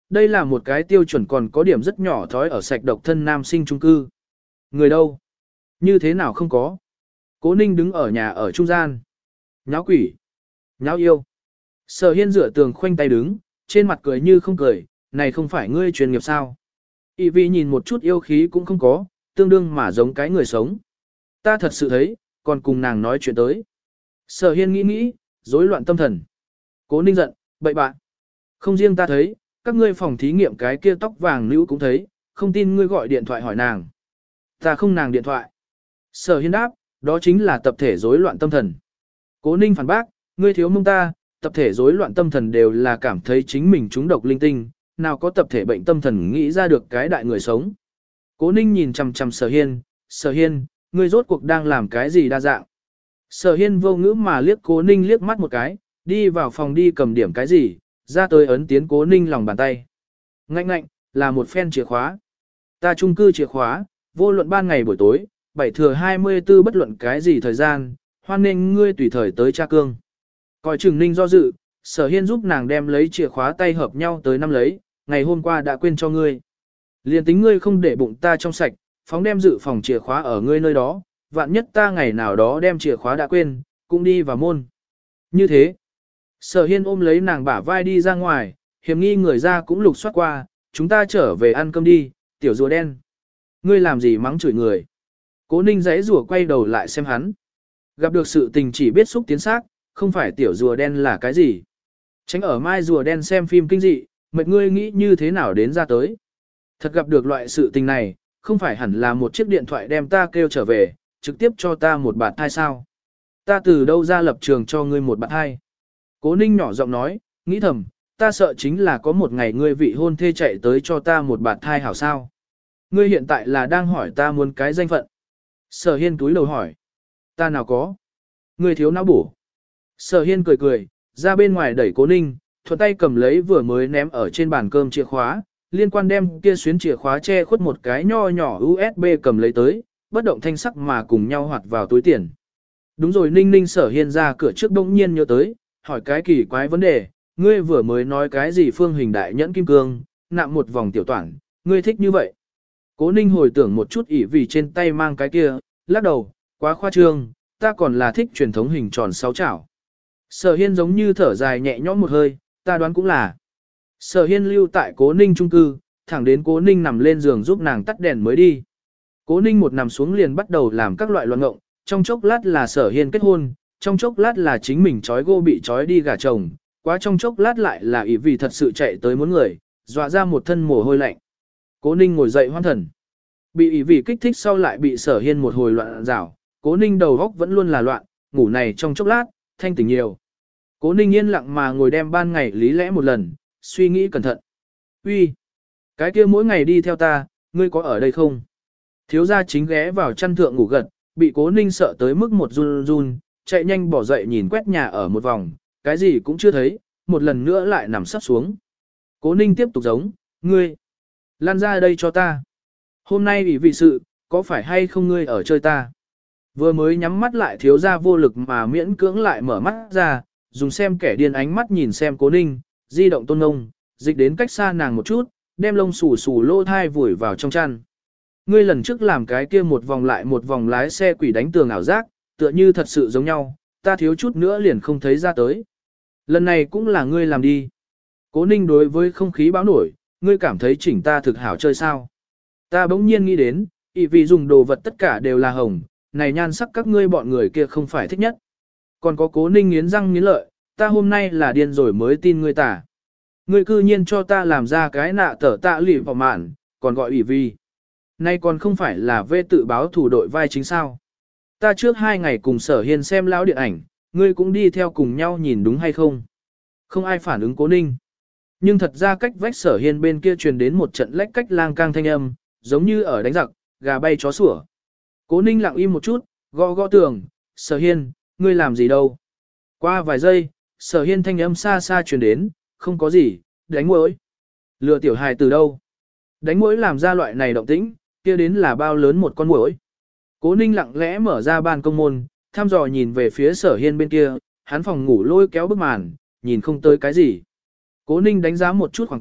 Đây là một cái tiêu chuẩn còn có điểm rất nhỏ thói ở sạch độc thân nam sinh chung cư. Người đâu? Như thế nào không có? Cố Ninh đứng ở nhà ở trung gian. Nháo quỷ. Nháo yêu. Sở Hiên dựa tường khoanh tay đứng, trên mặt cười như không cười, này không phải ngươi chuyên nghiệp sao? Y Vi nhìn một chút yêu khí cũng không có, tương đương mà giống cái người sống. Ta thật sự thấy, còn cùng nàng nói chuyện tới. Sở Hiên nghĩ, rối loạn tâm thần. Cố Ninh giận, bậy bạn. Không riêng ta thấy, các ngươi phòng thí nghiệm cái kia tóc vàng nữ cũng thấy, không tin ngươi gọi điện thoại hỏi nàng. Ta không nàng điện thoại. Sở Hiên đáp, đó chính là tập thể rối loạn tâm thần. Cố Ninh phản bác, ngươi thiếu mông ta, tập thể rối loạn tâm thần đều là cảm thấy chính mình trúng độc linh tinh, nào có tập thể bệnh tâm thần nghĩ ra được cái đại người sống. Cố Ninh nhìn chằm chằm Sở Hiên, ngươi rốt cuộc đang làm cái gì đa dạng. Sở Hiên vô ngữ mà liếc Cố Ninh liếc mắt một cái, đi vào phòng đi cầm điểm cái gì, ra tới ấn tiến Cố Ninh lòng bàn tay. Ngạnh, là một phen chìa khóa. Ta chung cư chìa khóa, vô luận ban ngày buổi tối, 7/24 bất luận cái gì thời gian, hoan nên ngươi tùy thời tới tra cương. Coi chừng Ninh do dự, Sở Hiên giúp nàng đem lấy chìa khóa tay hợp nhau tới năm lấy, ngày hôm qua đã quên cho ngươi. Liên tính ngươi không để bụng ta trong sạch, phóng đem dự phòng chìa khóa ở ngươi nơi đó, vạn nhất ta ngày nào đó đem chìa khóa đã quên, cũng đi vào môn. Như thế, Sở Hiên ôm lấy nàng bả vai đi ra ngoài, hiểm nghi người ra cũng lục soát qua, chúng ta trở về ăn cơm đi, tiểu rùa đen. Ngươi làm gì mắng chửi người. Cố Ninh giãy rùa quay đầu lại xem hắn. Gặp được sự tình chỉ biết xúc tiến xác, không phải tiểu rùa đen là cái gì. Tránh ở mai rùa đen xem phim kinh dị, mệt ngươi nghĩ như thế nào đến ra tới. Thật gặp được loại sự tình này, không phải hẳn là một chiếc điện thoại đem ta kêu trở về, trực tiếp cho ta một bạt thai sao. Ta từ đâu ra lập trường cho ngươi một bạt thai. Cố Ninh nhỏ giọng nói, nghĩ thầm, ta sợ chính là có một ngày ngươi vị hôn thê chạy tới cho ta một bạt thai hảo sao. Ngươi hiện tại là đang hỏi ta muốn cái danh phận. Sở Hiên túi đầu hỏi. Ta nào có. Ngươi thiếu não bổ. Sở Hiên cười, ra bên ngoài đẩy Cố Ninh, thuận tay cầm lấy vừa mới ném ở trên bàn cơm chìa khóa, liên quan đem kia xuyến chìa khóa che khuất một cái nho nhỏ USB cầm lấy tới, bất động thanh sắc mà cùng nhau hoạt vào túi tiền. Đúng rồi Ninh Sở Hiên ra cửa trước bỗng nhiên nhớ tới, hỏi cái kỳ quái vấn đề, ngươi vừa mới nói cái gì phương hình đại nhẫn kim cương, nạm một vòng tiểu toản, ngươi thích như vậy. Cố Ninh hồi tưởng một chút ỉ vì trên tay mang cái kia, lắc đầu, quá khoa trương, ta còn là thích truyền thống hình tròn sáu chảo. Sở Hiên giống như thở dài nhẹ nhõm một hơi, ta đoán cũng là. Sở Hiên lưu tại Cố Ninh chung cư, thẳng đến Cố Ninh nằm lên giường giúp nàng tắt đèn mới đi. Cố Ninh một nằm xuống liền bắt đầu làm các loại loạn ngộng, trong chốc lát là Sở Hiên kết hôn, trong chốc lát là chính mình trói gô bị trói đi gả chồng, quá trong chốc lát lại là ỷ vì thật sự chạy tới muốn người, dọa ra một thân mồ hôi lạnh. Cố Ninh ngồi dậy hoan thần. Bị ỷ vì kích thích sau lại bị Sở Hiên một hồi loạn rảo, Cố Ninh đầu óc vẫn luôn là loạn, ngủ này trong chốc lát, thanh tỉnh nhiều. Cố Ninh yên lặng mà ngồi đem ban ngày lý lẽ một lần, suy nghĩ cẩn thận. Uy, cái kia mỗi ngày đi theo ta, ngươi có ở đây không? Thiếu gia chính ghé vào chăn thượng ngủ gật, bị Cố Ninh sợ tới mức một run run, chạy nhanh bỏ dậy nhìn quét nhà ở một vòng, cái gì cũng chưa thấy, một lần nữa lại nằm sắp xuống. Cố Ninh tiếp tục giống, ngươi, lan ra đây cho ta. Hôm nay ủy vì sự, có phải hay không ngươi ở chơi ta? Vừa mới nhắm mắt lại thiếu gia vô lực mà miễn cưỡng lại mở mắt ra, dùng xem kẻ điên ánh mắt nhìn xem Cố Ninh, di động tôn ngông, dịch đến cách xa nàng một chút, đem lông xù xù lô thai vùi vào trong chăn. Ngươi lần trước làm cái kia một vòng lại một vòng lái xe quỷ đánh tường ảo giác, tựa như thật sự giống nhau, ta thiếu chút nữa liền không thấy ra tới. Lần này cũng là ngươi làm đi. Cố Ninh đối với không khí báo nổi, ngươi cảm thấy chỉnh ta thực hảo chơi sao. Ta bỗng nhiên nghĩ đến, ỷ vì dùng đồ vật tất cả đều là hồng, này nhan sắc các ngươi bọn người kia không phải thích nhất. Còn có Cố Ninh nghiến răng nghiến lợi, ta hôm nay là điên rồi mới tin ngươi tả. Ngươi cư nhiên cho ta làm ra cái nạ tở tạ lì vào mạn, còn gọi ỷ vì. Nay còn không phải là vê tự báo thủ đội vai chính sao. Ta trước 2 ngày cùng Sở Hiên xem lão điện ảnh, ngươi cũng đi theo cùng nhau nhìn đúng hay không? Không ai phản ứng Cố Ninh. Nhưng thật ra cách vách Sở Hiên bên kia truyền đến một trận lách cách lang cang thanh âm, giống như ở đánh giặc, gà bay chó sủa. Cố Ninh lặng im một chút, gõ gõ tường, Sở Hiên, ngươi làm gì đâu? Qua vài giây, Sở Hiên thanh âm xa xa truyền đến, không có gì, đánh muỗi. Lừa tiểu hài từ đâu? Đánh muỗi làm ra loại này động tĩnh, kia đến là bao lớn một con muỗi. Cố Ninh lặng lẽ mở ra ban công môn, thăm dò nhìn về phía Sở Hiên bên kia, hắn phòng ngủ lôi kéo bức màn, nhìn không tới cái gì. Cố Ninh đánh giá một chút khoảng cách,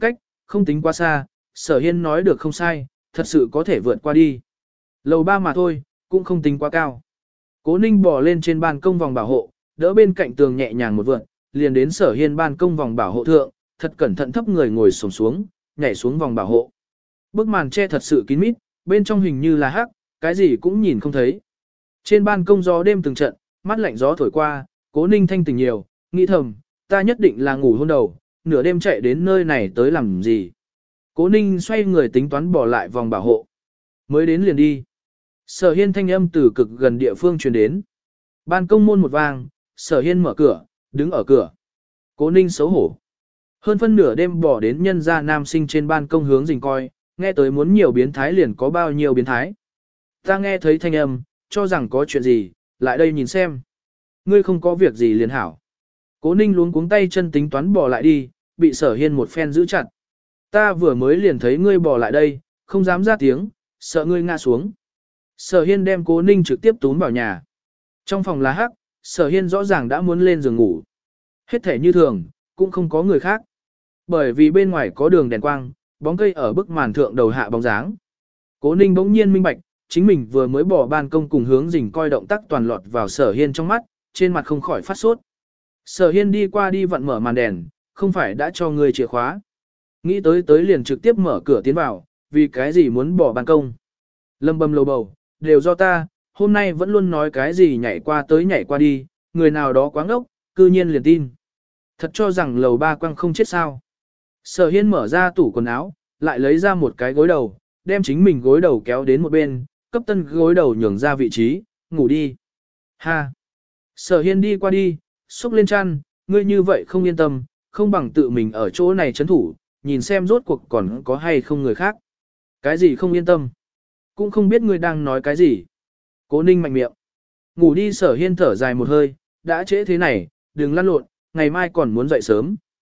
không tính quá xa, Sở Hiên nói được không sai, thật sự có thể vượt qua đi. Lầu 3 mà thôi, cũng không tính quá cao. Cố Ninh bò lên trên ban công vòng bảo hộ, đỡ bên cạnh tường nhẹ nhàng một vượt, liền đến Sở Hiên ban công vòng bảo hộ thượng, thật cẩn thận thấp người ngồi xổm xuống, nhảy xuống vòng bảo hộ. Bức màn che thật sự kín mít, bên trong hình như là hắc, cái gì cũng nhìn không thấy. Trên ban công gió đêm từng trận, mắt lạnh gió thổi qua, Cố Ninh thanh tỉnh nhiều, nghĩ thầm, ta nhất định là ngủ hôn đầu, nửa đêm chạy đến nơi này tới làm gì. Cố Ninh xoay người tính toán bỏ lại vòng bảo hộ. Mới đến liền đi. Sở Hiên thanh âm từ cực gần địa phương truyền đến. Ban công môn một vang, Sở Hiên mở cửa, đứng ở cửa. Cố Ninh xấu hổ. Hơn phân nửa đêm bỏ đến nhân gia nam sinh trên ban công hướng rình coi, nghe tới muốn nhiều biến thái liền có bao nhiêu biến thái. Ta nghe thấy thanh âm, cho rằng có chuyện gì, lại đây nhìn xem. Ngươi không có việc gì liền hảo. Cố Ninh luống cuống tay chân tính toán bỏ lại đi, bị Sở Hiên một phen giữ chặt. Ta vừa mới liền thấy ngươi bỏ lại đây, không dám ra tiếng, sợ ngươi ngã xuống. Sở Hiên đem Cố Ninh trực tiếp túm vào nhà. Trong phòng là hắc, Sở Hiên rõ ràng đã muốn lên giường ngủ. Hết thể như thường, cũng không có người khác. Bởi vì bên ngoài có đường đèn quang, bóng cây ở bức màn thượng đầu hạ bóng dáng. Cố Ninh bỗng nhiên minh bạch, chính mình vừa mới bỏ ban công cùng hướng rình coi động tác toàn lọt vào Sở Hiên trong mắt, trên mặt không khỏi phát sốt. Sở Hiên đi qua đi vặn mở màn đèn, không phải đã cho người chìa khóa. Nghĩ tới liền trực tiếp mở cửa tiến vào, vì cái gì muốn bỏ ban công. Lâm bầm lầu bầu, đều do ta, hôm nay vẫn luôn nói cái gì nhảy qua tới nhảy qua đi, người nào đó quá ngốc, cư nhiên liền tin. Thật cho rằng lầu 3 quăng không chết sao. Sở Hiên mở ra tủ quần áo, lại lấy ra một cái gối đầu, đem chính mình gối đầu kéo đến một bên, cấp tân gối đầu nhường ra vị trí, ngủ đi. Ha! Sở Hiên đi qua đi, xúc lên chăn, ngươi như vậy không yên tâm, không bằng tự mình ở chỗ này chấn thủ, nhìn xem rốt cuộc còn có hay không người khác. Cái gì không yên tâm? Cũng không biết ngươi đang nói cái gì. Cố Ninh mạnh miệng. Ngủ đi. Sở Hiên thở dài một hơi, đã trễ thế này, đừng lăn lộn, ngày mai còn muốn dậy sớm.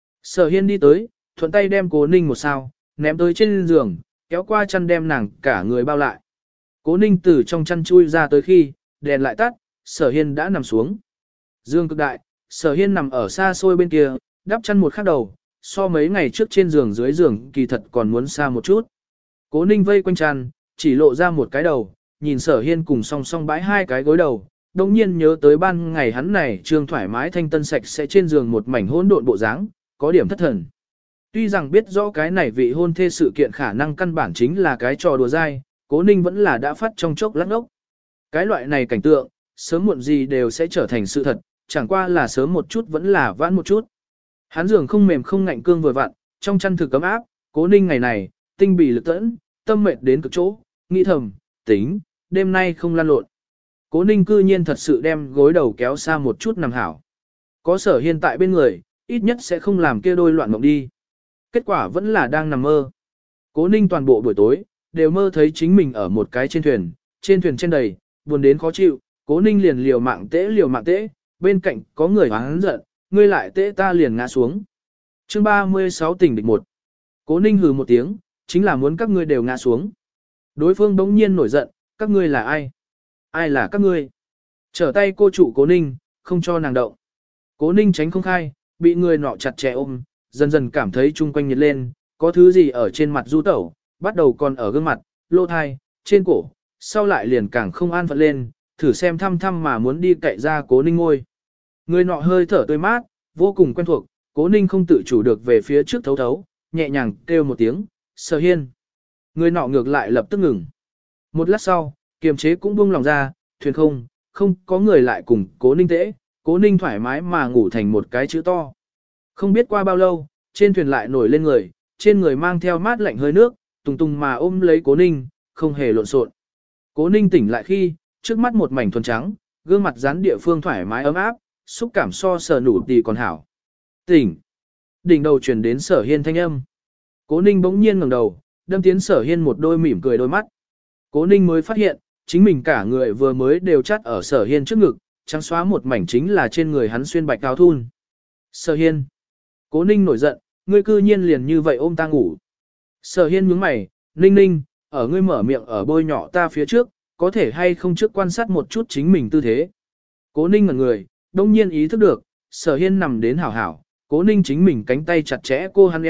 Sở Hiên đi tới, thuận tay đem Cố Ninh một sao, ném tới trên giường, kéo qua chăn đem nàng cả người bao lại. Cố Ninh từ trong chăn chui ra tới khi, đèn lại tắt, Sở Hiên đã nằm xuống. Dương cực đại, Sở Hiên nằm ở xa xôi bên kia, đắp chăn một khắc đầu, so mấy ngày trước trên giường dưới giường kỳ thật còn muốn xa một chút. Cố Ninh vây quanh chăn, chỉ lộ ra một cái đầu, nhìn Sở Hiên cùng song song bãi hai cái gối đầu, đồng nhiên nhớ tới ban ngày hắn này trương thoải mái thanh tân sạch sẽ trên giường một mảnh hỗn độn bộ dáng, có điểm thất thần. Tuy rằng biết rõ cái này vị hôn thê sự kiện khả năng căn bản chính là cái trò đùa dai, Cố Ninh vẫn là đã phát trong chốc lát ốc. Cái loại này cảnh tượng, sớm muộn gì đều sẽ trở thành sự thật, chẳng qua là sớm một chút vẫn là vãn một chút. Hắn giường không mềm không ngạnh cương vừa vặn, trong chăn thực cấm áp, Cố Ninh ngày này, tinh bì lực tẫn, tâm mệt đến cực chỗ, nghĩ thầm, tính, đêm nay không lan lộn. Cố Ninh cư nhiên thật sự đem gối đầu kéo xa một chút nằm hảo. Có Sở Hiên tại bên người, ít nhất sẽ không làm kia đôi loạn mộng đi. Kết quả vẫn là đang nằm mơ. Cố Ninh toàn bộ buổi tối, đều mơ thấy chính mình ở một cái trên thuyền trên đầy, buồn đến khó chịu, Cố Ninh liền liều mạng tễ, bên cạnh có người hoáng giận, ngươi lại tễ ta liền ngã xuống. Chương 36 tình địch 1. Cố Ninh hừ một tiếng, chính là muốn các ngươi đều ngã xuống. Đối phương bỗng nhiên nổi giận, các ngươi là ai? Ai là các ngươi? Trở tay cô trụ Cố Ninh, không cho nàng động. Cố Ninh tránh không khai, bị người nọ chặt chẽ ôm, dần dần cảm thấy chung quanh nhiệt lên, có thứ gì ở trên mặt du tẩu, bắt đầu còn ở gương mặt, lỗ thai, trên cổ, sau lại liền càng không an phận lên, thử xem thăm thăm mà muốn đi cậy ra Cố Ninh ngôi. Người nọ hơi thở tươi mát, vô cùng quen thuộc, Cố Ninh không tự chủ được về phía trước thấu, nhẹ nhàng kêu một tiếng, Sở Hiên. Người nọ ngược lại lập tức ngừng. Một lát sau, kiềm chế cũng buông lòng ra, thuyền không có người lại cùng Cố Ninh tễ, Cố Ninh thoải mái mà ngủ thành một cái chữ to. Không biết qua bao lâu, trên thuyền lại nổi lên người, trên người mang theo mát lạnh hơi nước, tùng tùng mà ôm lấy Cố Ninh, không hề lộn xộn. Cố Ninh tỉnh lại khi, trước mắt một mảnh thuần trắng, gương mặt dán địa phương thoải mái ấm áp, xúc cảm so sờ nủ tì còn hảo. Tỉnh. Đỉnh đầu truyền đến Sở Hiên thanh âm. Cố Ninh bỗng nhiên ngẩng đầu, đâm tiến Sở Hiên một đôi mỉm cười đôi mắt. Cố Ninh mới phát hiện, chính mình cả người vừa mới đều chắt ở Sở Hiên trước ngực, trắng xóa một mảnh chính là trên người hắn xuyên bạch áo thun. Sở Hiên. Cố Ninh nổi giận, ngươi cư nhiên liền như vậy ôm ta ngủ. Sở Hiên nhướng mày, Ninh, ở ngươi mở miệng ở bôi nhỏ ta phía trước, có thể hay không trước quan sát một chút chính mình tư thế. Cố Ninh ngẩn người, đông nhiên ý thức được, Sở Hiên nằm đến hảo hảo, Cố Ninh chính mình cánh tay chặt chẽ cô hắn eo,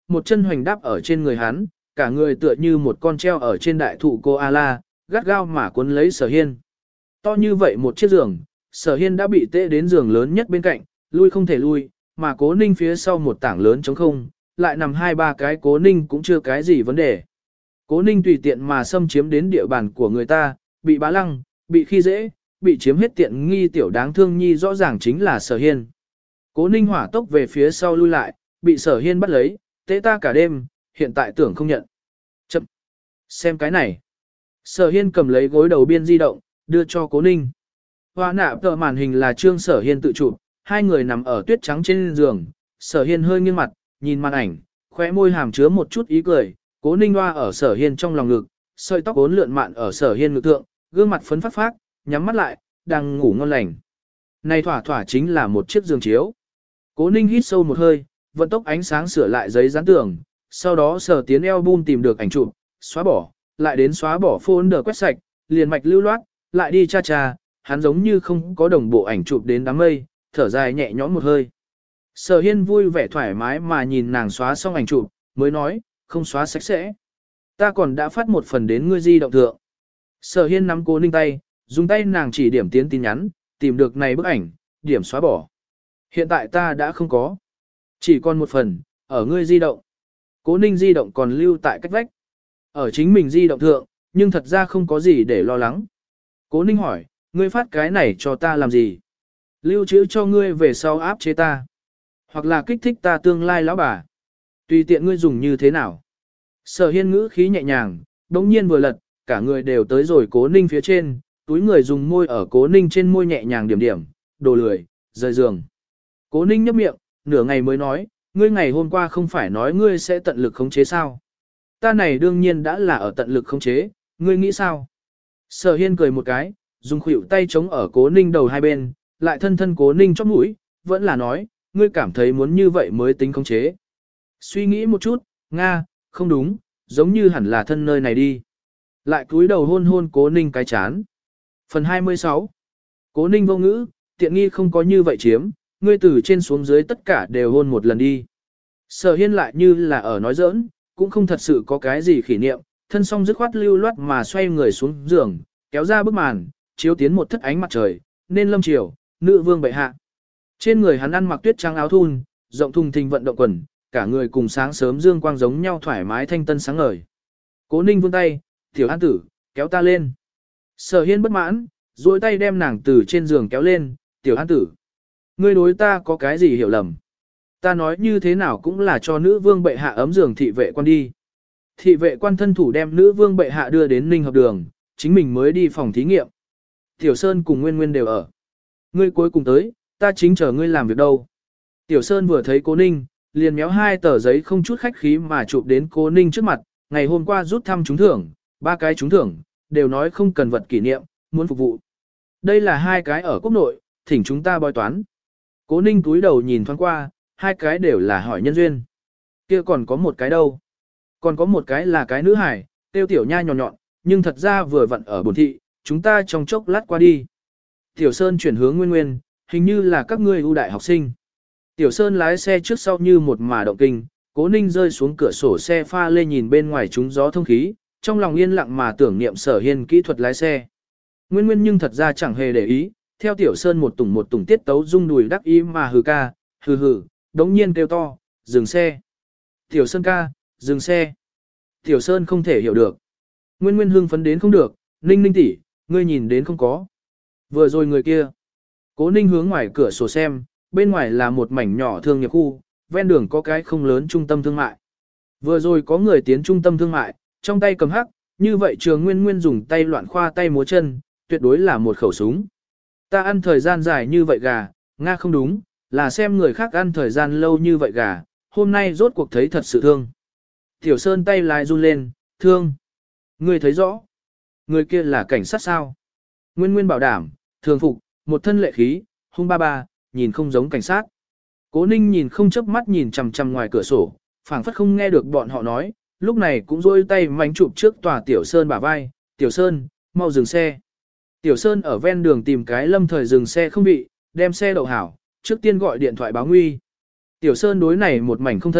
một chân hoành đáp ở trên người hắn, cả người tựa như một con treo ở trên đại thụ koala, gắt gao mà cuốn lấy Sở Hiên. To như vậy một chiếc giường, Sở Hiên đã bị tê đến giường lớn nhất bên cạnh, lui không thể lui, mà Cố Ninh phía sau một tảng lớn trống không, lại nằm 2-3 cái Cố Ninh cũng chưa cái gì vấn đề. Cố Ninh tùy tiện mà xâm chiếm đến địa bàn của người ta, bị bá lăng, bị khi dễ, bị chiếm hết tiện nghi tiểu đáng thương nhi rõ ràng chính là Sở Hiên. Cố Ninh hỏa tốc về phía sau lui lại, bị Sở Hiên bắt lấy, tế ta cả đêm, hiện tại tưởng không nhận. Chậm! Xem cái này! Sở Hiên cầm lấy gối đầu biên di động, đưa cho Cố Ninh. Hoa nạp tờ màn hình là Trương Sở Hiên tự chụp, hai người nằm ở tuyết trắng trên giường, Sở Hiên hơi nghiêng mặt, nhìn màn ảnh, khóe môi hàm chứa một chút ý cười, Cố Ninh hoa ở Sở Hiên trong lòng ngực, sợi tóc uốn lượn mạn ở Sở Hiên ngực thượng, gương mặt phấn phát phát, nhắm mắt lại, đang ngủ ngon lành. Này thỏa thỏa chính là một chiếc giường chiếu. Cố Ninh hít sâu một hơi, vận tốc ánh sáng sửa lại giấy dán tường, sau đó Sở tiến album tìm được ảnh chụp, xóa bỏ, lại đến xóa bỏ folder quét sạch, liền mạch lưu loát, lại đi cha cha, hắn giống như không có đồng bộ ảnh chụp đến đám mây, thở dài nhẹ nhõm một hơi. Sở Hiên vui vẻ thoải mái mà nhìn nàng xóa xong ảnh chụp, mới nói, không xóa sạch sẽ. Ta còn đã phát một phần đến ngươi di động thượng. Sở Hiên nắm Cố Ninh tay, dùng tay nàng chỉ điểm tiến tin nhắn, tìm được này bức ảnh, điểm xóa bỏ. Hiện tại ta đã không có. Chỉ còn một phần, ở ngươi di động. Cố Ninh di động còn lưu tại cách vách. Ở chính mình di động thượng, nhưng thật ra không có gì để lo lắng. Cố Ninh hỏi, ngươi phát cái này cho ta làm gì? Lưu trữ cho ngươi về sau áp chế ta. Hoặc là kích thích ta tương lai lão bà. Tùy tiện ngươi dùng như thế nào. Sở Hiên ngữ khí nhẹ nhàng, đống nhiên vừa lật, cả người đều tới rồi Cố Ninh phía trên, túi người dùng môi ở Cố Ninh trên môi nhẹ nhàng điểm điểm, đồ lười, rời giường. Cố Ninh nhấp miệng, nửa ngày mới nói, ngươi ngày hôm qua không phải nói ngươi sẽ tận lực khống chế sao? Ta này đương nhiên đã là ở tận lực khống chế, ngươi nghĩ sao? Sở Hiên cười một cái, dùng khuỷu tay chống ở Cố Ninh đầu hai bên, lại thân thân Cố Ninh chóp mũi, vẫn là nói, ngươi cảm thấy muốn như vậy mới tính khống chế. Suy nghĩ một chút, Nga, không đúng, giống như hẳn là thân nơi này đi. Lại cúi đầu hôn hôn Cố Ninh cái chán. Phần 26. Cố Ninh vô ngữ, tiện nghi không có như vậy chiếm, ngươi từ trên xuống dưới tất cả đều hôn một lần đi. Sở Hiên lại như là ở nói giỡn, cũng không thật sự có cái gì kỷ niệm, thân song dứt khoát lưu loát mà xoay người xuống giường, kéo ra bức màn, chiếu tiến một thất ánh mặt trời, nên lâm chiều, nữ vương bệ hạ. Trên người hắn ăn mặc tuyết trắng áo thun, rộng thùng thình vận động quần, cả người cùng sáng sớm dương quang giống nhau thoải mái thanh tân sáng ngời. Cố Ninh vươn tay, tiểu an tử, kéo ta lên. Sở Hiên bất mãn, duỗi tay đem nàng từ trên giường kéo lên, tiểu an tử. Ngươi đối ta có cái gì hiểu lầm? Ta nói như thế nào cũng là cho nữ vương bệ hạ ấm giường thị vệ quan đi. Thị vệ quan thân thủ đem nữ vương bệ hạ đưa đến Ninh Hợp Đường, chính mình mới đi phòng thí nghiệm. Tiểu Sơn cùng Nguyên Nguyên đều ở. Ngươi cuối cùng tới, ta chính chờ ngươi làm việc đâu. Tiểu Sơn vừa thấy Cố Ninh, liền méo hai tờ giấy không chút khách khí mà chụp đến Cố Ninh trước mặt, ngày hôm qua rút thăm trúng thưởng, 3 cái trúng thưởng, đều nói không cần vật kỷ niệm, muốn phục vụ. Đây là 2 cái ở quốc nội, thỉnh chúng ta bói toán. Cố Ninh túi đầu nhìn thoáng qua, 2 cái đều là hỏi nhân duyên. Kia còn có một cái đâu? Còn có một cái là cái nữ hải, tiêu tiểu nha nhọn nhọn, nhưng thật ra vừa vặn ở bổn thị, chúng ta trong chốc lát qua đi. Tiểu Sơn chuyển hướng Nguyên Nguyên, hình như là các ngươi ưu đại học sinh. Tiểu Sơn lái xe trước sau như một mà động kinh, Cố Ninh rơi xuống cửa sổ xe pha lê nhìn bên ngoài trúng gió thông khí, trong lòng yên lặng mà tưởng niệm Sở Hiên kỹ thuật lái xe. Nguyên Nguyên nhưng thật ra chẳng hề để ý, theo Tiểu Sơn một tủng tiết tấu rung đùi đắc ý mà hừ ca, hừ, đống nhiên kêu to, dừng xe. Tiểu Sơn ca, dừng xe. Tiểu Sơn không thể hiểu được. Nguyên Nguyên hưng phấn đến không được, Ninh Ninh tỷ, ngươi nhìn đến không có. Vừa rồi người kia. Cố Ninh hướng ngoài cửa sổ xem, bên ngoài là một mảnh nhỏ thương nghiệp khu, ven đường có cái không lớn trung tâm thương mại. Vừa rồi có người tiến trung tâm thương mại, trong tay cầm hắc, như vậy Trường Nguyên Nguyên dùng tay loạn khoa tay múa chân, tuyệt đối là một khẩu súng. Ta ăn thời gian dài như vậy gà, Nga không đúng, là xem người khác ăn thời gian lâu như vậy gà, hôm nay rốt cuộc thấy thật sự thương. Tiểu Sơn tay lái run lên, thương. Người thấy rõ. Người kia là cảnh sát sao? Nguyên Nguyên bảo đảm, thường phục, một thân lệ khí, hung ba ba, nhìn không giống cảnh sát. Cố Ninh nhìn không chớp mắt nhìn chằm chằm ngoài cửa sổ, phảng phất không nghe được bọn họ nói, lúc này cũng rôi tay mánh chụp trước tòa Tiểu Sơn bả vai, Tiểu Sơn, mau dừng xe. Tiểu Sơn ở ven đường tìm cái lâm thời dừng xe không bị, đem xe đậu hảo, trước tiên gọi điện thoại báo nguy. Tiểu Sơn đối này một mảnh không thân,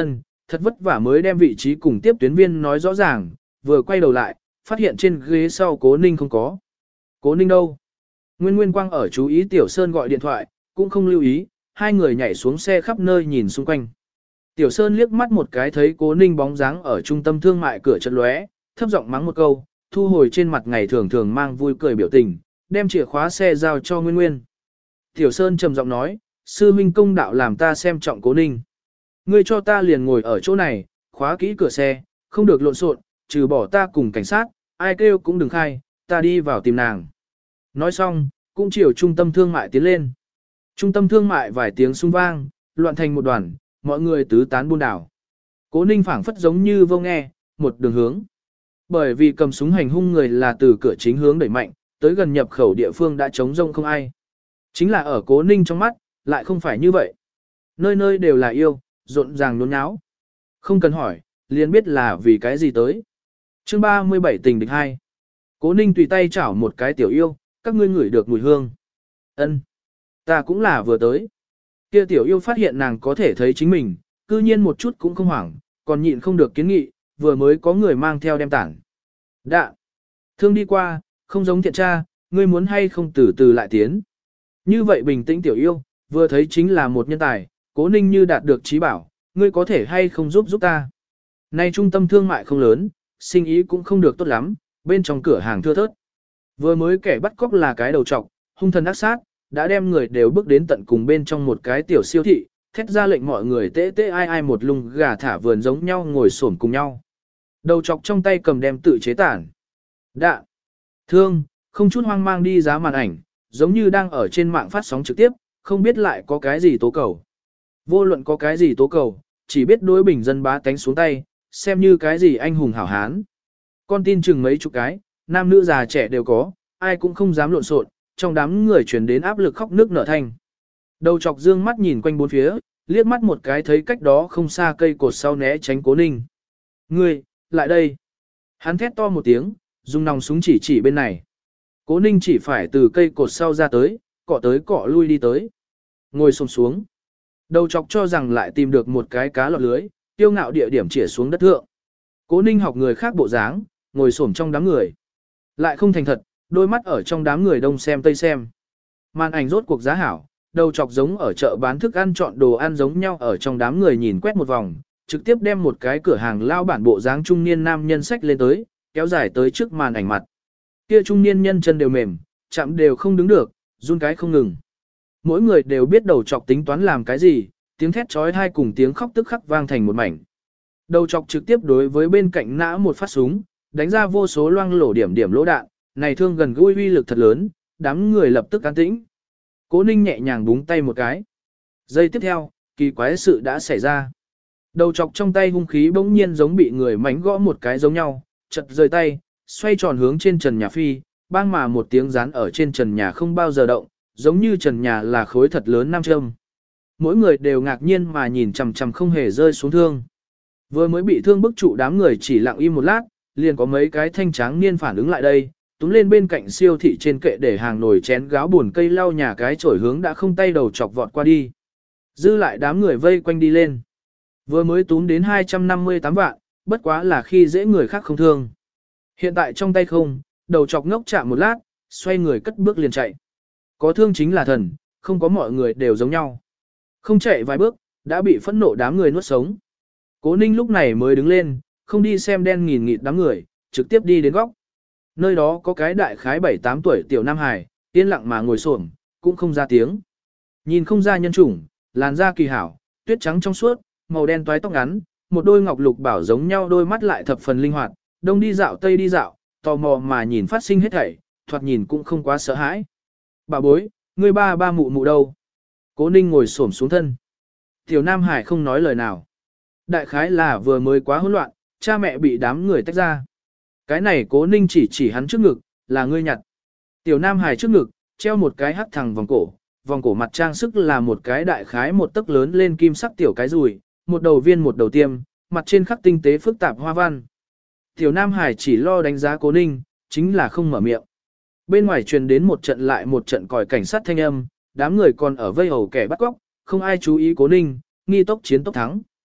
thật vất vả mới đem vị trí cùng tiếp tuyến viên nói rõ ràng, vừa quay đầu lại, phát hiện trên ghế sau Cố Ninh không có. Cố Ninh đâu? Nguyên Nguyên Quang ở chú ý Tiểu Sơn gọi điện thoại, cũng không lưu ý, hai người nhảy xuống xe khắp nơi nhìn xung quanh. Tiểu Sơn liếc mắt một cái thấy Cố Ninh bóng dáng ở trung tâm thương mại cửa chợt lóe, thấp giọng mắng một câu, thu hồi trên mặt ngày thường thường mang vui cười biểu tình, đem chìa khóa xe giao cho Nguyên Nguyên. Tiểu Sơn trầm giọng nói, sư huynh công đạo làm ta xem trọng Cố Ninh. Ngươi cho ta liền ngồi ở chỗ này, khóa kỹ cửa xe, không được lộn xộn, trừ bỏ ta cùng cảnh sát, ai kêu cũng đừng khai, ta đi vào tìm nàng. Nói xong, cũng chiều trung tâm thương mại tiến lên. Trung tâm thương mại vài tiếng xung vang, loạn thành một đoàn, mọi người tứ tán buôn đảo. Cố Ninh phảng phất giống như vô nghe, một đường hướng. Bởi vì cầm súng hành hung người là từ cửa chính hướng đẩy mạnh, tới gần nhập khẩu địa phương đã trống rông không ai. Chính là ở Cố Ninh trong mắt, lại không phải như vậy. Nơi nơi đều là yêu, rộn ràng nhốn nháo. Không cần hỏi, liền biết là vì cái gì tới. Chương 37 tình địch 2. Cố Ninh tùy tay chảo một cái tiểu yêu, các ngươi ngửi được mùi hương. Ân, ta cũng là vừa tới. Kia tiểu yêu phát hiện nàng có thể thấy chính mình, cư nhiên một chút cũng không hoảng, còn nhịn không được kiến nghị, vừa mới có người mang theo đem tảng. Đạ, thương đi qua, không giống thiện tra, ngươi muốn hay không từ từ lại tiến. Như vậy bình tĩnh tiểu yêu, vừa thấy chính là một nhân tài, Cố Ninh như đạt được trí bảo, ngươi có thể hay không giúp ta. Nay trung tâm thương mại không lớn, sinh ý cũng không được tốt lắm, bên trong cửa hàng thưa thớt. Vừa mới kẻ bắt cóc là cái đầu trọc, hung thần ác sát, đã đem người đều bước đến tận cùng bên trong một cái tiểu siêu thị, thét ra lệnh mọi người tê tê ai ai một lùng gà thả vườn giống nhau ngồi xổm cùng nhau. Đầu trọc trong tay cầm đem tự chế tản. Đạ, thương, không chút hoang mang đi giá màn ảnh, giống như đang ở trên mạng phát sóng trực tiếp, không biết lại có cái gì tố cầu. Vô luận có cái gì tố cầu, chỉ biết đối bình dân bá tánh xuống tay, xem như cái gì anh hùng hảo hán. Con tin chừng mấy chục cái, nam nữ già trẻ đều có, ai cũng không dám lộn xộn, trong đám người truyền đến áp lực khóc nước nở thanh. Đầu chọc dương mắt nhìn quanh bốn phía, liếc mắt một cái thấy cách đó không xa cây cột sau né tránh Cố Ninh. Ngươi, lại đây. Hắn thét to một tiếng, dùng nòng súng chỉ bên này. Cố Ninh chỉ phải từ cây cột sau ra tới cọ lui đi tới. Ngồi xổm xuống. Đầu chọc cho rằng lại tìm được một cái cá lọt lưới, tiêu ngạo địa điểm chĩa xuống đất thượng. Cố Ninh học người khác bộ dáng, ngồi xổm trong đám người. Lại không thành thật, đôi mắt ở trong đám người đông xem tây xem. Màn ảnh rốt cuộc giá hảo, đầu chọc giống ở chợ bán thức ăn chọn đồ ăn giống nhau ở trong đám người nhìn quét một vòng, trực tiếp đem một cái cửa hàng lao bản bộ dáng trung niên nam nhân sách lên tới, kéo dài tới trước màn ảnh mặt. Kia trung niên nhân chân đều mềm, chạm đều không đứng được, run cái không ngừng. Mỗi người đều biết đầu chọc tính toán làm cái gì, tiếng thét trói thai cùng tiếng khóc tức khắc vang thành một mảnh. Đầu chọc trực tiếp đối với bên cạnh nã một phát súng, đánh ra vô số loang lổ điểm lỗ đạn, này thương gần gũi uy lực thật lớn, đám người lập tức an tĩnh. Cố Ninh nhẹ nhàng búng tay một cái. Giây tiếp theo, kỳ quái sự đã xảy ra. Đầu chọc trong tay hung khí bỗng nhiên giống bị người mánh gõ một cái giống nhau, chật rời tay, xoay tròn hướng trên trần nhà phi, bang mà một tiếng rán ở trên trần nhà không bao giờ động, giống như trần nhà là khối thật lớn nam châm. Mỗi người đều ngạc nhiên mà nhìn chằm chằm không hề rơi xuống thương. Vừa mới bị thương bức trụ đám người chỉ lặng im một lát, liền có mấy cái thanh tráng niên phản ứng lại đây, túm lên bên cạnh siêu thị trên kệ để hàng nồi chén gáo buồn cây lau nhà cái chổi hướng đã không tay đầu chọc vọt qua đi. Dư lại đám người vây quanh đi lên. Vừa mới túm đến 258 vạn, bất quá là khi dễ người khác không thương. Hiện tại trong tay không, đầu chọc ngốc chạm một lát, xoay người cất bước liền chạy. Có thương chính là thần, không có mọi người đều giống nhau. Không chạy vài bước, đã bị phẫn nộ đám người nuốt sống. Cố Ninh lúc này mới đứng lên, không đi xem đen nghìn nghịt đám người, trực tiếp đi đến góc. Nơi đó có cái đại khái 7-8 tuổi tiểu Nam Hải, yên lặng mà ngồi xổm, cũng không ra tiếng. Nhìn không ra nhân chủng, làn da kỳ hảo, tuyết trắng trong suốt, màu đen toái tóc ngắn, một đôi ngọc lục bảo giống nhau đôi mắt lại thập phần linh hoạt, đông đi dạo tây đi dạo, tò mò mà nhìn phát sinh hết thảy, thoạt nhìn cũng không quá sợ hãi. Bà bối, ngươi ba mụ mụ đâu? Cố Ninh ngồi xổm xuống thân. Tiểu Nam Hải không nói lời nào. Đại khái là vừa mới quá hỗn loạn, cha mẹ bị đám người tách ra. Cái này Cố Ninh chỉ hắn trước ngực, là ngươi nhặt. Tiểu Nam Hải trước ngực, treo một cái hắc thẳng vòng cổ mặt trang sức là một cái đại khái một tấc lớn lên kim sắc tiểu cái rùi, một đầu viên một đầu tiêm, mặt trên khắc tinh tế phức tạp hoa văn. Tiểu Nam Hải chỉ lo đánh giá Cố Ninh, chính là không mở miệng. Bên ngoài truyền đến một trận lại một trận còi cảnh sát thanh âm, đám người còn ở vây hầu kẻ bắt cóc, không ai chú ý Cố Ninh, nghi tốc chiến tốc thắng.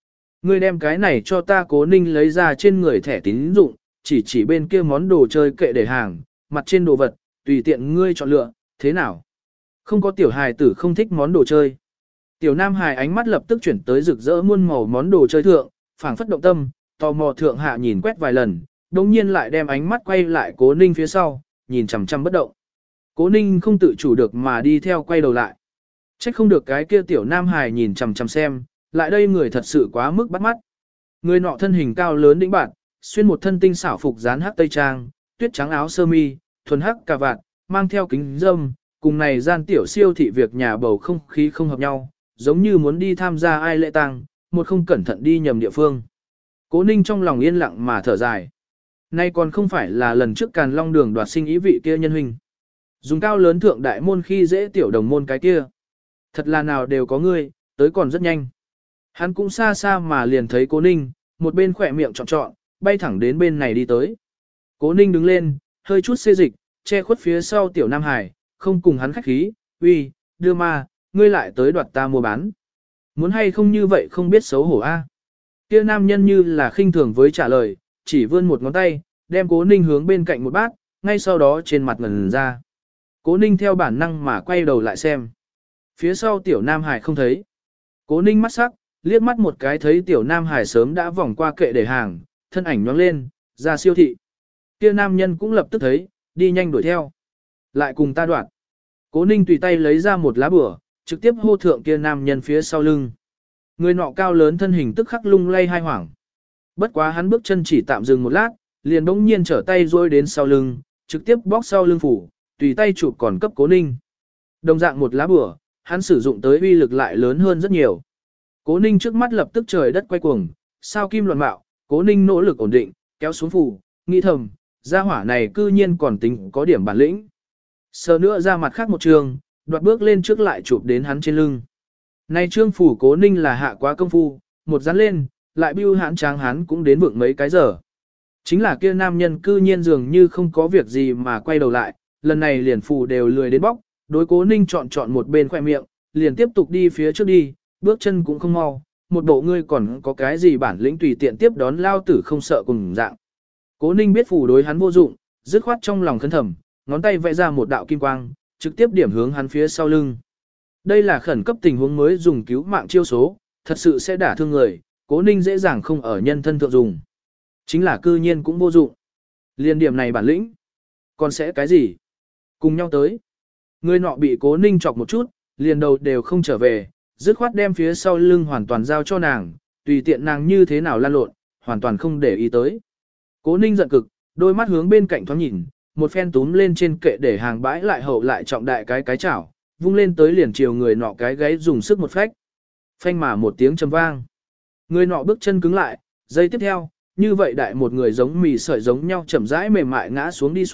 Ngươi đem cái này cho ta. Cố Ninh lấy ra trên người thẻ tín dụng, chỉ bên kia món đồ chơi kệ để hàng, mặt trên đồ vật, tùy tiện ngươi chọn lựa, thế nào? Không có tiểu hài tử không thích món đồ chơi. Tiểu Nam Hải ánh mắt lập tức chuyển tới rực rỡ muôn màu món đồ chơi thượng, phảng phất động tâm, tò mò thượng hạ nhìn quét vài lần, đồng nhiên lại đem ánh mắt quay lại Cố Ninh phía sau, nhìn chằm chằm bất động. Cố Ninh không tự chủ được mà đi theo quay đầu lại. Trách không được cái kia tiểu Nam Hải nhìn chằm chằm xem, lại đây người thật sự quá mức bắt mắt. Người nọ thân hình cao lớn đĩnh bạn, xuyên một thân tinh xảo phục dán hắc tây trang, tuyết trắng áo sơ mi, thuần hắc cà vạt, mang theo kính râm, cùng này gian tiểu siêu thị việc nhà bầu không khí không hợp nhau, giống như muốn đi tham gia ai lễ tang, một không cẩn thận đi nhầm địa phương. Cố Ninh trong lòng yên lặng mà thở dài. Nay còn không phải là lần trước Càn Long Đường đoạt sinh ý vị kia nhân huynh. Dùng cao lớn thượng đại môn khi dễ tiểu đồng môn cái kia. Thật là nào đều có ngươi, tới còn rất nhanh. Hắn cũng xa xa mà liền thấy Cố Ninh, một bên khỏe miệng trọn, bay thẳng đến bên này đi tới. Cố Ninh đứng lên, hơi chút xê dịch, che khuất phía sau tiểu Nam Hải, không cùng hắn khách khí, uy, đưa ma, ngươi lại tới đoạt ta mua bán. Muốn hay không như vậy không biết xấu hổ a. Kia nam nhân như là khinh thường với trả lời, chỉ vươn một ngón tay, đem Cố Ninh hướng bên cạnh một bát, ngay sau đó trên mặt ngần ra. Cố Ninh theo bản năng mà quay đầu lại xem. Phía sau tiểu Nam Hải không thấy. Cố Ninh mắt sắc, liếc mắt một cái thấy tiểu Nam Hải sớm đã vòng qua kệ để hàng, thân ảnh nhoáng lên, ra siêu thị. Kia nam nhân cũng lập tức thấy, đi nhanh đuổi theo. Lại cùng ta đoạn. Cố Ninh tùy tay lấy ra một lá bửa, trực tiếp hô thượng kia nam nhân phía sau lưng. Người nọ cao lớn thân hình tức khắc lung lay hai hoảng. Bất quá hắn bước chân chỉ tạm dừng một lát, liền bỗng nhiên trở tay rôi đến sau lưng, trực tiếp bóc sau lưng phủ, tùy tay chụp còn cấp Cố Ninh. Đồng dạng một lá bửa, hắn sử dụng tới uy lực lại lớn hơn rất nhiều. Cố Ninh trước mắt lập tức trời đất quay cuồng, sao kim loạn mạo, Cố Ninh nỗ lực ổn định, kéo xuống phủ, nghĩ thầm, gia hỏa này cư nhiên còn tính có điểm bản lĩnh. Sờ nữa ra mặt khác một trường, đoạt bước lên trước lại chụp đến hắn trên lưng. Nay trương phủ Cố Ninh là hạ quá công phu, một dán lên, lại bưu hãn tráng hắn cũng đến vượng mấy cái giờ. Chính là kia nam nhân cư nhiên dường như không có việc gì mà quay đầu lại, lần này liền phủ đều lười đến bóc, đối Cố Ninh chọn một bên khoe miệng, liền tiếp tục đi phía trước đi, bước chân cũng không mau, một bộ ngươi còn có cái gì bản lĩnh tùy tiện tiếp đón lao tử không sợ cùng dạng. Cố Ninh biết phủ đối hắn vô dụng, dứt khoát trong lòng khấn thầm, ngón tay vẽ ra một đạo kim quang, trực tiếp điểm hướng hắn phía sau lưng. Đây là khẩn cấp tình huống mới dùng cứu mạng chiêu số, thật sự sẽ đả thương người, Cố Ninh dễ dàng không ở nhân thân thượng dùng. Chính là cư nhiên cũng vô dụng. Liên điểm này bản lĩnh. Còn sẽ cái gì? Cùng nhau tới. Người nọ bị Cố Ninh chọc một chút, liền đầu đều không trở về, dứt khoát đem phía sau lưng hoàn toàn giao cho nàng, tùy tiện nàng như thế nào lan lộn, hoàn toàn không để ý tới. Cố Ninh giận cực, đôi mắt hướng bên cạnh thoáng nhìn, một phen túm lên trên kệ để hàng bãi lại hậu lại trọng đại cái chảo, vung lên tới liền chiều người nọ cái gáy dùng sức một phách. Phanh mà một tiếng trầm vang. Người nọ bước chân cứng lại, giây tiếp theo, như vậy đại một người giống mì sợi giống nhau chậm rãi mềm mại ngã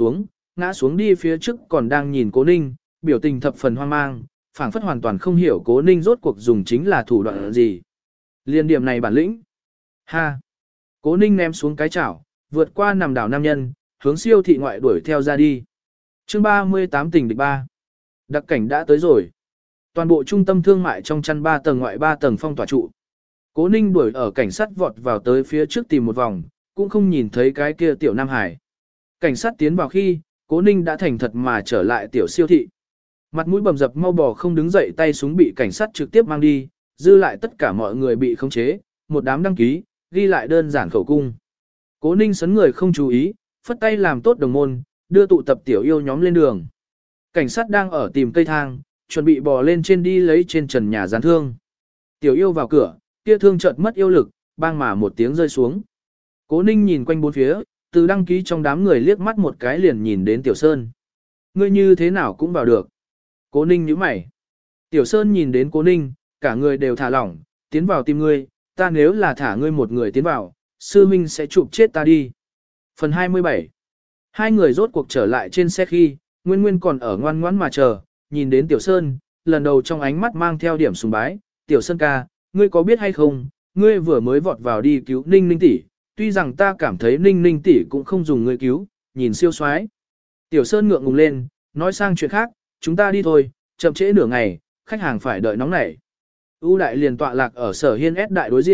xuống đi phía trước còn đang nhìn Cố Ninh, biểu tình thập phần hoang mang, phảng phất hoàn toàn không hiểu Cố Ninh rốt cuộc dùng chính là thủ đoạn gì. Liên điểm này bản lĩnh. Ha! Cố Ninh ném xuống cái chảo, vượt qua nằm đảo nam nhân, hướng siêu thị ngoại đuổi theo ra đi. Chương 38 tình địch 3. Đặc cảnh đã tới rồi. Toàn bộ trung tâm thương mại trong chăn 3 tầng ngoại 3 tầng phong tỏa trụ. Cố Ninh đuổi ở cảnh sát vọt vào tới phía trước tìm một vòng, cũng không nhìn thấy cái kia tiểu Nam Hải. Cảnh sát tiến vào khi, Cố Ninh đã thành thật mà trở lại tiểu siêu thị. Mặt mũi bầm dập mau bò không đứng dậy, tay súng bị cảnh sát trực tiếp mang đi, dư lại tất cả mọi người bị khống chế, một đám đăng ký, ghi lại đơn giản khẩu cung. Cố Ninh sấn người không chú ý, phất tay làm tốt đồng môn, đưa tụ tập tiểu yêu nhóm lên đường. Cảnh sát đang ở tìm cây thang, chuẩn bị bò lên trên đi lấy trên trần nhà gián thương. Tiểu yêu vào cửa, kia thương chợt mất yêu lực, bang mà một tiếng rơi xuống. Cố Ninh nhìn quanh bốn phía, từ đăng ký trong đám người liếc mắt một cái liền nhìn đến Tiểu Sơn. Ngươi như thế nào cũng vào được. Cố Ninh nhíu mày. Tiểu Sơn nhìn đến Cố Ninh, cả người đều thả lỏng, tiến vào tìm ngươi, ta nếu là thả ngươi một người tiến vào, sư huynh sẽ chụp chết ta đi. Phần 27. Hai người rốt cuộc trở lại trên xe khi, Nguyên Nguyên còn ở ngoan ngoãn mà chờ, nhìn đến Tiểu Sơn, lần đầu trong ánh mắt mang theo điểm sùng bái, Tiểu Sơn ca, ngươi có biết hay không, ngươi vừa mới vọt vào đi cứu Ninh Ninh tỷ, tuy rằng ta cảm thấy Ninh Ninh tỷ cũng không dùng ngươi cứu, nhìn siêu soái. Tiểu Sơn ngượng ngùng lên, nói sang chuyện khác, chúng ta đi thôi, chậm trễ nửa ngày, khách hàng phải đợi nóng nảy. Ưu đại liền tọa lạc ở Sở Hiên S đại đối diện,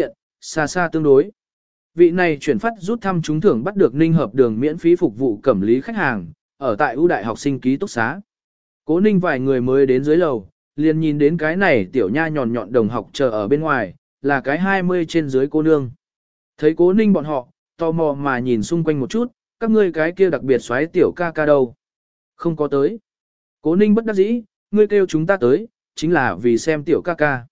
xa xa tương đối. Vị này chuyển phát rút thăm trúng thưởng bắt được Ninh hợp đường miễn phí phục vụ cẩm lý khách hàng, ở tại ưu đại học sinh ký túc xá. Cố Ninh vài người mới đến dưới lầu, liền nhìn đến cái này tiểu nha nhọn nhọn đồng học chờ ở bên ngoài, là cái 20 trên dưới cô nương. Thấy Cố Ninh bọn họ, tò mò mà nhìn xung quanh một chút, các ngươi cái kia đặc biệt xoáy tiểu ca ca đâu. Không có tới. Cố Ninh bất đắc dĩ, ngươi kêu chúng ta tới, chính là vì xem tiểu ca ca.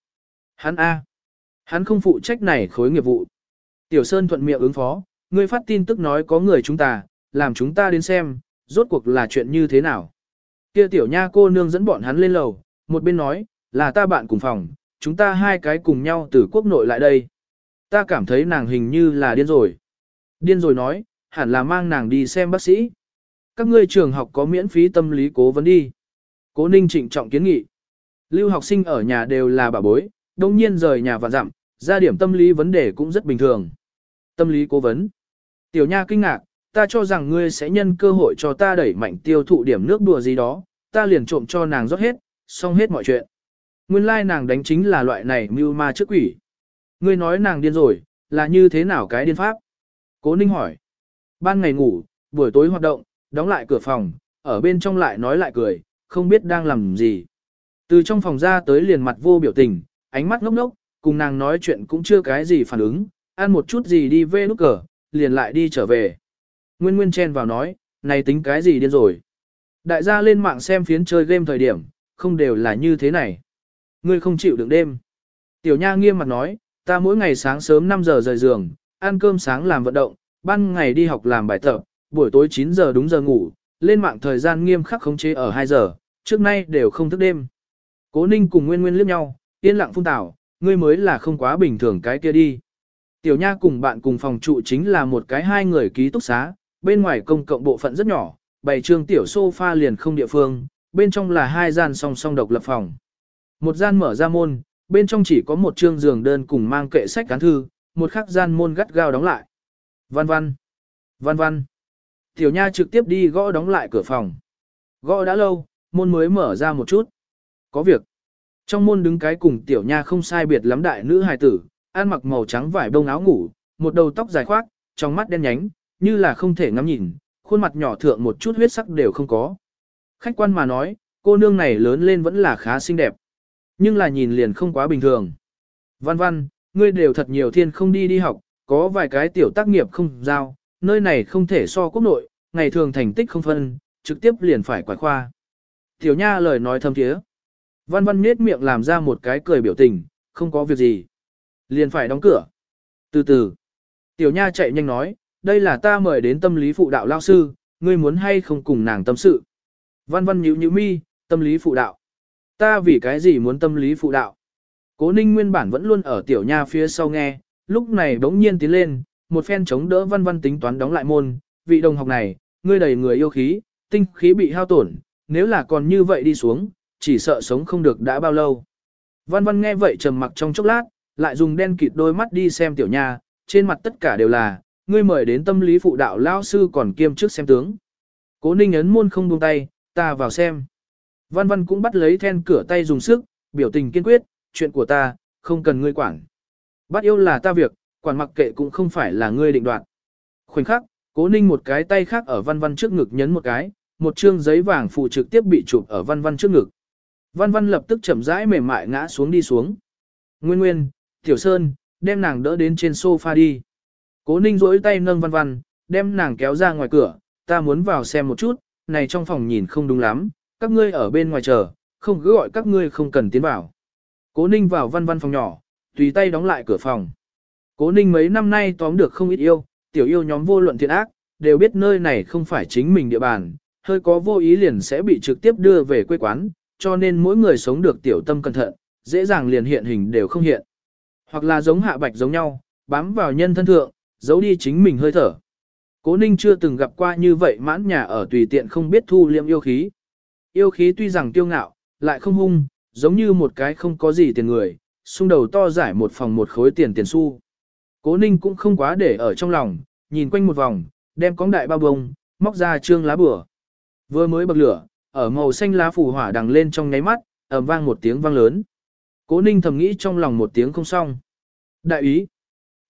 Hắn không phụ trách này khối nghiệp vụ. Tiểu Sơn thuận miệng ứng phó, ngươi phát tin tức nói có người chúng ta, làm chúng ta đến xem, rốt cuộc là chuyện như thế nào. Kia tiểu nha cô nương dẫn bọn hắn lên lầu, một bên nói, là ta bạn cùng phòng, chúng ta hai cái cùng nhau từ quốc nội lại đây. Ta cảm thấy nàng hình như là điên rồi. Điên rồi nói, hẳn là mang nàng đi xem bác sĩ. Các ngươi trường học có miễn phí tâm lý cố vấn đi. Cố Ninh trịnh trọng kiến nghị. Lưu học sinh ở nhà đều là bà bối, đông nhiên rời nhà và dặm, ra điểm tâm lý vấn đề cũng rất bình thường. Tâm lý cố vấn. Tiểu nha kinh ngạc, ta cho rằng ngươi sẽ nhân cơ hội cho ta đẩy mạnh tiêu thụ điểm nước đùa gì đó, ta liền trộm cho nàng rót hết, xong hết mọi chuyện. Nguyên lai nàng đánh chính là loại này mưu ma trước quỷ. Ngươi nói nàng điên rồi, là như thế nào cái điên pháp? Cố Ninh hỏi. Ban ngày ngủ, buổi tối hoạt động, đóng lại cửa phòng, ở bên trong lại nói lại cười, không biết đang làm gì. Từ trong phòng ra tới liền mặt vô biểu tình, ánh mắt ngốc ngốc, cùng nàng nói chuyện cũng chưa cái gì phản ứng, ăn một chút gì đi về nút cờ, liền lại đi trở về. Nguyên Nguyên chen vào nói, này tính cái gì điên rồi. Đại gia lên mạng xem phiến chơi game thời điểm, không đều là như thế này. Ngươi không chịu đựng đêm. Tiểu Nha nghiêm mặt nói, ta mỗi ngày sáng sớm 5 giờ rời giường, ăn cơm sáng làm vận động, ban ngày đi học làm bài tập, buổi tối 9 giờ đúng giờ ngủ, lên mạng thời gian nghiêm khắc khống chế ở 2 giờ, trước nay đều không thức đêm. Cố Ninh cùng Nguyên Nguyên liếc nhau, yên lặng phun tảo, ngươi mới là không quá bình thường cái kia đi. Tiểu Nha cùng bạn cùng phòng trụ chính là một cái hai người ký túc xá, bên ngoài công cộng bộ phận rất nhỏ, bày trường tiểu sofa liền không địa phương, bên trong là hai gian song song độc lập phòng. Một gian mở ra môn, bên trong chỉ có một trương giường đơn cùng mang kệ sách cán thư, một khắc gian môn gắt gao đóng lại. Văn văn, văn văn. Tiểu Nha trực tiếp đi gõ đóng lại cửa phòng. Gõ đã lâu, môn mới mở ra một chút. Có việc. Trong môn đứng cái cùng Tiểu Nha không sai biệt lắm đại nữ hài tử, ăn mặc màu trắng vải bông áo ngủ, một đầu tóc dài khoác, trong mắt đen nhánh, như là không thể ngắm nhìn, khuôn mặt nhỏ thượng một chút huyết sắc đều không có. Khách quan mà nói, cô nương này lớn lên vẫn là khá xinh đẹp, nhưng là nhìn liền không quá bình thường. Văn văn, ngươi đều thật nhiều thiên không đi học, có vài cái tiểu tác nghiệp không giao, nơi này không thể so quốc nội, ngày thường thành tích không phân, trực tiếp liền phải quải khoa. Tiểu Nha lời nói thâm thiế. Văn văn nết miệng làm ra một cái cười biểu tình, không có việc gì. Liền phải đóng cửa. Từ từ. Tiểu Nha chạy nhanh nói, đây là ta mời đến tâm lý phụ đạo lao sư, ngươi muốn hay không cùng nàng tâm sự. Văn văn nhíu nhíu mi, tâm lý phụ đạo. Ta vì cái gì muốn tâm lý phụ đạo? Cố Ninh nguyên bản vẫn luôn ở Tiểu Nha phía sau nghe, lúc này bỗng nhiên tiến lên, một phen chống đỡ văn văn tính toán đóng lại môn, vị đồng học này, ngươi đầy người yêu khí, tinh khí bị hao tổn, nếu là còn như vậy đi xuống, chỉ sợ sống không được đã bao lâu. Văn văn nghe vậy trầm mặc trong chốc lát, lại dùng đen kịt đôi mắt đi xem Tiểu Nha, trên mặt tất cả đều là, ngươi mời đến tâm lý phụ đạo lao sư còn kiêm trước xem tướng. Cố Ninh ấn môn không buông tay, ta vào xem. Văn văn cũng bắt lấy then cửa tay dùng sức, biểu tình kiên quyết, chuyện của ta, không cần ngươi quản. Bắt yêu là ta việc, quản mặc kệ cũng không phải là ngươi định đoạt. Khoảnh khắc, Cố Ninh một cái tay khác ở văn văn trước ngực nhấn một cái, một trương giấy vàng phụ trực tiếp bị chụp ở văn văn trước ngực. Văn văn lập tức chậm rãi mềm mại ngã xuống đi xuống. Nguyên Nguyên, Tiểu Sơn, đem nàng đỡ đến trên sofa đi. Cố Ninh duỗi tay nâng văn văn, đem nàng kéo ra ngoài cửa, ta muốn vào xem một chút, này trong phòng nhìn không đúng lắm, các ngươi ở bên ngoài chờ, không cứ gọi các ngươi không cần tiến vào. Cố Ninh vào văn văn phòng nhỏ, tùy tay đóng lại cửa phòng. Cố Ninh mấy năm nay tóm được không ít yêu, tiểu yêu nhóm vô luận thiện ác, đều biết nơi này không phải chính mình địa bàn, hơi có vô ý liền sẽ bị trực tiếp đưa về quê quán, cho nên mỗi người sống được tiểu tâm cẩn thận, dễ dàng liền hiện hình đều không hiện. Hoặc là giống Hạ Bạch giống nhau, bám vào nhân thân thượng, giấu đi chính mình hơi thở. Cố Ninh chưa từng gặp qua như vậy mãn nhà ở tùy tiện không biết thu liệm yêu khí. Yêu khí tuy rằng kiêu ngạo, lại không hung, giống như một cái không có gì tiền người, xung đầu to giải một phòng một khối tiền xu. Cố Ninh cũng không quá để ở trong lòng, nhìn quanh một vòng, đem cóng đại bao bông, móc ra trương lá bửa. Vừa mới bậc lửa, ở màu xanh lá phù hỏa đằng lên trong nháy mắt, ầm vang một tiếng vang lớn. Cố Ninh thầm nghĩ trong lòng một tiếng không xong. Đại ý.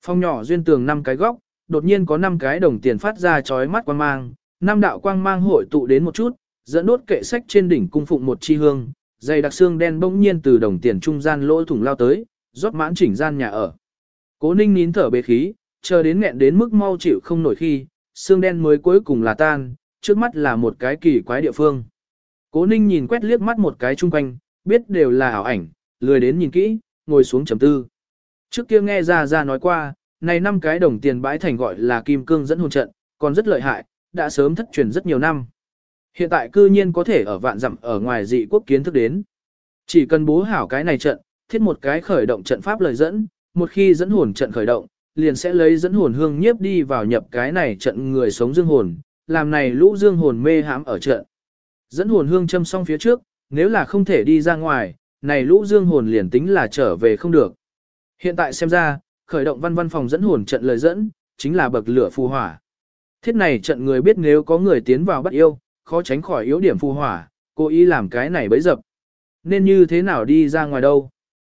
Phòng nhỏ duyên tường 5 cái góc, đột nhiên có 5 cái đồng tiền phát ra chói mắt quang mang, 5 đạo quang mang hội tụ đến một chút, dẫn đốt kệ sách trên đỉnh cung phụng một chi hương, dày đặc xương đen bỗng nhiên từ đồng tiền trung gian lỗ thủng lao tới, rót mãn chỉnh gian nhà ở. Cố Ninh nín thở bế khí, chờ đến nghẹn đến mức mau chịu không nổi khi, xương đen mới cuối cùng là tan, trước mắt là một cái kỳ quái địa phương. Cố Ninh nhìn quét liếc mắt một cái chung quanh, biết đều là ảo ảnh, lười đến nhìn kỹ, ngồi xuống trầm tư. Trước kia nghe ra nói qua, này 5 cái đồng tiền bãi thành gọi là kim cương dẫn hồn trận, còn rất lợi hại, đã sớm thất truyền rất nhiều năm. Hiện tại cư nhiên có thể ở vạn dặm ở ngoài dị quốc kiến thức đến. Chỉ cần bố hảo cái này trận, thiết một cái khởi động trận pháp lời dẫn, một khi dẫn hồn trận khởi động, liền sẽ lấy dẫn hồn hương nhiếp đi vào nhập cái này trận người sống dương hồn, làm này lũ dương hồn mê hãm ở trận. Dẫn hồn hương châm xong phía trước, nếu là không thể đi ra ngoài, này lũ dương hồn liền tính là trở về không được. Hiện tại xem ra, khởi động văn phòng dẫn hồn trận lời dẫn, chính là bậc lửa phù hỏa. Thiết này trận người biết nếu có người tiến vào bắt yêu, khó tránh khỏi yếu điểm phù hỏa, cố ý làm cái này bấy dập. Nên như thế nào đi ra ngoài đâu?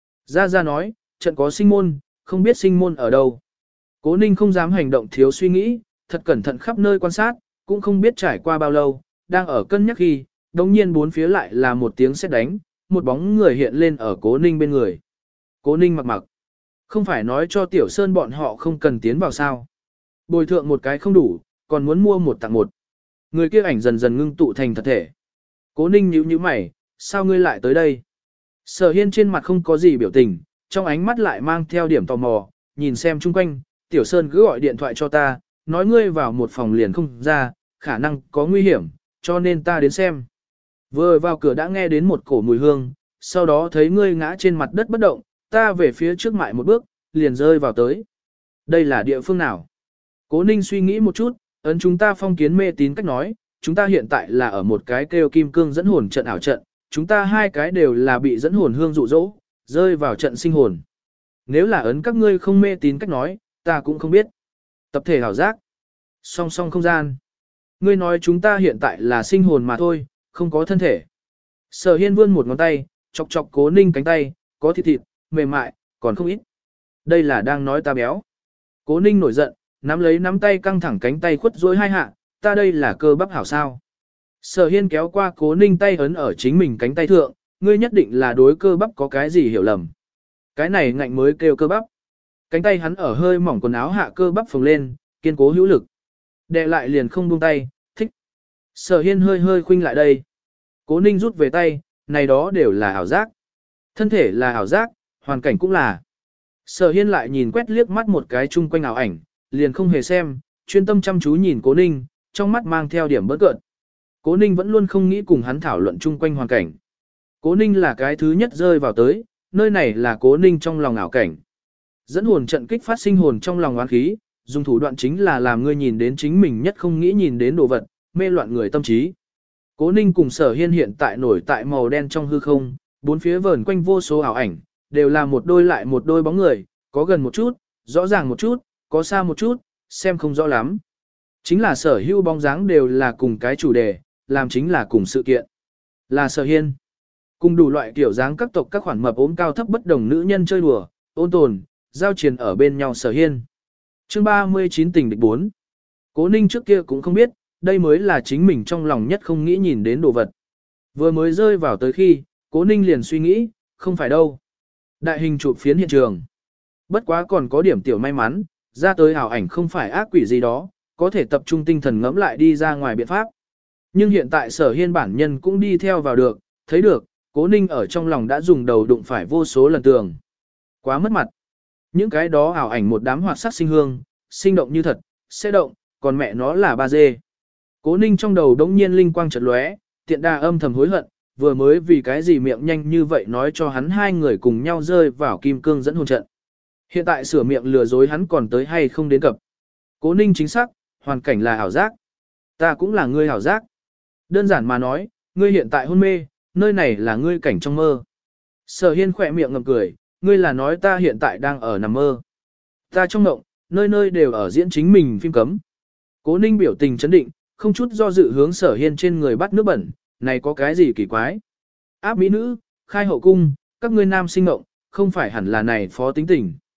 Ra nói, trận có sinh môn, không biết sinh môn ở đâu. Cố Ninh không dám hành động thiếu suy nghĩ, thật cẩn thận khắp nơi quan sát, cũng không biết trải qua bao lâu, đang ở cân nhắc khi, đồng nhiên bốn phía lại là một tiếng sét đánh, một bóng người hiện lên ở Cố Ninh bên người. Cố Ninh mặc, không phải nói cho Tiểu Sơn bọn họ không cần tiến vào sao. Bồi thượng một cái không đủ, còn muốn mua một tặng một. Người kia ảnh dần dần ngưng tụ thành thật thể. Cố Ninh nhíu mày, sao ngươi lại tới đây? Sở Hiên trên mặt không có gì biểu tình, trong ánh mắt lại mang theo điểm tò mò, nhìn xem chung quanh, Tiểu Sơn cứ gọi điện thoại cho ta, nói ngươi vào một phòng liền không ra, khả năng có nguy hiểm, cho nên ta đến xem. Vừa vào cửa đã nghe đến một cổ mùi hương, sau đó thấy ngươi ngã trên mặt đất bất động, ta về phía trước mại một bước, liền rơi vào tới. Đây là địa phương nào? Cố Ninh suy nghĩ một chút, ấn chúng ta phong kiến mê tín cách nói, chúng ta hiện tại là ở một cái kêu kim cương dẫn hồn trận ảo trận, chúng ta hai cái đều là bị dẫn hồn hương dụ dỗ, rơi vào trận sinh hồn. Nếu là ấn các ngươi không mê tín cách nói, ta cũng không biết. Tập thể ảo giác, song song không gian. Ngươi nói chúng ta hiện tại là sinh hồn mà thôi, không có thân thể. Sở Hiên vươn một ngón tay, chọc chọc Cố Ninh cánh tay, có thịt, mềm mại, còn không ít. Đây là đang nói ta béo. Cố Ninh nổi giận, nắm tay căng thẳng cánh tay khuất duỗi hai hạ, ta đây là cơ bắp hảo sao. Sở Hiên kéo qua Cố Ninh tay ấn ở chính mình cánh tay thượng, ngươi nhất định là đối cơ bắp có cái gì hiểu lầm. Cái này ngạnh mới kêu cơ bắp. Cánh tay hắn ở hơi mỏng quần áo hạ cơ bắp phồng lên, kiên cố hữu lực. Đè lại liền không buông tay, thích. Sở Hiên hơi khuynh lại đây. Cố Ninh rút về tay, này đó đều là ảo giác. Thân thể là ảo giác, hoàn cảnh cũng là. Sở Hiên lại nhìn quét liếc mắt một cái chung quanh ảo ảnh, liền không hề xem, chuyên tâm chăm chú nhìn Cố Ninh, trong mắt mang theo điểm bớt cợt. Cố Ninh vẫn luôn không nghĩ cùng hắn thảo luận chung quanh hoàn cảnh. Cố Ninh là cái thứ nhất rơi vào tới, nơi này là Cố Ninh trong lòng ảo cảnh. Dẫn hồn trận kích phát sinh hồn trong lòng oán khí, dùng thủ đoạn chính là làm ngươi nhìn đến chính mình nhất không nghĩ nhìn đến đồ vật, mê loạn người tâm trí. Cố Ninh cùng Sở Hiên hiện tại nổi tại màu đen trong hư không, bốn phía vờn quanh vô số ảo ảnh, đều là một đôi lại một đôi bóng người, có gần một chút, rõ ràng một chút, có xa một chút, xem không rõ lắm. Chính là sở hữu bóng dáng đều là cùng cái chủ đề, làm chính là cùng sự kiện. Là Sở Hiên. Cùng đủ loại kiểu dáng các tộc các khoản mập ốm cao thấp bất đồng nữ nhân chơi đùa, ôn tồn, giao triền ở bên nhau Sở Hiên. Chương 39 tình địch 4. Cố Ninh trước kia cũng không biết, đây mới là chính mình trong lòng nhất không nghĩ nhìn đến đồ vật. Vừa mới rơi vào tới khi, Cố Ninh liền suy nghĩ, không phải đâu. Đại hình chụp phiến hiện trường. Bất quá còn có điểm tiểu may mắn, ra tới ảo ảnh không phải ác quỷ gì đó, có thể tập trung tinh thần ngẫm lại đi ra ngoài biện pháp. Nhưng hiện tại Sở Hiên bản nhân cũng đi theo vào được, thấy được, Cố Ninh ở trong lòng đã dùng đầu đụng phải vô số lần tường. Quá mất mặt. Những cái đó ảo ảnh một đám hoạt sắc sinh hương, sinh động như thật, sẽ động, còn mẹ nó là 3D. Cố Ninh trong đầu đống nhiên linh quang chợt lóe, tiện đà âm thầm hối hận, vừa mới vì cái gì miệng nhanh như vậy nói cho hắn hai người cùng nhau rơi vào kim cương dẫn hồn trận. Hiện tại sửa miệng lừa dối hắn còn tới hay không đến cập. Cố Ninh chính xác, hoàn cảnh là ảo giác. Ta cũng là ngươi ảo giác. Đơn giản mà nói, ngươi hiện tại hôn mê, nơi này là ngươi cảnh trong mơ. Sở Hiên khỏe miệng ngậm cười, ngươi là nói ta hiện tại đang ở nằm mơ. Ta trong mộng, nơi nơi đều ở diễn chính mình phim cấm. Cố Ninh biểu tình chấn định, không chút do dự hướng Sở Hiên trên người bắt nước bẩn, này có cái gì kỳ quái. Áp mỹ nữ, khai hậu cung, các ngươi nam sinh mộng, không phải hẳn là này phó tính tình.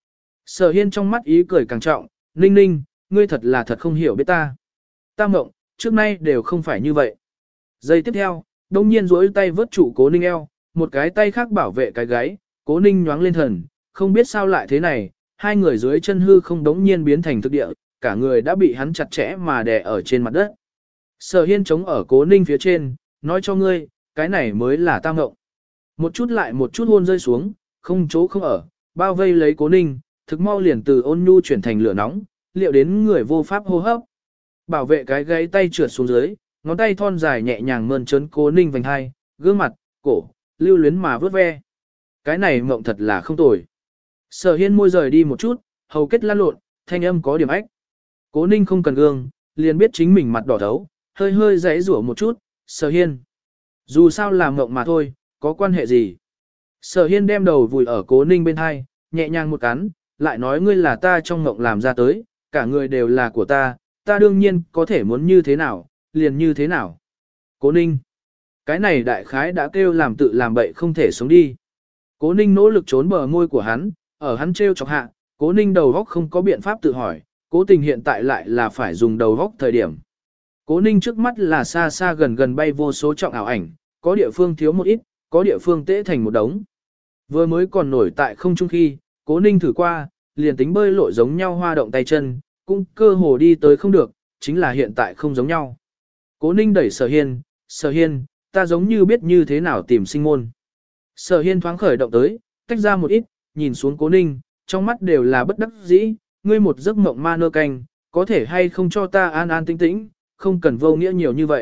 Sở Hiên trong mắt ý cười càng trọng, Ninh Ninh, ngươi thật là thật không hiểu biết ta. Ta mộng, trước nay đều không phải như vậy. Giây tiếp theo, đông nhiên duỗi tay vớt trụ Cố Ninh eo, một cái tay khác bảo vệ cái gáy, Cố Ninh nhoáng lên thần, không biết sao lại thế này, hai người dưới chân hư không đống nhiên biến thành thực địa, cả người đã bị hắn chặt chẽ mà đè ở trên mặt đất. Sở Hiên chống ở Cố Ninh phía trên, nói cho ngươi, cái này mới là ta mộng. Một chút lại một chút hôn rơi xuống, không chỗ không ở, bao vây lấy Cố Ninh, thực mau liền từ ôn nhu chuyển thành lửa nóng, liệu đến người vô pháp hô hấp. Bảo vệ cái gáy tay trượt xuống dưới, ngón tay thon dài nhẹ nhàng mơn trớn Cố Ninh vành hai, gương mặt, cổ, lưu luyến mà vớt ve. Cái này mộng thật là không tồi. Sở Hiên môi rời đi một chút, hầu kết lan lộn, thanh âm có điểm ách. Cố Ninh không cần gương, liền biết chính mình mặt đỏ thấu, hơi hơi giãy rủa một chút, Sở Hiên. Dù sao làm mộng mà thôi, có quan hệ gì. Sở Hiên đem đầu vùi ở Cố Ninh bên hai, nhẹ nhàng một cắn, lại nói ngươi là ta trong mộng làm ra tới, cả người đều là của ta đương nhiên có thể muốn như thế nào, liền như thế nào. Cố Ninh. Cái này đại khái đã kêu làm tự làm bậy không thể sống đi. Cố Ninh nỗ lực trốn bờ môi của hắn, ở hắn trêu chọc hạ, Cố Ninh đầu góc không có biện pháp tự hỏi, Cố Tình hiện tại lại là phải dùng đầu góc thời điểm. Cố Ninh trước mắt là xa xa gần gần bay vô số trọng ảo ảnh, có địa phương thiếu một ít, có địa phương tễ thành một đống. Vừa mới còn nổi tại không trung khi, Cố Ninh thử qua, liền tính bơi lội giống nhau hoa động tay chân, cũng cơ hồ đi tới không được, chính là hiện tại không giống nhau. Cố Ninh đẩy Sở Hiên, ta giống như biết như thế nào tìm sinh môn. Sở Hiên thoáng khởi động tới, tách ra một ít, nhìn xuống Cố Ninh, trong mắt đều là bất đắc dĩ, ngươi một giấc mộng ma nơ canh, có thể hay không cho ta an an tĩnh tĩnh, không cần vô nghĩa nhiều như vậy.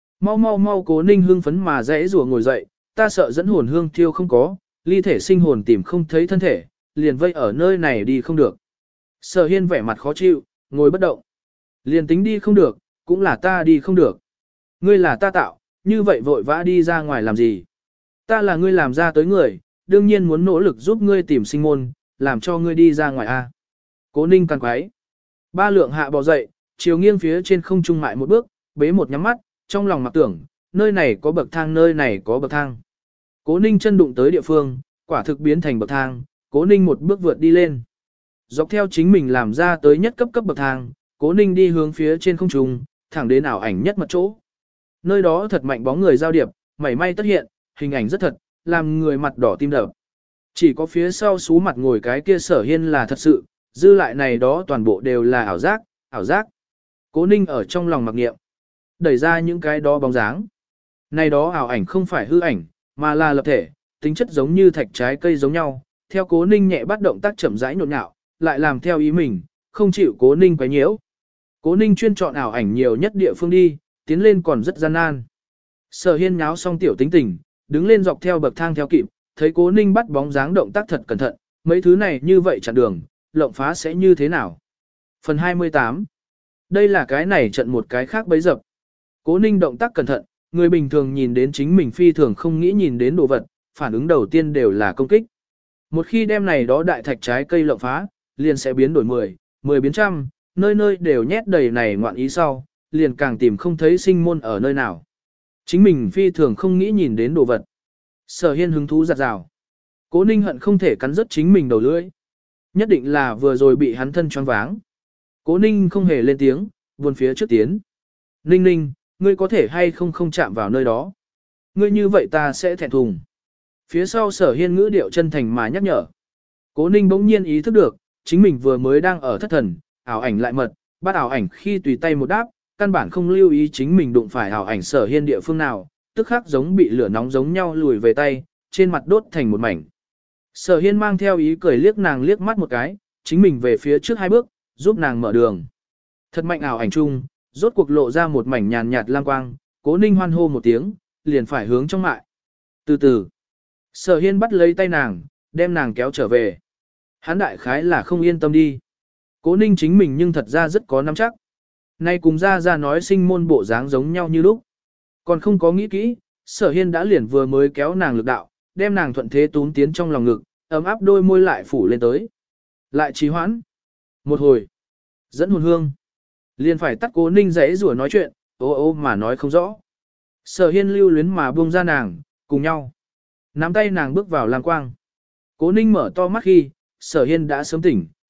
Mau Cố Ninh hưng phấn mà rẽ rùa ngồi dậy, ta sợ dẫn hồn hương thiêu không có, ly thể sinh hồn tìm không thấy thân thể, liền vây ở nơi này đi không được. Sở Hiên vẻ mặt khó chịu, ngồi bất động. Liền tính đi không được, cũng là ta đi không được. Ngươi là ta tạo, như vậy vội vã đi ra ngoài làm gì? Ta là ngươi làm ra tới người, đương nhiên muốn nỗ lực giúp ngươi tìm sinh môn, làm cho ngươi đi ra ngoài a. Cố Ninh càng quái. Ba lượng hạ bò dậy, chiều nghiêng phía trên không trung mại một bước, bế một nhắm mắt, trong lòng mặc tưởng, nơi này có bậc thang, nơi này có bậc thang. Cố Ninh chân đụng tới địa phương, quả thực biến thành bậc thang, Cố Ninh một bước vượt đi lên. Dọc theo chính mình làm ra tới nhất cấp bậc thang, Cố Ninh đi hướng phía trên không trung, thẳng đến ảo ảnh nhất mật chỗ. Nơi đó thật mạnh bóng người giao điệp, mảy may tất hiện, hình ảnh rất thật, làm người mặt đỏ tim đập. Chỉ có phía sau sú mặt ngồi cái kia Sở Hiên là thật sự, dư lại này đó toàn bộ đều là ảo giác, ảo giác. Cố Ninh ở trong lòng mặc niệm, đẩy ra những cái đó bóng dáng. Này đó ảo ảnh không phải hư ảnh, mà là lập thể, tính chất giống như thạch trái cây giống nhau. Theo Cố Ninh nhẹ bắt động tác chậm rãi nhộn nhạo, lại làm theo ý mình, không chịu Cố Ninh quấy nhiễu. Cố Ninh chuyên chọn ảo ảnh nhiều nhất địa phương đi, tiến lên còn rất gian nan. Sở Hiên nháo xong tiểu tính tình, đứng lên dọc theo bậc thang theo kịp, thấy Cố Ninh bắt bóng dáng động tác thật cẩn thận, mấy thứ này như vậy chặn đường, lộng phá sẽ như thế nào? Phần 28. Đây là cái này trận một cái khác bấy dập. Cố Ninh động tác cẩn thận, người bình thường nhìn đến chính mình phi thường không nghĩ nhìn đến đồ vật, phản ứng đầu tiên đều là công kích. Một khi đem này đó đại thạch trái cây lộng phá, liền sẽ biến đổi 10 biến trăm, nơi nơi đều nhét đầy này ngoạn ý sau, liền càng tìm không thấy sinh môn ở nơi nào. Chính mình phi thường không nghĩ nhìn đến đồ vật. Sở Hiên hứng thú giặt rào. Cố Ninh hận không thể cắn rứt chính mình đầu lưỡi. Nhất định là vừa rồi bị hắn thân choáng váng. Cố Ninh không hề lên tiếng, vươn phía trước tiến. Ninh Ninh, ngươi có thể hay không chạm vào nơi đó. Ngươi như vậy ta sẽ thẹn thùng. Phía sau Sở Hiên ngữ điệu chân thành mà nhắc nhở. Cố Ninh bỗng nhiên ý thức được, chính mình vừa mới đang ở thất thần, ảo ảnh lại mật, bắt ảo ảnh khi tùy tay một đáp, căn bản không lưu ý chính mình đụng phải ảo ảnh Sở Hiên địa phương nào, tức khắc giống bị lửa nóng giống nhau lùi về tay, trên mặt đốt thành một mảnh. Sở Hiên mang theo ý cười liếc nàng liếc mắt một cái, chính mình về phía trước 2 bước, giúp nàng mở đường. Thật mạnh ảo ảnh chung, rốt cuộc lộ ra một mảnh nhàn nhạt lam quang, Cố Ninh hoan hô một tiếng, liền phải hướng trong mại. Từ từ, Sở Hiên bắt lấy tay nàng, đem nàng kéo trở về. Hắn đại khái là không yên tâm đi. Cố Ninh chính mình nhưng thật ra rất có nắm chắc. Nay cùng ra nói sinh môn bộ dáng giống nhau như lúc. Còn không có nghĩ kỹ, Sở Hiên đã liền vừa mới kéo nàng lực đạo, đem nàng thuận thế túm tiến trong lòng ngực, ấm áp đôi môi lại phủ lên tới. Lại trì hoãn. Một hồi. Dẫn hồn hương. Liền phải tắt Cố Ninh giãy rủa nói chuyện, ô mà nói không rõ. Sở Hiên lưu luyến mà buông ra nàng, cùng nhau. Nắm tay nàng bước vào lang quang. Cố Ninh mở to mắt khi, Sở Hiên đã sớm tỉnh,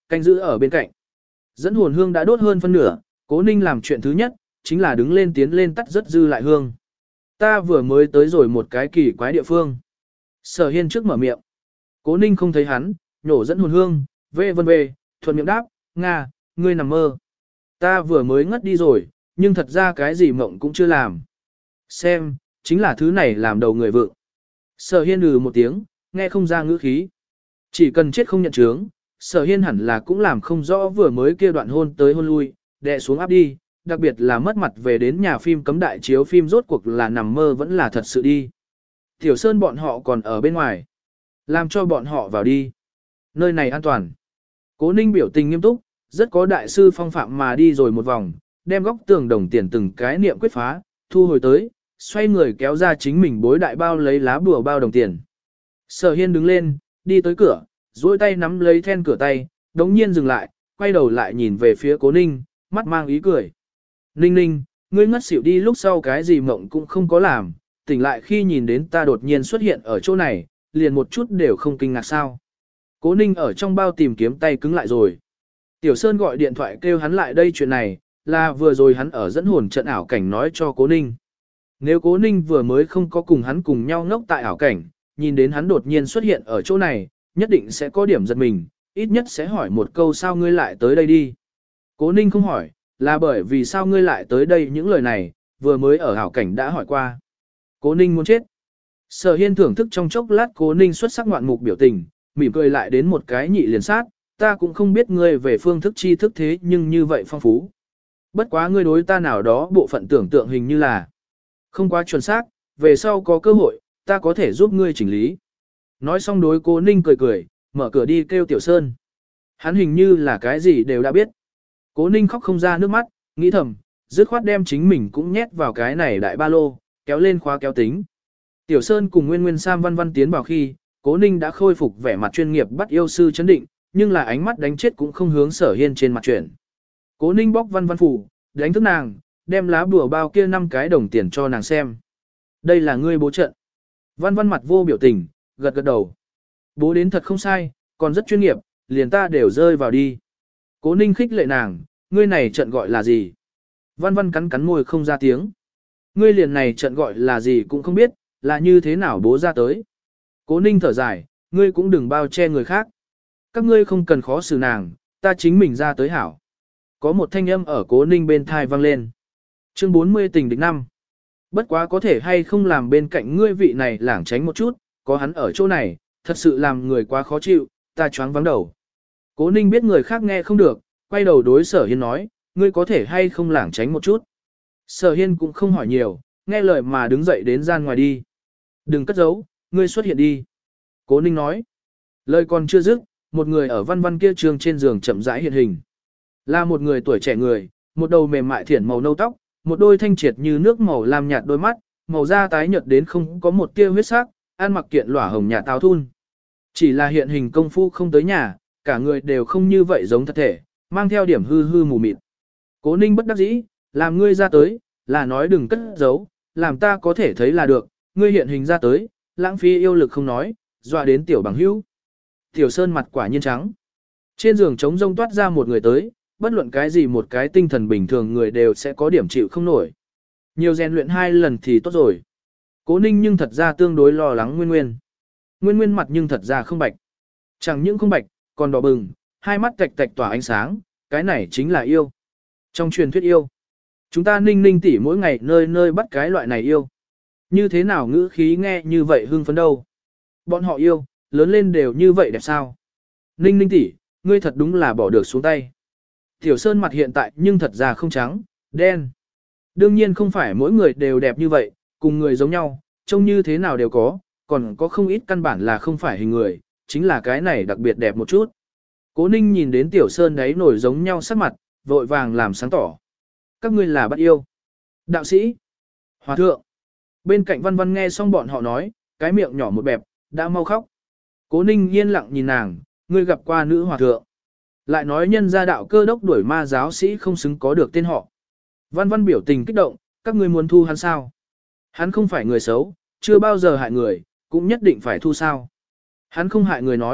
canh giữ ở bên cạnh. Dẫn hồn hương đã đốt hơn phân nửa, Cố Ninh làm chuyện thứ nhất, chính là đứng lên tiến lên tắt rất dư lại hương. Ta vừa mới tới rồi một cái kỳ quái địa phương. Sở Hiên trước mở miệng. Cố Ninh không thấy hắn, nhổ dẫn hồn hương, về, thuận miệng đáp, Nga, ngươi nằm mơ. Ta vừa mới ngất đi rồi, nhưng thật ra cái gì mộng cũng chưa làm. Xem, chính là thứ này làm đầu người vượng. Sở Hiên một tiếng, nghe không ra ngữ khí. Chỉ cần chết không nhận chướng, Sở Hiên hẳn là cũng làm không rõ vừa mới kia đoạn hôn tới hôn lui, đè xuống áp đi, đặc biệt là mất mặt về đến nhà phim cấm đại chiếu phim rốt cuộc là nằm mơ vẫn là thật sự đi. Tiểu Sơn bọn họ còn ở bên ngoài. Làm cho bọn họ vào đi. Nơi này an toàn. Cố Ninh biểu tình nghiêm túc, rất có đại sư phong phạm mà đi rồi một vòng, đem góc tường đồng tiền từng cái niệm quyết phá, thu hồi tới, xoay người kéo ra chính mình bối đại bao lấy lá bùa bao đồng tiền. Sở Hiên đứng lên, đi tới cửa, duỗi tay nắm lấy then cửa tay, đống nhiên dừng lại, quay đầu lại nhìn về phía Cố Ninh, mắt mang ý cười. Ninh Ninh, ngươi ngất xỉu đi lúc sau cái gì mộng cũng không có làm, tỉnh lại khi nhìn đến ta đột nhiên xuất hiện ở chỗ này, liền một chút đều không kinh ngạc sao. Cố Ninh ở trong bao tìm kiếm tay cứng lại rồi. Tiểu Sơn gọi điện thoại kêu hắn lại đây chuyện này, là vừa rồi hắn ở dẫn hồn trận ảo cảnh nói cho Cố Ninh. Nếu Cố Ninh vừa mới không có cùng hắn cùng nhau ngốc tại ảo cảnh, nhìn đến hắn đột nhiên xuất hiện ở chỗ này, nhất định sẽ có điểm giật mình, ít nhất sẽ hỏi một câu sao ngươi lại tới đây đi. Cố Ninh không hỏi, là bởi vì sao ngươi lại tới đây những lời này, vừa mới ở ảo cảnh đã hỏi qua. Cố Ninh muốn chết. Sở Hiên thưởng thức trong chốc lát Cố Ninh xuất sắc ngoạn mục biểu tình, mỉm cười lại đến một cái nhị liền sát, ta cũng không biết ngươi về phương thức tri thức thế nhưng như vậy phong phú. Bất quá ngươi đối ta nào đó bộ phận tưởng tượng hình như là không quá chuẩn xác, về sau có cơ hội, ta có thể giúp ngươi chỉnh lý. Nói xong đối Cố Ninh cười cười, mở cửa đi kêu Tiểu Sơn. Hắn hình như là cái gì đều đã biết. Cố Ninh khóc không ra nước mắt, nghĩ thầm, dứt khoát đem chính mình cũng nhét vào cái này đại ba lô, kéo lên khóa kéo tính. Tiểu Sơn cùng Nguyên Nguyên Sam Văn Văn tiến vào khi, Cố Ninh đã khôi phục vẻ mặt chuyên nghiệp bắt yêu sư chấn định, nhưng là ánh mắt đánh chết cũng không hướng Sở Hiên trên mặt chuyển. Cố Ninh bóc Văn Văn phủ, đánh thức nàng, đem lá bùa bao kia 5 cái đồng tiền cho nàng xem. Đây là ngươi bố trận. Văn Văn mặt vô biểu tình, gật gật đầu. Bố đến thật không sai, còn rất chuyên nghiệp, liền ta đều rơi vào đi. Cố Ninh khích lệ nàng, ngươi này trận gọi là gì? Văn Văn cắn cắn môi không ra tiếng. Ngươi liền này trận gọi là gì cũng không biết, là như thế nào bố ra tới. Cố Ninh thở dài, ngươi cũng đừng bao che người khác. Các ngươi không cần khó xử nàng, ta chính mình ra tới hảo. Có một thanh âm ở Cố Ninh bên thai vang lên. Chương 40 tình địch năm. Bất quá có thể hay không làm bên cạnh ngươi vị này lảng tránh một chút, có hắn ở chỗ này, thật sự làm người quá khó chịu, ta choáng vắng đầu. Cố Ninh biết người khác nghe không được, quay đầu đối Sở Hiên nói, ngươi có thể hay không lảng tránh một chút. Sở Hiên cũng không hỏi nhiều, nghe lời mà đứng dậy đến gian ngoài đi. Đừng cất giấu, ngươi xuất hiện đi. Cố Ninh nói. Lời còn chưa dứt, một người ở Văn Văn kia trường trên giường chậm rãi hiện hình. Là một người tuổi trẻ người, một đầu mềm mại thiển màu nâu tóc, một đôi thanh triệt như nước màu lam nhạt đôi mắt, màu da tái nhợt đến không có một tia huyết sắc, ăn mặc kiện lỏa hồng nhà táo thun. Chỉ là hiện hình công phu không tới nhà, cả người đều không như vậy giống thật thể, mang theo điểm hư hư mù mịt. Cố Ninh bất đắc dĩ, làm ngươi ra tới, là nói đừng cất giấu, làm ta có thể thấy là được, ngươi hiện hình ra tới, lãng phí yêu lực không nói, dọa đến tiểu bằng hữu. Tiểu Sơn mặt quả nhiên trắng. Trên giường trống rông toát ra một người tới, bất luận cái gì một cái tinh thần bình thường người đều sẽ có điểm chịu không nổi. Nhiều rèn luyện 2 lần thì tốt rồi. Cố Ninh nhưng thật ra tương đối lo lắng Nguyên Nguyên. Nguyên Nguyên mặt nhưng thật ra không bạch. Chẳng những không bạch, còn đỏ bừng, hai mắt tạch tạch tỏa ánh sáng, cái này chính là yêu. Trong truyền thuyết yêu, chúng ta Ninh Ninh tỷ mỗi ngày nơi nơi bắt cái loại này yêu. Như thế nào ngữ khí nghe như vậy hưng phấn đâu. Bọn họ yêu, lớn lên đều như vậy đẹp sao. Ninh Ninh tỷ, ngươi thật đúng là bỏ được xuống tay. Tiểu Sơn mặt hiện tại nhưng thật ra không trắng, đen. Đương nhiên không phải mỗi người đều đẹp như vậy, cùng người giống nhau, trông như thế nào đều có, còn có không ít căn bản là không phải hình người, chính là cái này đặc biệt đẹp một chút. Cố Ninh nhìn đến Tiểu Sơn đấy nổi giống nhau sắc mặt, vội vàng làm sáng tỏ. Các ngươi là bắt yêu. Đạo sĩ. Hòa thượng. Bên cạnh Văn Văn nghe xong bọn họ nói, cái miệng nhỏ một bẹp, đã mau khóc. Cố Ninh yên lặng nhìn nàng, ngươi gặp qua nữ hòa thượng. Lại nói nhân gia đạo cơ đốc đuổi ma giáo sĩ không xứng có được tên họ. Văn Văn biểu tình kích động, các ngươi muốn thu hắn sao? Hắn không phải người xấu, chưa bao giờ hại người, cũng nhất định phải thu sao. Hắn không hại người nói,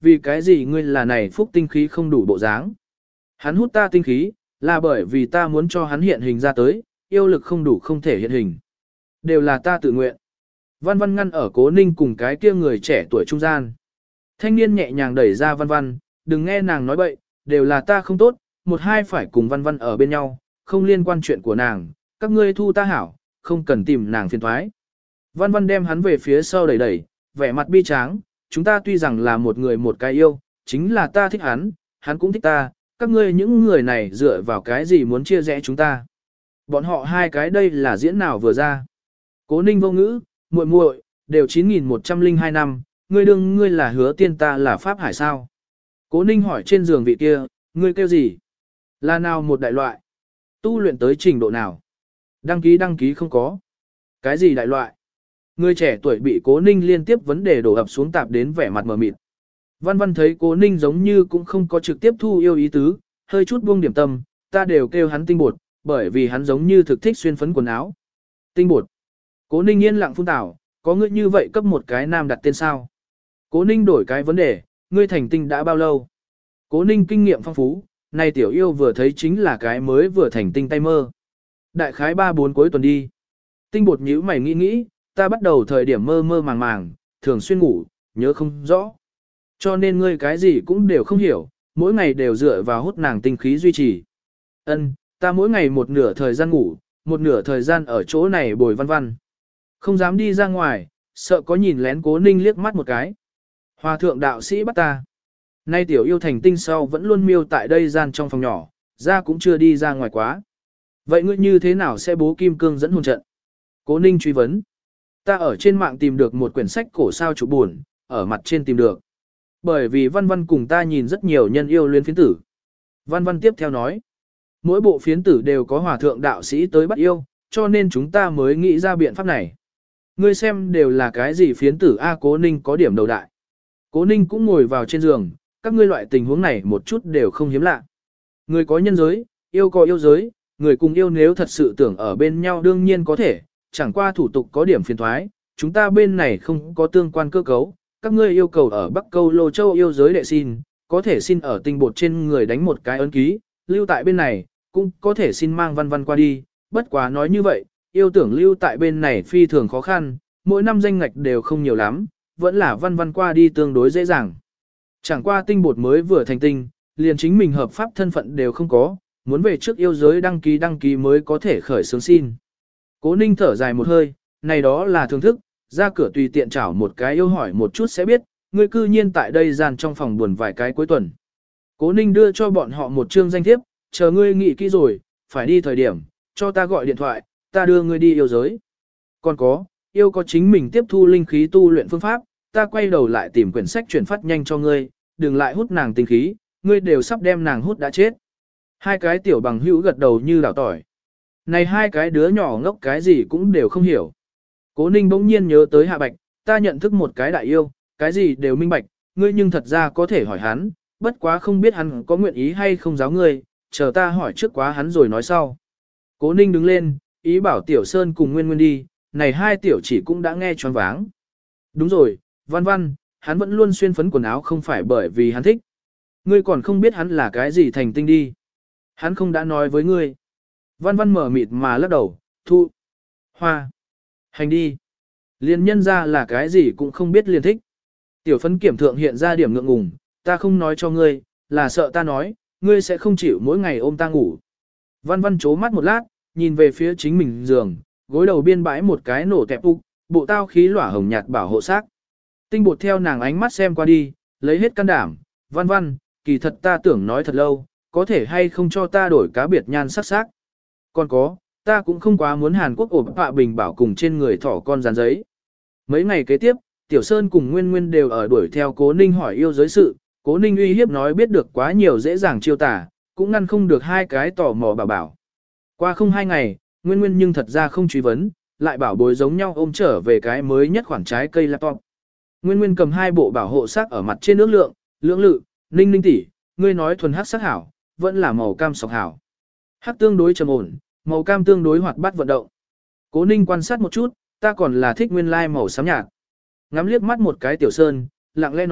vì cái gì ngươi là này phúc tinh khí không đủ bộ dáng. Hắn hút ta tinh khí, là bởi vì ta muốn cho hắn hiện hình ra tới, yêu lực không đủ không thể hiện hình. Đều là ta tự nguyện. Văn Văn ngăn ở Cố Ninh cùng cái kia người trẻ tuổi trung gian. Thanh niên nhẹ nhàng đẩy ra Văn Văn, đừng nghe nàng nói bậy, đều là ta không tốt, một hai phải cùng Văn Văn ở bên nhau, không liên quan chuyện của nàng, các ngươi thu ta hảo, không cần tìm nàng phiền thoái. Văn Văn đem hắn về phía sau đẩy đẩy, vẻ mặt bi tráng, chúng ta tuy rằng là một người một cái yêu, chính là ta thích hắn, hắn cũng thích ta, các ngươi những người này dựa vào cái gì muốn chia rẽ chúng ta. Bọn họ hai cái đây là diễn nào vừa ra. Cố Ninh vô ngữ, muội muội, đều 9102 năm, ngươi là Hứa Tiên, ta là Pháp Hải sao? Cố Ninh hỏi trên giường vị kia, ngươi kêu gì? Là nào một đại loại? Tu luyện tới trình độ nào? Đăng ký không có. Cái gì đại loại? Người trẻ tuổi bị Cố Ninh liên tiếp vấn đề đổ ập xuống tạp đến vẻ mặt mờ mịt. Văn Văn thấy Cố Ninh giống như cũng không có trực tiếp thu yêu ý tứ, hơi chút buông điểm tâm, ta đều kêu hắn tinh bột, bởi vì hắn giống như thực thích xuyên phấn quần áo. Tinh bột. Cố Ninh yên lặng phun tảo, có ngươi như vậy cấp một cái nam đặt tên sao? Cố Ninh đổi cái vấn đề, ngươi thành tinh đã bao lâu? Cố Ninh kinh nghiệm phong phú, này tiểu yêu vừa thấy chính là cái mới vừa thành tinh tay mơ. Đại khái 3-4 cuối tuần đi. Tinh bột nhíu mày nghĩ, ta bắt đầu thời điểm mơ mơ màng màng, thường xuyên ngủ, nhớ không rõ. Cho nên ngươi cái gì cũng đều không hiểu, mỗi ngày đều dựa vào hút nàng tinh khí duy trì. Ân, ta mỗi ngày một nửa thời gian ngủ, một nửa thời gian ở chỗ này bồi Văn Văn. Không dám đi ra ngoài, sợ có nhìn lén Cố Ninh liếc mắt một cái. Hòa thượng đạo sĩ bắt ta. Nay tiểu yêu thành tinh sau vẫn luôn miêu tại đây gian trong phòng nhỏ, ra cũng chưa đi ra ngoài quá. Vậy ngươi như thế nào sẽ bố kim cương dẫn hồn trận? Cố Ninh truy vấn. Ta ở trên mạng tìm được một quyển sách cổ sao chụp buồn, ở mặt trên tìm được. Bởi vì Văn Văn cùng ta nhìn rất nhiều nhân yêu luyến phiến tử. Văn Văn tiếp theo nói. Mỗi bộ phiến tử đều có hòa thượng đạo sĩ tới bắt yêu, cho nên chúng ta mới nghĩ ra biện pháp này. Ngươi xem đều là cái gì phiến tử A. Cố Ninh có điểm đầu đại. Cố Ninh cũng ngồi vào trên giường, các ngươi loại tình huống này một chút đều không hiếm lạ. Người có nhân giới, yêu có yêu giới, người cùng yêu nếu thật sự tưởng ở bên nhau đương nhiên có thể, chẳng qua thủ tục có điểm phiền thoái, chúng ta bên này không có tương quan cơ cấu, các ngươi yêu cầu ở Bắc Câu Lô Châu yêu giới đệ xin, có thể xin ở tinh bột trên người đánh một cái ấn ký, lưu tại bên này, cũng có thể xin mang Văn Văn qua đi, bất quá nói như vậy, yêu tưởng lưu tại bên này phi thường khó khăn, mỗi năm danh ngạch đều không nhiều lắm, vẫn là Văn Văn qua đi tương đối dễ dàng. Chẳng qua tinh bột mới vừa thành tinh, liền chính mình hợp pháp thân phận đều không có, muốn về trước yêu giới đăng ký mới có thể khởi xướng xin. Cố Ninh thở dài một hơi, này đó là thưởng thức, ra cửa tùy tiện chảo một cái yêu hỏi một chút sẽ biết, ngươi cư nhiên tại đây gian trong phòng buồn vài cái cuối tuần. Cố Ninh đưa cho bọn họ một chương danh thiếp, chờ ngươi nghĩ kỹ rồi, phải đi thời điểm, cho ta gọi điện thoại, ta đưa ngươi đi yêu giới. Còn có, yêu có chính mình tiếp thu linh khí tu luyện phương pháp, ta quay đầu lại tìm quyển sách chuyển phát nhanh cho ngươi, đừng lại hút nàng tinh khí, ngươi đều sắp đem nàng hút đã chết. Hai cái tiểu bằng hữu gật đầu như đảo tỏi. Này hai cái đứa nhỏ ngốc cái gì cũng đều không hiểu. Cố Ninh bỗng nhiên nhớ tới Hạ Bạch, ta nhận thức một cái đại yêu, cái gì đều minh bạch, ngươi nhưng thật ra có thể hỏi hắn, bất quá không biết hắn có nguyện ý hay không giáo ngươi, chờ ta hỏi trước quá hắn rồi nói sau. Cố Ninh đứng lên, ý bảo Tiểu Sơn cùng Nguyên Nguyên đi, này hai tiểu chỉ cũng đã nghe choáng váng. Đúng rồi, Văn Văn, hắn vẫn luôn xuyên phấn quần áo không phải bởi vì hắn thích. Ngươi còn không biết hắn là cái gì thành tinh đi. Hắn không đã nói với ngươi. Văn Văn mở mịt mà lắc đầu, thu, hoa, hành đi. Liên nhân ra là cái gì cũng không biết liền thích. Tiểu phấn kiểm thượng hiện ra điểm ngượng ngùng, ta không nói cho ngươi, là sợ ta nói, ngươi sẽ không chịu mỗi ngày ôm ta ngủ. Văn Văn chố mắt một lát, nhìn về phía chính mình giường, gối đầu biên bãi một cái nổ tẹp ục, bộ tao khí lỏa hồng nhạt bảo hộ xác. Tinh bột theo nàng ánh mắt xem qua đi, lấy hết can đảm, Văn Văn, kỳ thật ta tưởng nói thật lâu, có thể hay không cho ta đổi cá biệt nhan sắc sắc. Còn có, ta cũng không quá muốn Hàn Quốc ổn họa bình bảo cùng trên người thỏ con dán giấy. Mấy ngày kế tiếp, Tiểu Sơn cùng Nguyên Nguyên đều ở đuổi theo Cố Ninh hỏi yêu giới sự, Cố Ninh uy hiếp nói biết được quá nhiều dễ dàng chiêu tả, cũng ngăn không được hai cái tò mò bảo. Qua không 2 ngày, Nguyên Nguyên nhưng thật ra không truy vấn, lại bảo bối giống nhau ôm trở về cái mới nhất khoản trái cây laptop. Nguyên Nguyên cầm 2 bộ bảo hộ sắc ở mặt trên nước lưỡng lự, Ninh Ninh tỷ, ngươi nói thuần hắc sắc hảo, vẫn là màu cam sọc hảo. Hắc tương đối trầm ổn, màu cam tương đối hoạt bát vận động. Cố Ninh quan sát một chút, ta còn là thích nguyên lai màu xám nhạt. Ngắm liếc mắt một cái Tiểu Sơn, lặng lẽ nói,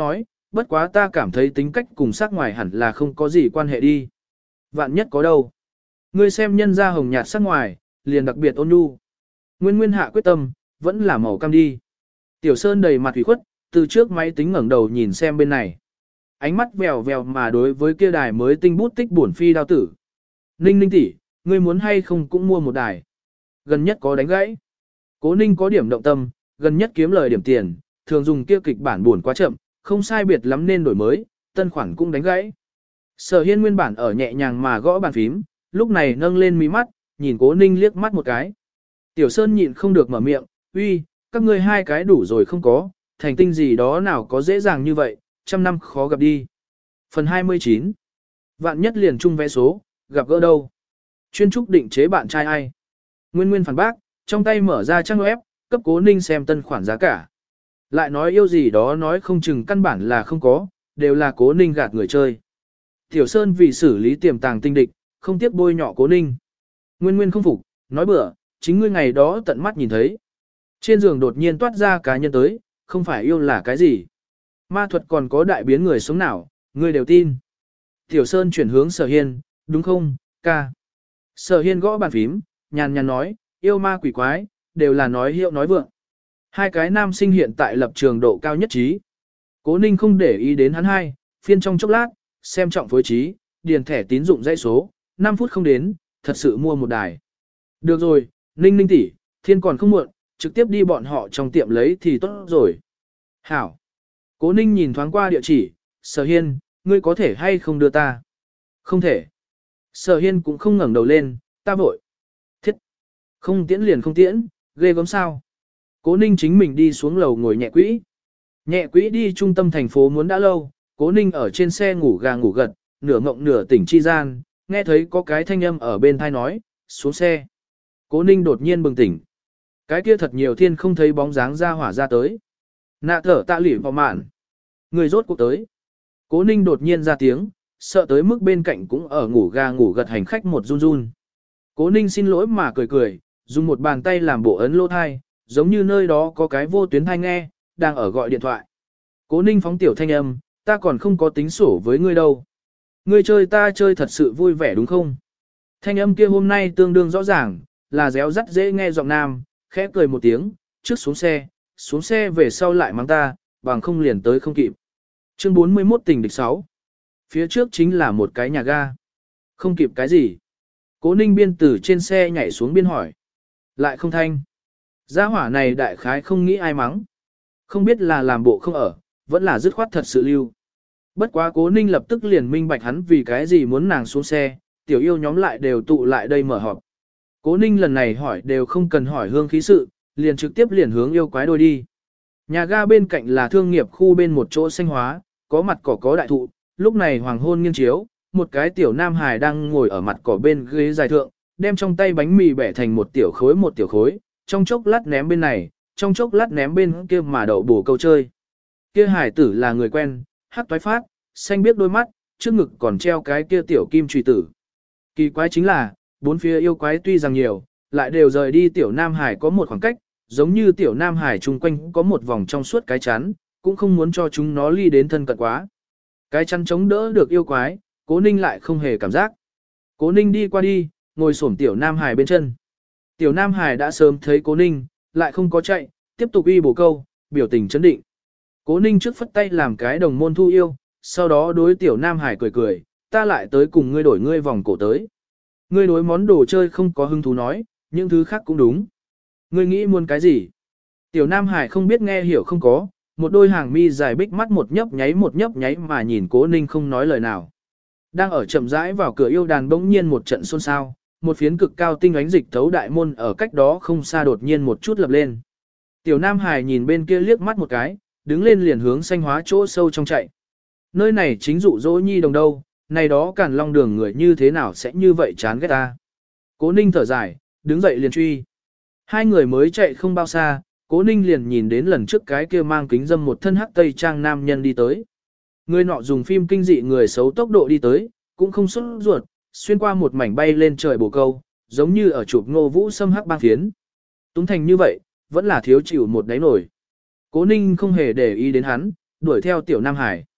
bất quá ta cảm thấy tính cách cùng sắc ngoài hẳn là không có gì quan hệ đi. Vạn nhất có đâu. Ngươi xem nhân ra hồng nhạt sắc ngoài, liền đặc biệt ôn nhu. Nguyên Nguyên hạ quyết tâm, vẫn là màu cam đi. Tiểu Sơn đầy mặt ủy khuất, từ trước máy tính ngẩng đầu nhìn xem bên này. Ánh mắt vèo vèo mà đối với kia đài mới tinh bút tích bổn phi đao tử. Ninh Ninh tỷ, ngươi muốn hay không cũng mua một đài. Gần nhất có đánh gãy. Cố Ninh có điểm động tâm, gần nhất kiếm lời điểm tiền, thường dùng kia kịch bản buồn quá chậm, không sai biệt lắm nên đổi mới, tân khoản cũng đánh gãy. Sở Hiên nguyên bản ở nhẹ nhàng mà gõ bàn phím, lúc này nâng lên mí mắt, nhìn Cố Ninh liếc mắt một cái. Tiểu Sơn nhịn không được mở miệng, uy, các ngươi hai cái đủ rồi không có, thành tinh gì đó nào có dễ dàng như vậy, trăm năm khó gặp đi. Phần 29. Vạn nhất liền chung vé số, gặp gỡ đâu? Chuyên trúc định chế bạn trai ai? Nguyên Nguyên phản bác, trong tay mở ra trang web, cấp Cố Ninh xem tân khoản giá cả. Lại nói yêu gì đó nói không chừng căn bản là không có, đều là Cố Ninh gạt người chơi. Tiểu Sơn vì xử lý tiềm tàng tinh địch, không tiếc bôi nhọ Cố Ninh. Nguyên Nguyên không phục, nói bừa, chính ngươi ngày đó tận mắt nhìn thấy. Trên giường đột nhiên toát ra cá nhân tới, không phải yêu là cái gì. Ma thuật còn có đại biến người sống nào, ngươi đều tin. Tiểu Sơn chuyển hướng Sở Hiên, đúng không, ca. Sở Hiên gõ bàn phím, nhàn nhàn nói, yêu ma quỷ quái, đều là nói hiệu nói vượng. Hai cái nam sinh hiện tại lập trường độ cao nhất trí. Cố Ninh không để ý đến hắn hai, phiên trong chốc lát, xem trọng phối trí, điền thẻ tín dụng dãy số, 5 phút không đến, thật sự mua một đài. Được rồi, Ninh Ninh tỷ, thiên còn không muộn, trực tiếp đi bọn họ trong tiệm lấy thì tốt rồi. Hảo. Cố Ninh nhìn thoáng qua địa chỉ, Sở Hiên, ngươi có thể hay không đưa ta? Không thể. Sở Hiên cũng không ngẩng đầu lên, ta vội. Thiết. Không tiễn liền không tiễn, ghê gớm sao. Cố Ninh chính mình đi xuống lầu ngồi nhẹ quỹ. Nhẹ quỹ đi trung tâm thành phố muốn đã lâu, Cố Ninh ở trên xe ngủ gà ngủ gật, nửa mộng nửa tỉnh chi gian, nghe thấy có cái thanh âm ở bên thai nói, xuống xe. Cố Ninh đột nhiên bừng tỉnh. Cái kia thật nhiều thiên không thấy bóng dáng ra hỏa ra tới. Nạ thở tạ lỉ vào mạn. Người rốt cuộc tới. Cố Ninh đột nhiên ra tiếng, sợ tới mức bên cạnh cũng ở ngủ gà ngủ gật hành khách một run run. Cố Ninh xin lỗi mà cười cười, dùng một bàn tay làm bộ ấn lỗ thai, giống như nơi đó có cái vô tuyến thai nghe, đang ở gọi điện thoại. Cố Ninh phóng tiểu thanh âm, ta còn không có tính sổ với ngươi đâu. Ngươi chơi ta chơi thật sự vui vẻ đúng không? Thanh âm kia hôm nay tương đương rõ ràng, là réo rắt dễ nghe giọng nam, khẽ cười một tiếng, trước xuống xe về sau lại mắng ta, bằng không liền tới không kịp. Chương 41 tình địch 6. Phía trước chính là một cái nhà ga. Không kịp cái gì? Cố Ninh biên từ trên xe nhảy xuống biên hỏi. Lại không thanh. Gia hỏa này đại khái không nghĩ ai mắng. Không biết là làm bộ không ở, vẫn là dứt khoát thật sự lưu. Bất quá Cố Ninh lập tức liền minh bạch hắn vì cái gì muốn nàng xuống xe, tiểu yêu nhóm lại đều tụ lại đây mở họp. Cố Ninh lần này hỏi đều không cần hỏi hương khí sự, liền trực tiếp liền hướng yêu quái đôi đi. Nhà ga bên cạnh là thương nghiệp khu bên một chỗ xanh hóa, có mặt cỏ có đại thụ, lúc này hoàng hôn nghiêng chiếu, một cái tiểu nam hài đang ngồi ở mặt cỏ bên ghế dài thượng, đem trong tay bánh mì bẻ thành một tiểu khối, trong chốc lát ném bên này, trong chốc lát ném bên kia mà đậu bổ câu chơi. Kia hải tử là người quen, hắc toái phát, xanh biết đôi mắt, trước ngực còn treo cái kia tiểu kim truy tử. Kỳ quái chính là, bốn phía yêu quái tuy rằng nhiều, lại đều rời đi tiểu nam hải có một khoảng cách, giống như tiểu nam hải chung quanh có một vòng trong suốt cái chắn, cũng không muốn cho chúng nó ly đến thân cận quá. Cái chắn chống đỡ được yêu quái, Cố Ninh lại không hề cảm giác. Cố Ninh đi qua đi, ngồi xổm tiểu nam hải bên chân. Tiểu nam hải đã sớm thấy Cố Ninh, lại không có chạy, tiếp tục uy bổ câu, biểu tình chấn định. Cố Ninh trước phất tay làm cái đồng môn thu yêu, sau đó đối tiểu nam hải cười cười, ta lại tới cùng ngươi đổi ngươi vòng cổ tới. Ngươi đối món đồ chơi không có hứng thú nói, những thứ khác cũng đúng. Ngươi nghĩ muốn cái gì? Tiểu Nam Hải không biết nghe hiểu không có, một đôi hàng mi dài bích mắt một nhấp nháy mà nhìn Cố Ninh không nói lời nào. Đang ở chậm rãi vào cửa yêu đàn bỗng nhiên một trận xôn xao, một phiến cực cao tinh ánh dịch thấu đại môn ở cách đó không xa đột nhiên một chút lập lên. Tiểu Nam Hải nhìn bên kia liếc mắt một cái, đứng lên liền hướng xanh hóa chỗ sâu trong chạy. Nơi này chính dụ dỗ nhi đồng đâu, này đó Càn Long đường người như thế nào sẽ như vậy chán ghét ta. Cố Ninh thở dài, đứng dậy liền truy. Hai người mới chạy không bao xa, Cố Ninh liền nhìn đến lần trước cái kia mang kính dâm một thân hắc tây trang nam nhân đi tới. Người nọ dùng phim kinh dị người xấu tốc độ đi tới, cũng không xuất ruột, xuyên qua một mảnh bay lên trời bồ câu, giống như ở chụp Ngô Vũ Sâm hắc băng phiến. Túng thành như vậy, vẫn là thiếu chịu một đáy nổi. Cố Ninh không hề để ý đến hắn, đuổi theo tiểu Nam Hải.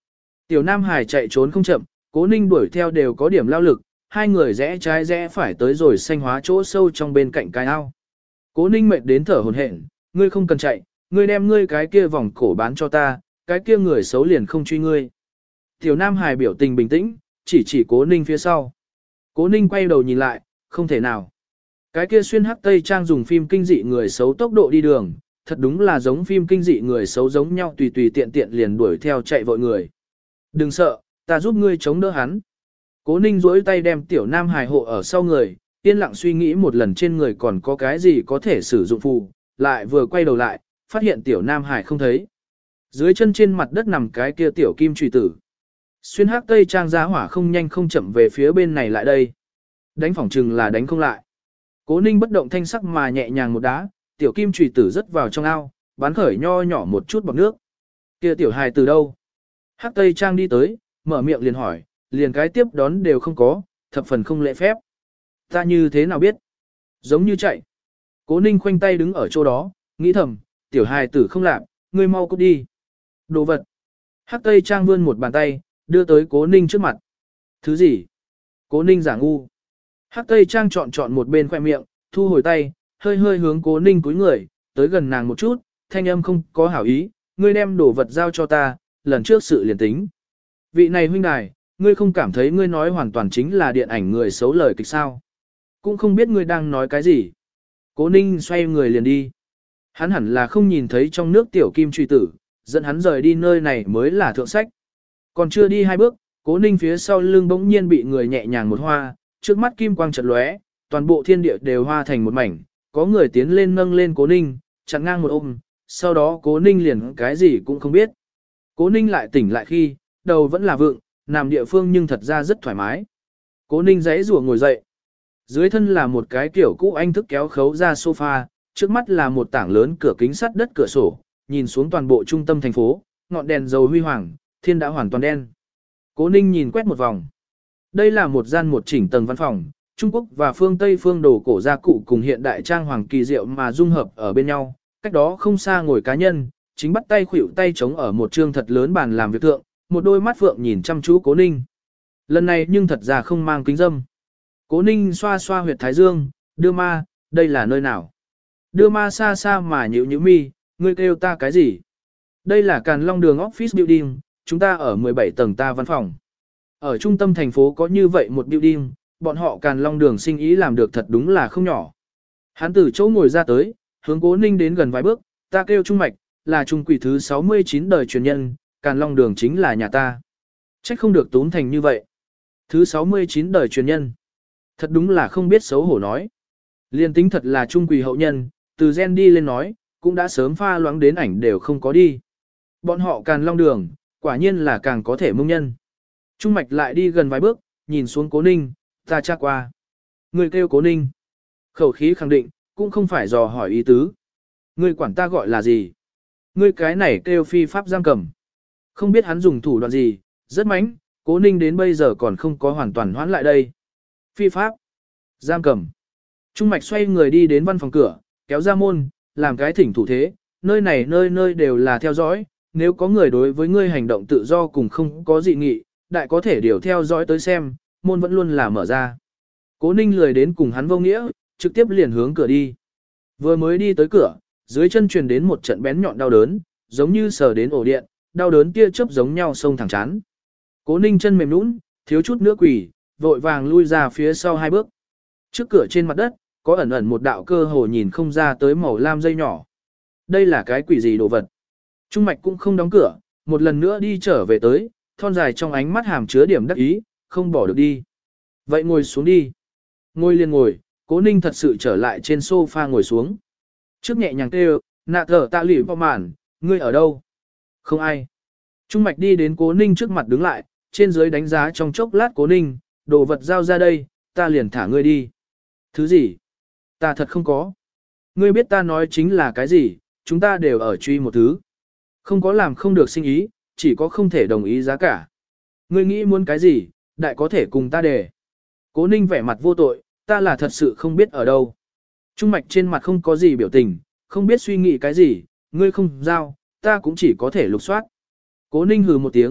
Tiểu Nam Hải chạy trốn không chậm, Cố Ninh đuổi theo đều có điểm lao lực, hai người rẽ trái rẽ phải tới rồi xanh hóa chỗ sâu trong bên cạnh cái ao. Cố Ninh mệt đến thở hổn hển, ngươi không cần chạy, ngươi đem ngươi cái kia vòng cổ bán cho ta, cái kia người xấu liền không truy ngươi. Tiểu Nam Hải biểu tình bình tĩnh, chỉ Cố Ninh phía sau. Cố Ninh quay đầu nhìn lại, không thể nào. Cái kia xuyên hắc tây trang dùng phim kinh dị người xấu tốc độ đi đường, thật đúng là giống phim kinh dị người xấu giống nhau tùy tùy tiện tiện liền đuổi theo chạy vội người. Đừng sợ, ta giúp ngươi chống đỡ hắn. Cố Ninh duỗi tay đem Tiểu Nam Hải hộ ở sau người, yên lặng suy nghĩ một lần trên người còn có cái gì có thể sử dụng phù, lại vừa quay đầu lại, phát hiện Tiểu Nam Hải không thấy. Dưới chân trên mặt đất nằm cái kia tiểu kim trùy tử. Xuyên hắc tây trang giá hỏa không nhanh không chậm về phía bên này lại đây. Đánh phỏng chừng là đánh không lại. Cố Ninh bất động thanh sắc mà nhẹ nhàng một đá, tiểu kim trùy tử rớt vào trong ao, bắn khởi nho nhỏ một chút bọt nước. Kia tiểu hài từ đâu? Hắc tây trang đi tới, mở miệng liền hỏi, liền cái tiếp đón đều không có, thập phần không lễ phép. Ta như thế nào biết? Giống như chạy. Cố Ninh khoanh tay đứng ở chỗ đó, nghĩ thầm, tiểu hài tử không làm, ngươi mau cút đi. Đồ vật. Hắc tây trang vươn một bàn tay, đưa tới Cố Ninh trước mặt. Thứ gì? Cố Ninh giả ngu. Hắc tây trang chọn một bên khoe miệng, thu hồi tay, hơi hơi hướng Cố Ninh cúi người, tới gần nàng một chút, thanh âm không có hảo ý, ngươi đem đồ vật giao cho ta, lần trước sự liền tính. Vị này huynh đài, ngươi không cảm thấy ngươi nói hoàn toàn chính là điện ảnh người xấu lời kịch sao? Cũng không biết ngươi đang nói cái gì. Cố Ninh xoay người liền đi. Hắn hẳn là không nhìn thấy trong nước tiểu kim truy tử, dẫn hắn rời đi nơi này mới là thượng sách. Còn chưa đi hai bước, Cố Ninh phía sau lưng bỗng nhiên bị người nhẹ nhàng một hoa, trước mắt kim quang chợt lóe, toàn bộ thiên địa đều hoa thành một mảnh, có người tiến lên nâng lên Cố Ninh, chặn ngang một ôm, sau đó Cố Ninh liền cái gì cũng không biết. Cố Ninh lại tỉnh lại khi, đầu vẫn là vượng, nằm địa phương nhưng thật ra rất thoải mái. Cố Ninh giãy giụa ngồi dậy. Dưới thân là một cái kiểu cũ anh thức kéo khấu ra sofa, trước mắt là một tảng lớn cửa kính sắt đất cửa sổ, nhìn xuống toàn bộ trung tâm thành phố, ngọn đèn dầu huy hoàng, thiên đã hoàn toàn đen. Cố Ninh nhìn quét một vòng. Đây là một gian một chỉnh tầng văn phòng, Trung Quốc và phương Tây phương đồ cổ gia cụ cùng hiện đại trang hoàng kỳ diệu mà dung hợp ở bên nhau, cách đó không xa ngồi cá nhân, chính bắt tay khuỷu tay chống ở một trương thật lớn bàn làm việc thượng, một đôi mắt phượng nhìn chăm chú Cố Ninh. Lần này nhưng thật ra không mang kính dâm. Cố Ninh xoa xoa huyệt thái dương, đưa ma, đây là nơi nào? Đưa ma xa xa mà nhíu nhíu mi, ngươi kêu ta cái gì? Đây là Càn Long đường office building, chúng ta ở 17 tầng ta văn phòng. Ở trung tâm thành phố có như vậy một building, bọn họ Càn Long đường sinh ý làm được thật đúng là không nhỏ. Hắn từ chỗ ngồi ra tới, hướng Cố Ninh đến gần vài bước, ta kêu Trung Mạch, là trung quỷ thứ 69 đời truyền nhân, Càn Long đường chính là nhà ta. Trách không được tốn thành như vậy. Thứ 69 đời truyền nhân. Thật đúng là không biết xấu hổ nói. Liên tính thật là trung quỷ hậu nhân, từ gen đi lên nói, cũng đã sớm pha loãng đến ảnh đều không có đi. Bọn họ Càn Long đường, quả nhiên là càng có thể mông nhân. Trung Mạch lại đi gần vài bước, nhìn xuống Cố Ninh, ta tra qua. Người kêu Cố Ninh. Khẩu khí khẳng định, cũng không phải dò hỏi ý tứ. Người quản ta gọi là gì? Ngươi cái này kêu phi pháp giam cầm. Không biết hắn dùng thủ đoạn gì, rất mánh, Cố Ninh đến bây giờ còn không có hoàn toàn hoãn lại đây. Phi pháp. Giam cầm. Trung Mạch xoay người đi đến văn phòng cửa, kéo ra môn, làm cái thỉnh thủ thế, nơi này nơi nơi đều là theo dõi, nếu có người đối với ngươi hành động tự do cùng không có dị nghị, đại có thể điều theo dõi tới xem, môn vẫn luôn là mở ra. Cố Ninh lười đến cùng hắn vô nghĩa, trực tiếp liền hướng cửa đi. Vừa mới đi tới cửa, dưới chân truyền đến một trận bén nhọn đau đớn, giống như sờ đến ổ điện, đau đớn tia chớp giống nhau xông thẳng chán. Cố Ninh chân mềm nhũn, thiếu chút nữa quỳ, vội vàng lui ra phía sau hai bước. Trước cửa trên mặt đất, có ẩn ẩn một đạo cơ hồ nhìn không ra tới màu lam dây nhỏ. Đây là cái quỷ gì đồ vật? Trung Mạch cũng không đóng cửa, một lần nữa đi trở về tới, thon dài trong ánh mắt hàm chứa điểm đắc ý, không bỏ được đi. Vậy ngồi xuống đi. Ngồi liền ngồi, Cố Ninh thật sự trở lại trên sofa ngồi xuống. Trước nhẹ nhàng kêu, nạ thở tạ lỉ vào màn, ngươi ở đâu? Không ai. Trung Mạch đi đến Cố Ninh trước mặt đứng lại, trên dưới đánh giá trong chốc lát Cố Ninh, đồ vật giao ra đây, ta liền thả ngươi đi. Thứ gì? Ta thật không có. Ngươi biết ta nói chính là cái gì, chúng ta đều ở truy một thứ. Không có làm không được sinh ý, chỉ có không thể đồng ý giá cả. Ngươi nghĩ muốn cái gì, đại có thể cùng ta đề. Cố Ninh vẻ mặt vô tội, ta là thật sự không biết ở đâu. Trung Mạch trên mặt không có gì biểu tình, không biết suy nghĩ cái gì, ngươi không giao, ta cũng chỉ có thể lục soát. Cố Ninh hừ một tiếng,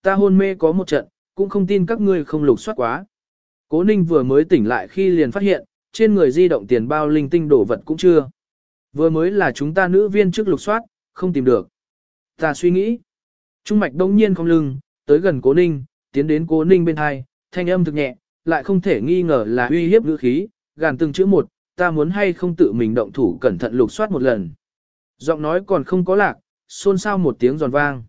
ta hôn mê có một trận, cũng không tin các ngươi không lục soát quá. Cố Ninh vừa mới tỉnh lại khi liền phát hiện, trên người di động tiền bao linh tinh đổ vật cũng chưa. Vừa mới là chúng ta nữ viên trước lục soát, không tìm được. Ta suy nghĩ. Trung mạch đông nhiên không lưng, tới gần Cố Ninh, tiến đến Cố Ninh bên hai, thanh âm thực nhẹ, lại không thể nghi ngờ là uy hiếp ngữ khí, gàn từng chữ một, ta muốn hay không tự mình động thủ cẩn thận lục soát một lần. Giọng nói còn không có lạc, xôn xao một tiếng giòn vang.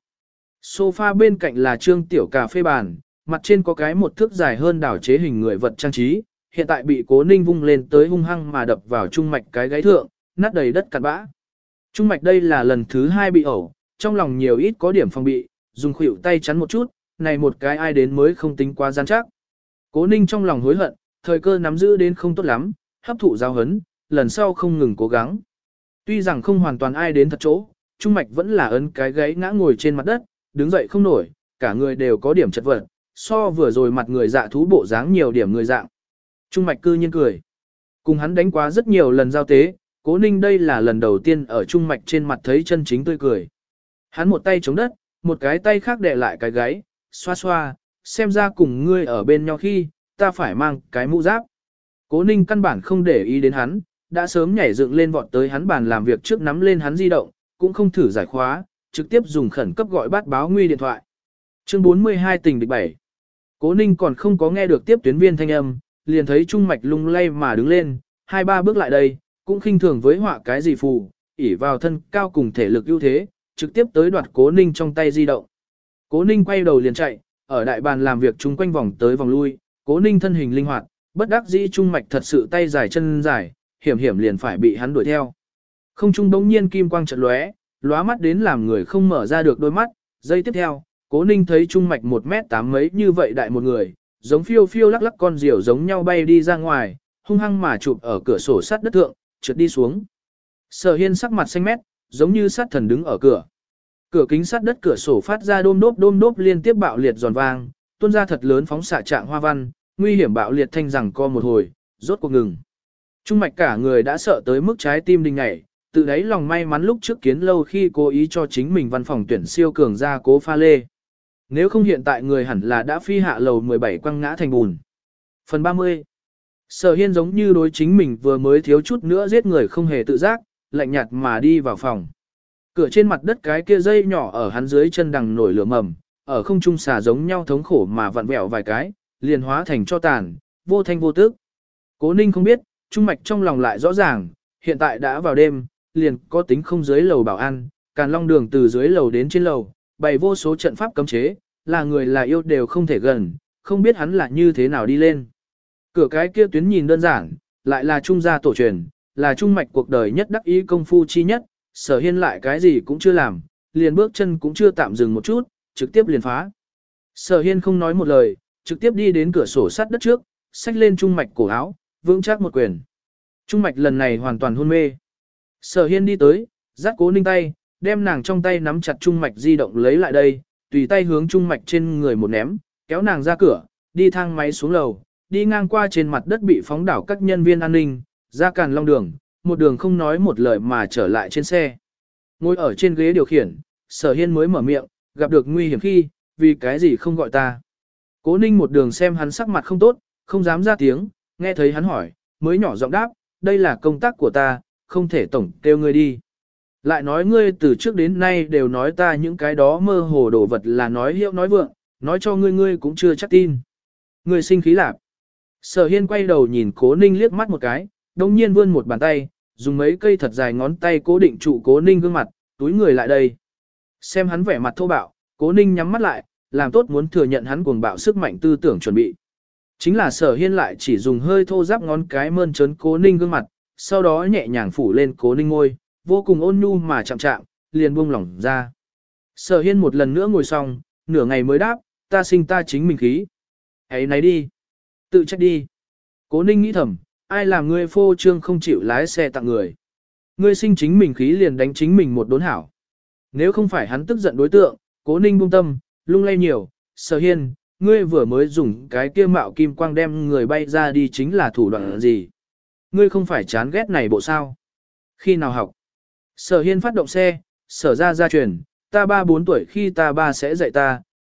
Sofa bên cạnh là trương tiểu cà phê bàn, mặt trên có cái một thước dài hơn đảo chế hình người vật trang trí, hiện tại bị Cố Ninh vung lên tới hung hăng mà đập vào trung mạch cái gáy thượng, nát đầy đất cặn bã. Trung mạch đây là lần thứ 2 bị ẩu, trong lòng nhiều ít có điểm phòng bị, dùng khuỷu tay chắn một chút, này một cái ai đến mới không tính quá gian chắc. Cố Ninh trong lòng hối hận, thời cơ nắm giữ đến không tốt lắm, hấp thụ giáo hấn, lần sau không ngừng cố gắng. Tuy rằng không hoàn toàn ai đến thật chỗ, Trung mạch vẫn là ấn cái gáy ngã ngồi trên mặt đất, đứng dậy không nổi, cả người đều có điểm chật vật, so vừa rồi mặt người dạ thú bộ dáng nhiều điểm người dạng. Trung mạch cư nhiên cười. Cùng hắn đánh quá rất nhiều lần giao tế, Cố Ninh đây là lần đầu tiên ở Trung mạch trên mặt thấy chân chính tươi cười. Hắn một tay chống đất, một cái tay khác đè lại cái gáy, xoa xoa, xem ra cùng ngươi ở bên nhau khi, ta phải mang cái mũ giáp. Cố Ninh căn bản không để ý đến hắn, đã sớm nhảy dựng lên vọt tới hắn bàn làm việc trước nắm lên hắn di động, cũng không thử giải khóa, trực tiếp dùng khẩn cấp gọi bát báo nguy điện thoại. Chương 42 tình địch 7. Cố Ninh còn không có nghe được tiếp tuyến viên thanh âm, liền thấy Trung mạch lung lay mà đứng lên, 2-3 bước lại đây, cũng khinh thường với họa cái gì phù, ỉ vào thân cao cùng thể lực ưu thế, trực tiếp tới đoạt Cố Ninh trong tay di động. Cố Ninh quay đầu liền chạy, ở đại bàn làm việc chung quanh vòng tới vòng lui, Cố Ninh thân hình linh hoạt, bất đắc dĩ Trung mạch thật sự tay dài chân dài, hiểm hiểm liền phải bị hắn đuổi theo. Không trung bỗng nhiên kim quang chợt lóe, lóa mắt đến làm người không mở ra được đôi mắt, giây tiếp theo, Cố Ninh thấy Trung mạch 1m8 mấy như vậy đại một người, giống phiêu phiêu lắc lắc con diều giống nhau bay đi ra ngoài, hung hăng mà chụp ở cửa sổ sắt đất thượng, trượt đi xuống. Sở Hiên sắc mặt xanh mét, giống như sát thần đứng ở cửa. Cửa kính sắt đất cửa sổ phát ra đôm đốp liên tiếp bạo liệt giòn vang, tuôn ra thật lớn phóng xạ trạng hoa văn, nguy hiểm bạo liệt thanh rằng co một hồi, rốt cuộc ngừng. Trung mạch cả người đã sợ tới mức trái tim đình nhảy, tự đáy lòng may mắn lúc trước kiến lâu khi cố ý cho chính mình văn phòng tuyển siêu cường ra cố pha lê. Nếu không hiện tại người hẳn là đã phi hạ lầu 17 quăng ngã thành bùn. Phần 30. Sở Hiên giống như đối chính mình vừa mới thiếu chút nữa giết người không hề tự giác, lạnh nhạt mà đi vào phòng. Cửa trên mặt đất cái kia dây nhỏ ở hắn dưới chân đằng nổi lửa mầm, ở không trung xà giống nhau thống khổ mà vặn vẹo vài cái, liền hóa thành cho tàn, vô thanh vô tức. Cố Ninh không biết, Trung mạch trong lòng lại rõ ràng, hiện tại đã vào đêm, liền có tính không dưới lầu bảo an, Càn Long đường từ dưới lầu đến trên lầu, bày vô số trận pháp cấm chế, là người là yêu đều không thể gần, không biết hắn là như thế nào đi lên. Cửa cái kia tuyến nhìn đơn giản, lại là Trung gia tổ truyền, là Trung mạch cuộc đời nhất đắc ý công phu chi nhất, Sở Hiên lại cái gì cũng chưa làm, liền bước chân cũng chưa tạm dừng một chút, trực tiếp liền phá. Sở Hiên không nói một lời, trực tiếp đi đến cửa sổ sắt đất trước, xách lên Trung mạch cổ áo, vững chắc một quyền. Trung mạch lần này hoàn toàn hôn mê. Sở Hiên đi tới, dắt Cố Ninh tay, đem nàng trong tay nắm chặt Trung mạch di động lấy lại đây, tùy tay hướng Trung mạch trên người một ném, kéo nàng ra cửa, đi thang máy xuống lầu, đi ngang qua trên mặt đất bị phóng đảo các nhân viên an ninh, ra Càn Long đường, một đường không nói một lời mà trở lại trên xe. Ngồi ở trên ghế điều khiển, Sở Hiên mới mở miệng, gặp được nguy hiểm khi, vì cái gì không gọi ta. Cố Ninh một đường xem hắn sắc mặt không tốt, không dám ra tiếng, nghe thấy hắn hỏi, mới nhỏ giọng đáp, đây là công tác của ta, không thể tổng kêu ngươi đi. Lại nói ngươi từ trước đến nay đều nói ta những cái đó mơ hồ đồ vật là nói hiệu nói vượng, nói cho ngươi cũng chưa chắc tin. Ngươi sinh khí lạp. Sở Hiên quay đầu nhìn Cố Ninh liếc mắt một cái, đồng nhiên vươn một bàn tay, dùng mấy cây thật dài ngón tay cố định trụ Cố Ninh gương mặt, túi người lại đây. Xem hắn vẻ mặt thô bạo, Cố Ninh nhắm mắt lại, làm tốt muốn thừa nhận hắn cuồng bạo sức mạnh tư tưởng chuẩn bị. Chính là Sở Hiên lại chỉ dùng hơi thô giáp ngón cái mơn trớn Cố Ninh gương mặt, sau đó nhẹ nhàng phủ lên Cố Ninh ngôi, vô cùng ôn nhu mà chạm chạm, liền buông lỏng ra. Sở Hiên một lần nữa ngồi xong, nửa ngày mới đáp, ta sinh ta chính mình khí. Ấy nấy đi. Tự trách đi. Cố Ninh nghĩ thầm, ai làm ngươi phô trương không chịu lái xe tặng người. Ngươi sinh chính mình khí liền đánh chính mình một đốn hảo. Nếu không phải hắn tức giận đối tượng, Cố Ninh buông tâm, lung lay nhiều, Sở Hiên, ngươi vừa mới dùng cái kia mạo kim quang đem người bay ra đi chính là thủ đoạn gì. Ngươi không phải chán ghét này bộ sao. Khi nào học? Sở Hiên phát động xe, Sở ra truyền, ta 3-4 tuổi khi ta ba sẽ dạy ta,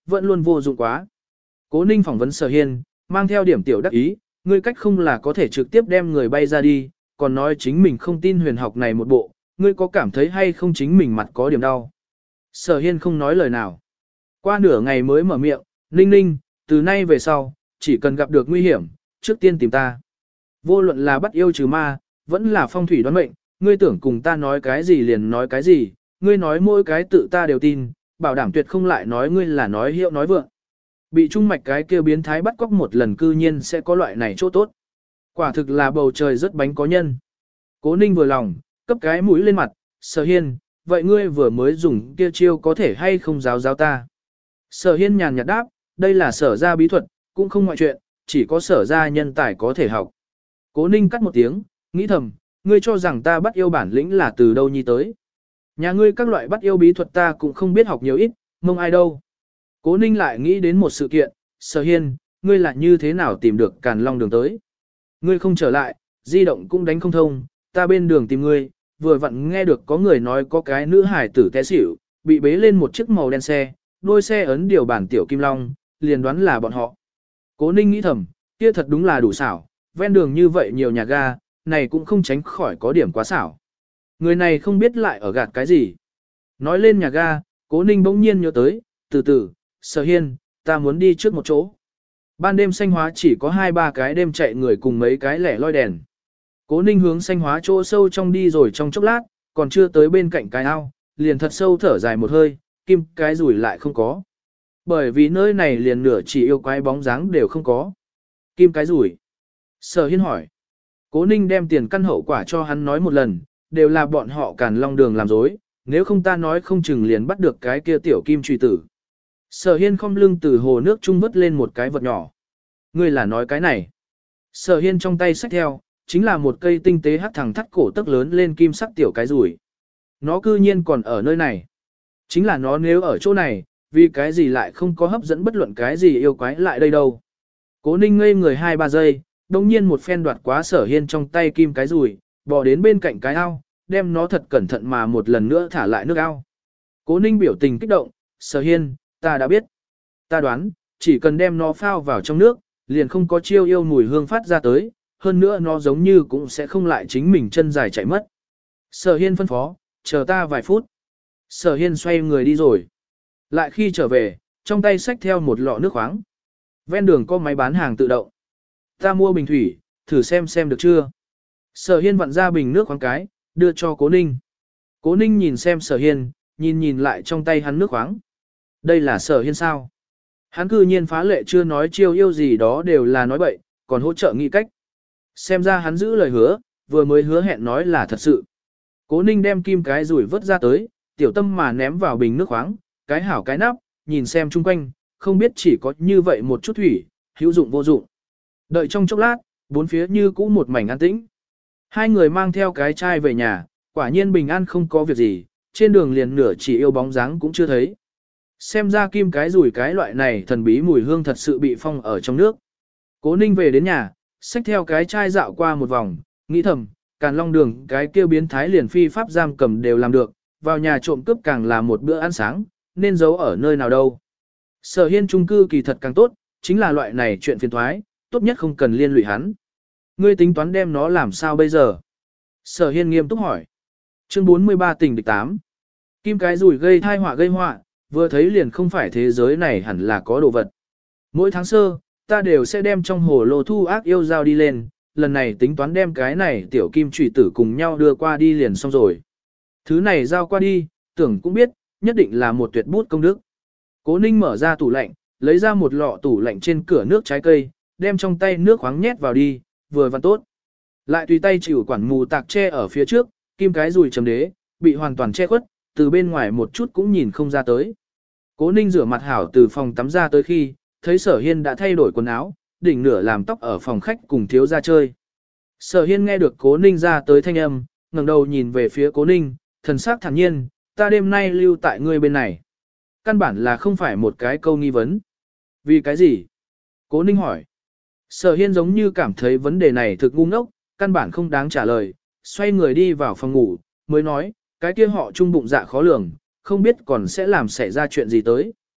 vẫn luôn vô dụng quá. Cố Ninh phỏng vấn Sở Hiên, mang theo điểm tiểu đắc ý, ngươi cách không là có thể trực tiếp đem người bay ra đi, còn nói chính mình không tin huyền học này một bộ, ngươi có cảm thấy hay không chính mình mặt có điểm đau. Sở Hiên không nói lời nào. Qua nửa ngày mới mở miệng, Ninh Ninh, từ nay về sau, chỉ cần gặp được nguy hiểm, trước tiên tìm ta. Vô luận là bắt yêu trừ ma, vẫn là phong thủy đoán mệnh, ngươi tưởng cùng ta nói cái gì liền nói cái gì, ngươi nói mỗi cái tự ta đều tin, bảo đảm tuyệt không lại nói ngươi là nói hiệu nói vượng. Bị trung mạch cái kia biến thái bắt cóc một lần cư nhiên sẽ có loại này chỗ tốt. Quả thực là bầu trời rất bánh có nhân. Cố Ninh vừa lòng, cấp cái mũi lên mặt, Sở Hiên, vậy ngươi vừa mới dùng kia chiêu có thể hay không giáo giáo ta. Sở Hiên nhàn nhạt đáp, đây là sở ra bí thuật, cũng không ngoại chuyện, chỉ có sở ra nhân tài có thể học. Cố Ninh cắt một tiếng, nghĩ thầm, ngươi cho rằng ta bắt yêu bản lĩnh là từ đâu nhi tới. Nhà ngươi các loại bắt yêu bí thuật ta cũng không biết học nhiều ít, mong ai đâu. Cố Ninh lại nghĩ đến một sự kiện, Sở Hiên, ngươi là như thế nào tìm được Càn Long đường tới. Ngươi không trở lại, di động cũng đánh không thông, ta bên đường tìm ngươi, vừa vặn nghe được có người nói có cái nữ hải tử té xỉu, bị bế lên một chiếc màu đen xe, đôi xe ấn điều bản tiểu kim long, liền đoán là bọn họ. Cố Ninh nghĩ thầm, kia thật đúng là đủ xảo, ven đường như vậy nhiều nhà ga, này cũng không tránh khỏi có điểm quá xảo. Người này không biết lại ở gạt cái gì. Nói lên nhà ga, Cố Ninh bỗng nhiên nhớ tới, từ từ, Sở Hiên, ta muốn đi trước một chỗ. Ban đêm Xanh Hóa chỉ có 2-3 cái đêm chạy người cùng mấy cái lẻ loi đèn. Cố Ninh hướng Xanh Hóa chỗ sâu trong đi rồi trong chốc lát, còn chưa tới bên cạnh cái ao, liền thật sâu thở dài một hơi, kim cái rủi lại không có. Bởi vì nơi này liền nửa chỉ yêu quái bóng dáng đều không có. Kim cái rủi. Sở Hiên hỏi. Cố Ninh đem tiền căn hậu quả cho hắn nói một lần, đều là bọn họ Càn Long đường làm dối, nếu không ta nói không chừng liền bắt được cái kia tiểu kim truy tử. Sở Hiên khom lưng từ hồ nước trung vớt lên một cái vật nhỏ. Ngươi là nói cái này. Sở Hiên trong tay xách theo, chính là một cây tinh tế hắc thẳng thắt cổ tức lớn lên kim sắc tiểu cái rủi. Nó cư nhiên còn ở nơi này. Chính là nó nếu ở chỗ này, vì cái gì lại không có hấp dẫn bất luận cái gì yêu quái lại đây đâu. Cố Ninh ngây người 2-3 giây, đồng nhiên một phen đoạt quá Sở Hiên trong tay kim cái rủi, bò đến bên cạnh cái ao, đem nó thật cẩn thận mà một lần nữa thả lại nước ao. Cố Ninh biểu tình kích động, Sở Hiên, ta đã biết. Ta đoán, chỉ cần đem nó phao vào trong nước, liền không có chiêu yêu mùi hương phát ra tới, hơn nữa nó giống như cũng sẽ không lại chính mình chân dài chạy mất. Sở Hiên phân phó, chờ ta vài phút. Sở Hiên xoay người đi rồi. Lại khi trở về, trong tay xách theo một lọ nước khoáng. Ven đường có máy bán hàng tự động. Ta mua bình thủy, thử xem được chưa. Sở Hiên vặn ra bình nước khoáng cái, đưa cho Cố Ninh. Cố Ninh nhìn xem Sở Hiên, nhìn lại trong tay hắn nước khoáng. Đây là Sở Hiên sao? Hắn cư nhiên phá lệ chưa nói chiêu yêu gì đó đều là nói bậy, còn hỗ trợ nghĩ cách. Xem ra hắn giữ lời hứa, vừa mới hứa hẹn nói là thật sự. Cố Ninh đem kim cái rủi vớt ra tới, tiểu tâm mà ném vào bình nước khoáng, cái hảo cái nắp, nhìn xem chung quanh, không biết chỉ có như vậy một chút thủy, hữu dụng vô dụng. Đợi trong chốc lát, bốn phía như cũ một mảnh an tĩnh. Hai người mang theo cái chai về nhà, quả nhiên bình an không có việc gì, trên đường liền nửa chỉ yêu bóng dáng cũng chưa thấy. Xem ra kim cái rủi cái loại này thần bí mùi hương thật sự bị phong ở trong nước. Cố Ninh về đến nhà, xách theo cái chai dạo qua một vòng, nghĩ thầm, Càn Long đường cái kêu biến thái liền phi pháp giam cầm đều làm được, vào nhà trộm cướp càng là một bữa ăn sáng, nên giấu ở nơi nào đâu. Sở Hiên chung cư kỳ thật càng tốt, chính là loại này chuyện phiền thoái, tốt nhất không cần liên lụy hắn. Ngươi tính toán đem nó làm sao bây giờ? Sở Hiên nghiêm túc hỏi. Chương 43 tình địch 8. Kim cái rủi gây thai họa gây họa, vừa thấy liền không phải thế giới này hẳn là có đồ vật. Mỗi tháng sơ, ta đều sẽ đem trong hồ lô thu ác yêu giao đi lên, lần này tính toán đem cái này tiểu kim trùy tử cùng nhau đưa qua đi liền xong rồi. Thứ này giao qua đi, tưởng cũng biết, nhất định là một tuyệt bút công đức. Cố Ninh mở ra tủ lạnh, lấy ra một lọ tủ lạnh trên cửa nước trái cây, đem trong tay nước khoáng nhét vào đi, vừa vặn tốt. Lại tùy tay chịu quản mù tạc che ở phía trước, kim cái rùi chấm đế, bị hoàn toàn che khuất, từ bên ngoài một chút cũng nhìn không ra tới. Cố Ninh rửa mặt hảo từ phòng tắm ra tới khi, thấy Sở Hiên đã thay đổi quần áo, đỉnh nửa làm tóc ở phòng khách cùng thiếu ra chơi. Sở Hiên nghe được Cố Ninh ra tới thanh âm, ngẩng đầu nhìn về phía Cố Ninh, thần sắc thản nhiên, ta đêm nay lưu tại ngươi bên này. Căn bản là không phải một cái câu nghi vấn. Vì cái gì? Cố Ninh hỏi. Sở Hiên giống như cảm thấy vấn đề này thực ngu ngốc, căn bản không đáng trả lời, xoay người đi vào phòng ngủ, mới nói, cái kia họ trung bụng dạ khó lường, không biết còn sẽ làm xảy ra chuyện gì tới.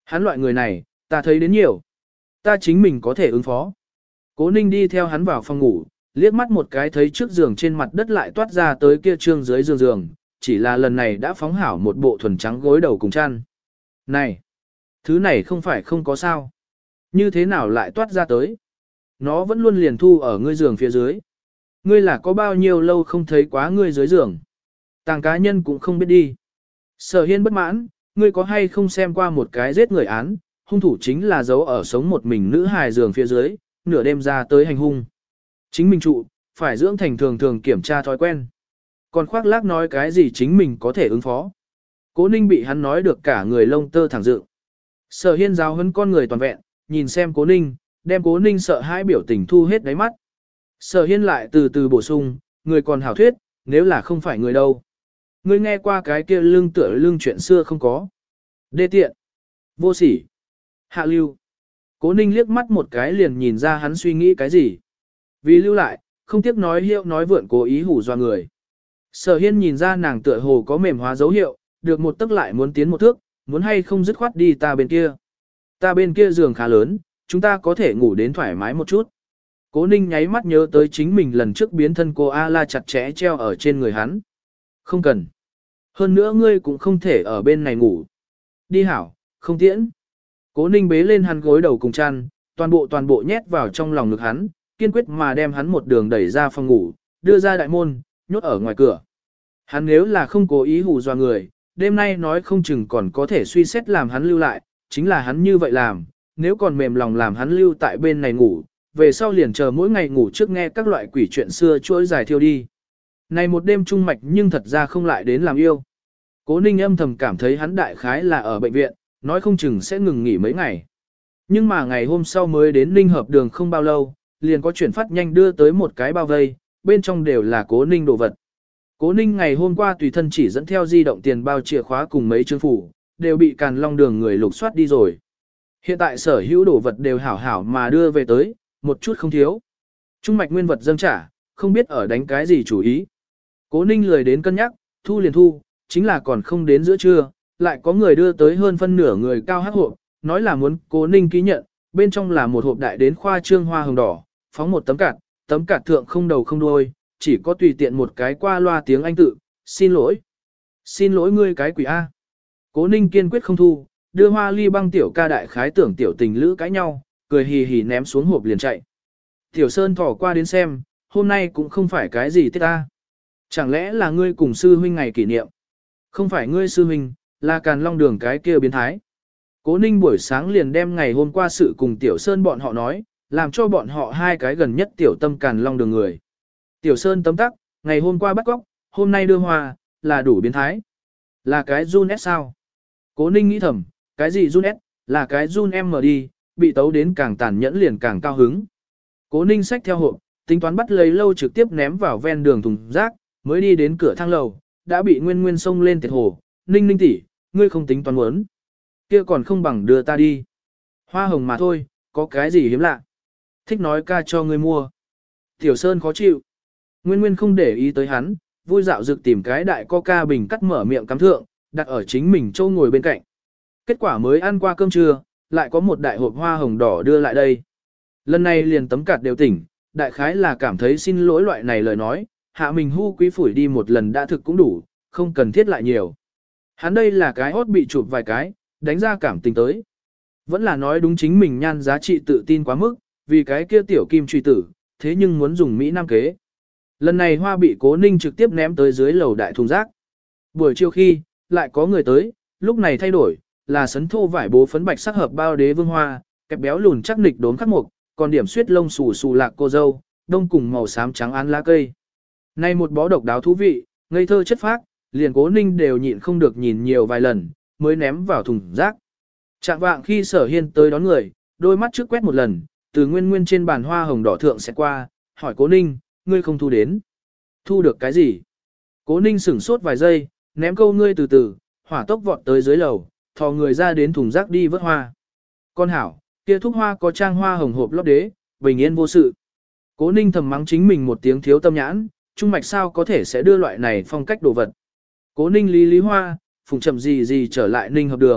Hắn loại người này, ta thấy đến nhiều. Ta chính mình có thể ứng phó. Cố Ninh đi theo hắn vào phòng ngủ, liếc mắt một cái thấy trước giường trên mặt đất lại toát ra tới kia trương dưới giường, chỉ là lần này đã phóng hảo một bộ thuần trắng gối đầu cùng chăn. Này, thứ này không phải không có sao. Như thế nào lại toát ra tới? Nó vẫn luôn liền thu ở ngươi giường phía dưới. Ngươi là có bao nhiêu lâu không thấy quá ngươi dưới giường. Tàng cá nhân cũng không biết đi. Sở Hiên bất mãn, ngươi có hay không xem qua một cái giết người án, hung thủ chính là giấu ở sống một mình nữ hài giường phía dưới, nửa đêm ra tới hành hung. Chính mình trụ, phải dưỡng thành thường thường kiểm tra thói quen. Còn khoác lác nói cái gì chính mình có thể ứng phó. Cố Ninh bị hắn nói được cả người lông tơ thẳng dựng. Sở Hiên giáo huấn con người toàn vẹn, nhìn xem Cố Ninh, đem Cố Ninh sợ hãi biểu tình thu hết đáy mắt. Sở Hiên lại từ từ bổ sung, người còn hảo thuyết, nếu là không phải người đâu. Ngươi nghe qua cái kia lưng tựa lưng chuyện xưa không có. Đê tiện, vô sỉ, hạ lưu. Cố Ninh liếc mắt một cái liền nhìn ra hắn suy nghĩ cái gì. Vì lưu lại, không tiếc nói hiệu nói vượn cố ý hù dọa người. Sở Hiên nhìn ra nàng tựa hồ có mềm hóa dấu hiệu, được một tức lại muốn tiến một thước, muốn hay không dứt khoát đi ta bên kia. Ta bên kia giường khá lớn, chúng ta có thể ngủ đến thoải mái một chút. Cố Ninh nháy mắt nhớ tới chính mình lần trước biến thân cô A-la chặt chẽ treo ở trên người hắn. Không cần. Hơn nữa ngươi cũng không thể ở bên này ngủ. Đi hảo, không tiễn. Cố Ninh bế lên hắn gối đầu cùng chăn, toàn bộ nhét vào trong lòng ngực hắn, kiên quyết mà đem hắn một đường đẩy ra phòng ngủ, đưa ra đại môn, nhốt ở ngoài cửa. Hắn nếu là không cố ý hù dọa người, đêm nay nói không chừng còn có thể suy xét làm hắn lưu lại, chính là hắn như vậy làm, nếu còn mềm lòng làm hắn lưu tại bên này ngủ, về sau liền chờ mỗi ngày ngủ trước nghe các loại quỷ chuyện xưa chuỗi dài thiêu đi. Này một đêm trung mạch nhưng thật ra không lại đến làm yêu. Cố Ninh âm thầm cảm thấy hắn đại khái là ở bệnh viện, nói không chừng sẽ ngừng nghỉ mấy ngày. Nhưng mà ngày hôm sau mới đến Ninh Hợp Đường không bao lâu, liền có chuyển phát nhanh đưa tới một cái bao vây, bên trong đều là Cố Ninh đồ vật. Cố Ninh ngày hôm qua tùy thân chỉ dẫn theo di động tiền bao chìa khóa cùng mấy chương phủ, đều bị Càn Long Đường người lục soát đi rồi. Hiện tại sở hữu đồ vật đều hảo hảo mà đưa về tới, một chút không thiếu. Trung mạch nguyên vật dâng trả, không biết ở đánh cái gì chủ ý. Cố Ninh lười đến cân nhắc, thu liền thu, chính là còn không đến giữa trưa, lại có người đưa tới hơn phân nửa người cao hắc hộp, nói là muốn Cố Ninh ký nhận, bên trong là một hộp đại đến khoa trương hoa hồng đỏ, phóng một tấm cạt thượng không đầu không đuôi, chỉ có tùy tiện một cái qua loa tiếng Anh tự, xin lỗi. Xin lỗi ngươi cái quỷ A. Cố Ninh kiên quyết không thu, đưa Hoa Ly Băng tiểu ca đại khái tưởng tiểu tình lữ cãi nhau, cười hì hì ném xuống hộp liền chạy. Tiểu Sơn thỏ qua đến xem, hôm nay cũng không phải cái gì tiết ta. Chẳng lẽ là ngươi cùng sư huynh ngày kỷ niệm? Không phải ngươi sư huynh, là Càn Long Đường cái kia biến thái. Cố Ninh buổi sáng liền đem ngày hôm qua sự cùng Tiểu Sơn bọn họ nói, làm cho bọn họ hai cái gần nhất Tiểu Tâm Càn Long Đường người. Tiểu Sơn tấm tắc, ngày hôm qua bắt cóc, hôm nay đưa hoa, là đủ biến thái. Là cái Jun S sao? Cố Ninh nghĩ thầm, cái gì Jun S, là cái Jun M đi, bị tấu đến càng tàn nhẫn liền càng cao hứng. Cố Ninh xách theo hộp, tính toán bắt lấy lâu trực tiếp ném vào ven đường thùng rác, mới đi đến cửa thang lầu, đã bị Nguyên Nguyên xông lên tiệt hồ. Ninh Ninh tỷ, ngươi không tính toán muốn. Kia còn không bằng đưa ta đi. Hoa hồng mà thôi, có cái gì hiếm lạ. Thích nói ca cho ngươi mua. Tiểu Sơn khó chịu. Nguyên Nguyên không để ý tới hắn, vui dạo dực tìm cái đại coca bình cắt mở miệng cắm thượng, đặt ở chính mình châu ngồi bên cạnh. Kết quả mới ăn qua cơm trưa, lại có một đại hộp hoa hồng đỏ đưa lại đây. Lần này liền tấm cạt đều tỉnh, đại khái là cảm thấy xin lỗi loại này lời nói, hạ mình hu quý phủi đi một lần đã thực cũng đủ, không cần thiết lại nhiều. Hắn đây là cái hốt bị chụp vài cái, đánh ra cảm tình tới. Vẫn là nói đúng chính mình nhan giá trị tự tin quá mức, vì cái kia tiểu kim truy tử, thế nhưng muốn dùng Mỹ Nam kế. Lần này hoa bị Cố Ninh trực tiếp ném tới dưới lầu đại thùng rác. Buổi chiều khi, lại có người tới, lúc này thay đổi, là sấn thô vải bố phấn bạch sắc hợp bao đế vương hoa, kẹp béo lùn chắc nịch đốn khắc mục, còn điểm suyết lông xù xù lạc cô dâu, đông cùng màu xám trắng án lá cây. Nay một bó độc đáo thú vị, ngây thơ chất phác, liền Cố Ninh đều nhịn không được nhìn nhiều vài lần, mới ném vào thùng rác. Trạng vạng khi Sở Hiên tới đón người, đôi mắt trước quét một lần, từ nguyên nguyên trên bàn hoa hồng đỏ thượng sẽ qua, hỏi Cố Ninh, ngươi không thu đến. Thu được cái gì? Cố Ninh sửng sốt vài giây, ném câu ngươi từ từ, hỏa tốc vọt tới dưới lầu, thò người ra đến thùng rác đi vớt hoa. Con hảo, kia thuốc hoa có trang hoa hồng hộp lót đế, bình yên vô sự. Cố Ninh thầm mắng chính mình một tiếng thiếu tâm nhãn, trung mạch sao có thể sẽ đưa loại này phong cách đồ vật. Cố Ninh lý hoa, phùng chậm gì trở lại Ninh Hợp Đường,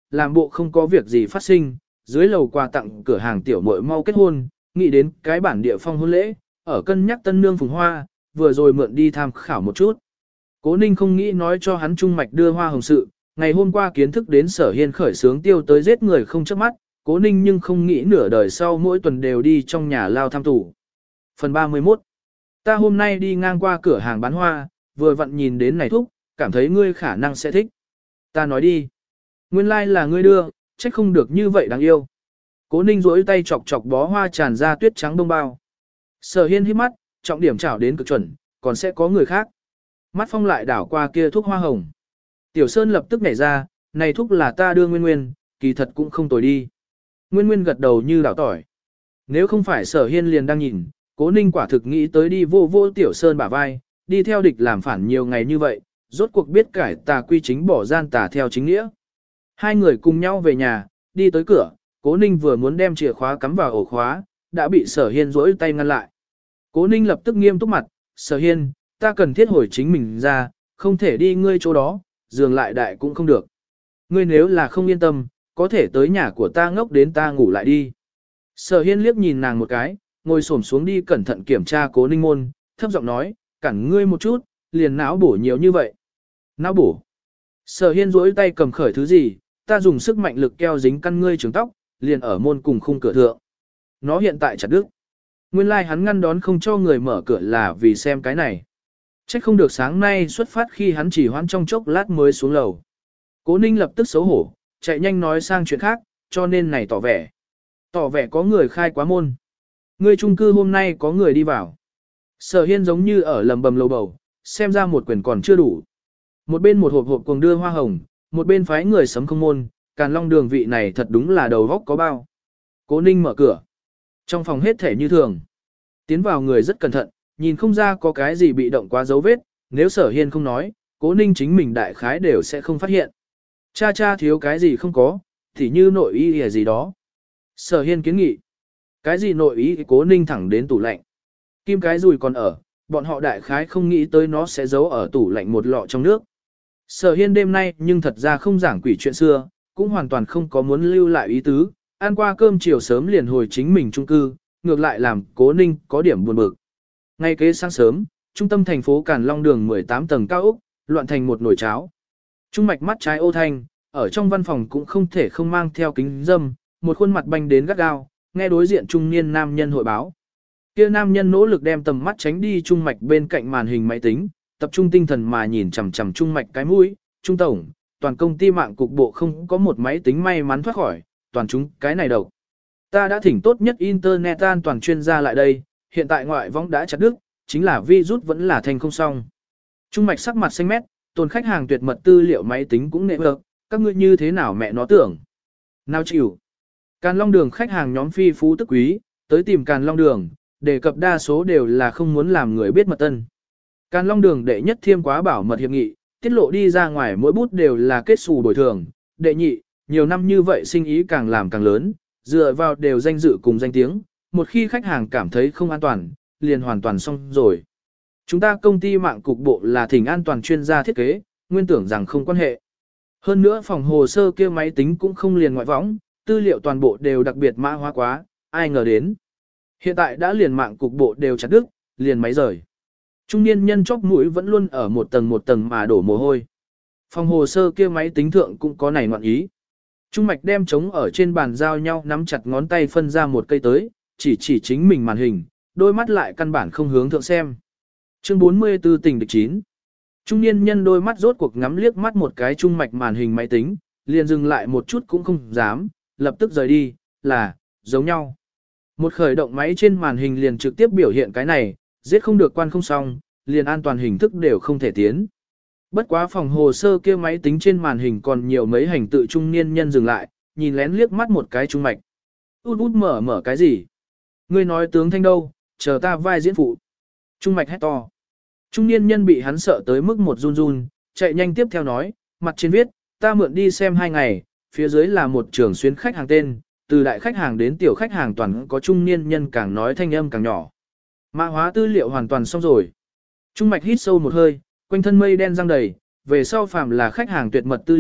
làm bộ không có việc gì phát sinh, dưới lầu quà tặng cửa hàng tiểu muội mau kết hôn, nghĩ đến cái bản địa phong hôn lễ, ở cân nhắc tân nương phùng hoa, vừa rồi mượn đi tham khảo một chút. Cố Ninh không nghĩ nói cho hắn Trung Mạch đưa hoa hồng sự, ngày hôm qua kiến thức đến Sở Hiên khởi sướng tiêu tới giết người không chớp mắt, Cố Ninh nhưng không nghĩ nửa đời sau mỗi tuần đều đi trong nhà lao thăm tủ. Phần 31. Ta hôm nay đi ngang qua cửa hàng bán hoa, vừa vặn nhìn đến này thúc, cảm thấy ngươi khả năng sẽ thích. Ta nói đi. Nguyên lai like là ngươi đưa, trách không được như vậy đáng yêu. Cố Ninh duỗi tay chọc chọc bó hoa tràn ra tuyết trắng bông bao. Sở Hiên hít mắt, trọng điểm chảo đến cực chuẩn, còn sẽ có người khác. Mắt phong lại đảo qua kia thuốc hoa hồng. Tiểu Sơn lập tức nhảy ra, này thuốc là ta đưa Nguyên Nguyên, kỳ thật cũng không tồi đi. Nguyên Nguyên gật đầu như đảo tỏi. Nếu không phải Sở Hiên liền đang nhìn, Cố Ninh quả thực nghĩ tới đi vô vô Tiểu Sơn bả vai, đi theo địch làm phản nhiều ngày như vậy, rốt cuộc biết cải tà quy chính bỏ gian tà theo chính nghĩa. Hai người cùng nhau về nhà, đi tới cửa, Cố Ninh vừa muốn đem chìa khóa cắm vào ổ khóa, đã bị Sở Hiên rỗi tay ngăn lại. Cố Ninh lập tức nghiêm túc mặt, Sở Hiên, ta cần thiết hồi chính mình ra, không thể đi ngươi chỗ đó, giường lại đại cũng không được. Ngươi nếu là không yên tâm, có thể tới nhà của ta ngốc đến ta ngủ lại đi. Sở Hiên liếc nhìn nàng một cái, ngồi xổm xuống đi cẩn thận kiểm tra Cố Ninh môn, thấp giọng nói, cản ngươi một chút, liền não bổ nhiều như vậy. Não bổ. Sở Hiên duỗi tay cầm khởi thứ gì, ta dùng sức mạnh lực keo dính căn ngươi trường tóc, liền ở môn cùng khung cửa thượng. Nó hiện tại chặt đứt. Nguyên lai like hắn ngăn đón không cho người mở cửa là vì xem cái này. Trách không được sáng nay xuất phát khi hắn chỉ hoãn trong chốc lát mới xuống lầu. Cố Ninh lập tức xấu hổ, chạy nhanh nói sang chuyện khác, cho nên này tỏ vẻ. Tỏ vẻ có người khai quá môn. Ngươi chung cư hôm nay có người đi vào. Sở Hiên giống như ở lầm bầm lầu bầu, xem ra một quyền còn chưa đủ. Một bên một hộp hộp cuồng đưa hoa hồng, một bên phái người sấm không môn, Càn Long đường vị này thật đúng là đầu góc có bao. Cố Ninh mở cửa. Trong phòng hết thể như thường. Tiến vào người rất cẩn thận, nhìn không ra có cái gì bị động quá dấu vết, nếu Sở Hiên không nói, Cố Ninh chính mình đại khái đều sẽ không phát hiện. Cha thiếu cái gì không có, thì như nội y gì đó. Sở Hiên kiến nghị. Cái gì nội y Cố Ninh thẳng đến tủ lạnh. Kim cái dùi còn ở, bọn họ đại khái không nghĩ tới nó sẽ giấu ở tủ lạnh một lọ trong nước. Sở Hiên đêm nay nhưng thật ra không giảng quỷ chuyện xưa, cũng hoàn toàn không có muốn lưu lại ý tứ, ăn qua cơm chiều sớm liền hồi chính mình chung cư, ngược lại làm Cố Ninh có điểm buồn bực. Ngay kế sáng sớm, trung tâm thành phố Càn Long đường 18 tầng cao ốc, loạn thành một nồi cháo. Trung mạch mắt trái ô thanh, ở trong văn phòng cũng không thể không mang theo kính dâm, một khuôn mặt banh đến gắt gao, nghe đối diện trung niên nam nhân hội báo. Kia nam nhân nỗ lực đem tầm mắt tránh đi trung mạch bên cạnh màn hình máy tính, tập trung tinh thần mà nhìn chằm chằm trung mạch cái mũi, trung tổng, toàn công ty mạng cục bộ không có một máy tính may mắn thoát khỏi, toàn chúng cái này độc. Ta đã thỉnh tốt nhất internet an toàn chuyên gia lại đây, hiện tại ngoại võng đã chặt đứt, chính là virus vẫn là thành không xong. Trung mạch sắc mặt xanh mét, tồn khách hàng tuyệt mật tư liệu máy tính cũng nệ vợt, các ngươi như thế nào mẹ nó tưởng. Nào chịu. Càn Long đường khách hàng nhóm phi phú tức quý, tới tìm Càn Long đường, đề cập đa số đều là không muốn làm người biết mật tân. Càn Long đường đệ nhất thiêm quá bảo mật hiệp nghị, tiết lộ đi ra ngoài mỗi bút đều là kết xù bồi thường. Đệ nhị, nhiều năm như vậy sinh ý càng làm càng lớn, dựa vào đều danh dự cùng danh tiếng, một khi khách hàng cảm thấy không an toàn, liền hoàn toàn xong rồi. Chúng ta công ty mạng cục bộ là thỉnh an toàn chuyên gia thiết kế, nguyên tưởng rằng không quan hệ. Hơn nữa phòng hồ sơ kia máy tính cũng không liền ngoại võng, tư liệu toàn bộ đều đặc biệt mã hóa quá, ai ngờ đến. Hiện tại đã liền mạng cục bộ đều chặt đứt, liền máy rời. Trung niên nhân chóp mũi vẫn luôn ở một tầng mà đổ mồ hôi. Phòng hồ sơ kia máy tính thượng cũng có này ngoạn ý. Trung mạch đem trống ở trên bàn giao nhau nắm chặt ngón tay phân ra một cây tới, chỉ chính mình màn hình, đôi mắt lại căn bản không hướng thượng xem. Chương 44 tình địch 9. Trung niên nhân đôi mắt rốt cuộc ngắm liếc mắt một cái trung mạch màn hình máy tính, liền dừng lại một chút cũng không dám, lập tức rời đi, là, giống nhau. Một khởi động máy trên màn hình liền trực tiếp biểu hiện cái này, giết không được quan không xong, liền an toàn hình thức đều không thể tiến. Bất quá phòng hồ sơ kia máy tính trên màn hình còn nhiều mấy hành tự trung niên nhân dừng lại, nhìn lén liếc mắt một cái trung mạch. Út mở cái gì? Ngươi nói tướng thanh đâu, chờ ta vai diễn phụ. Trung mạch hét to. Trung niên nhân bị hắn sợ tới mức một run run, chạy nhanh tiếp theo nói, mặt trên viết, ta mượn đi xem 2 ngày, phía dưới là một trường xuyến khách hàng tên, từ đại khách hàng đến tiểu khách hàng toàn có trung niên nhân càng nói thanh âm càng nhỏ. Mã hóa tư liệu hoàn toàn xong rồi. Trung mạch hít sâu một hơi, quanh thân mây đen răng đầy, về sau phàm là khách hàng tuyệt mật tư liệu,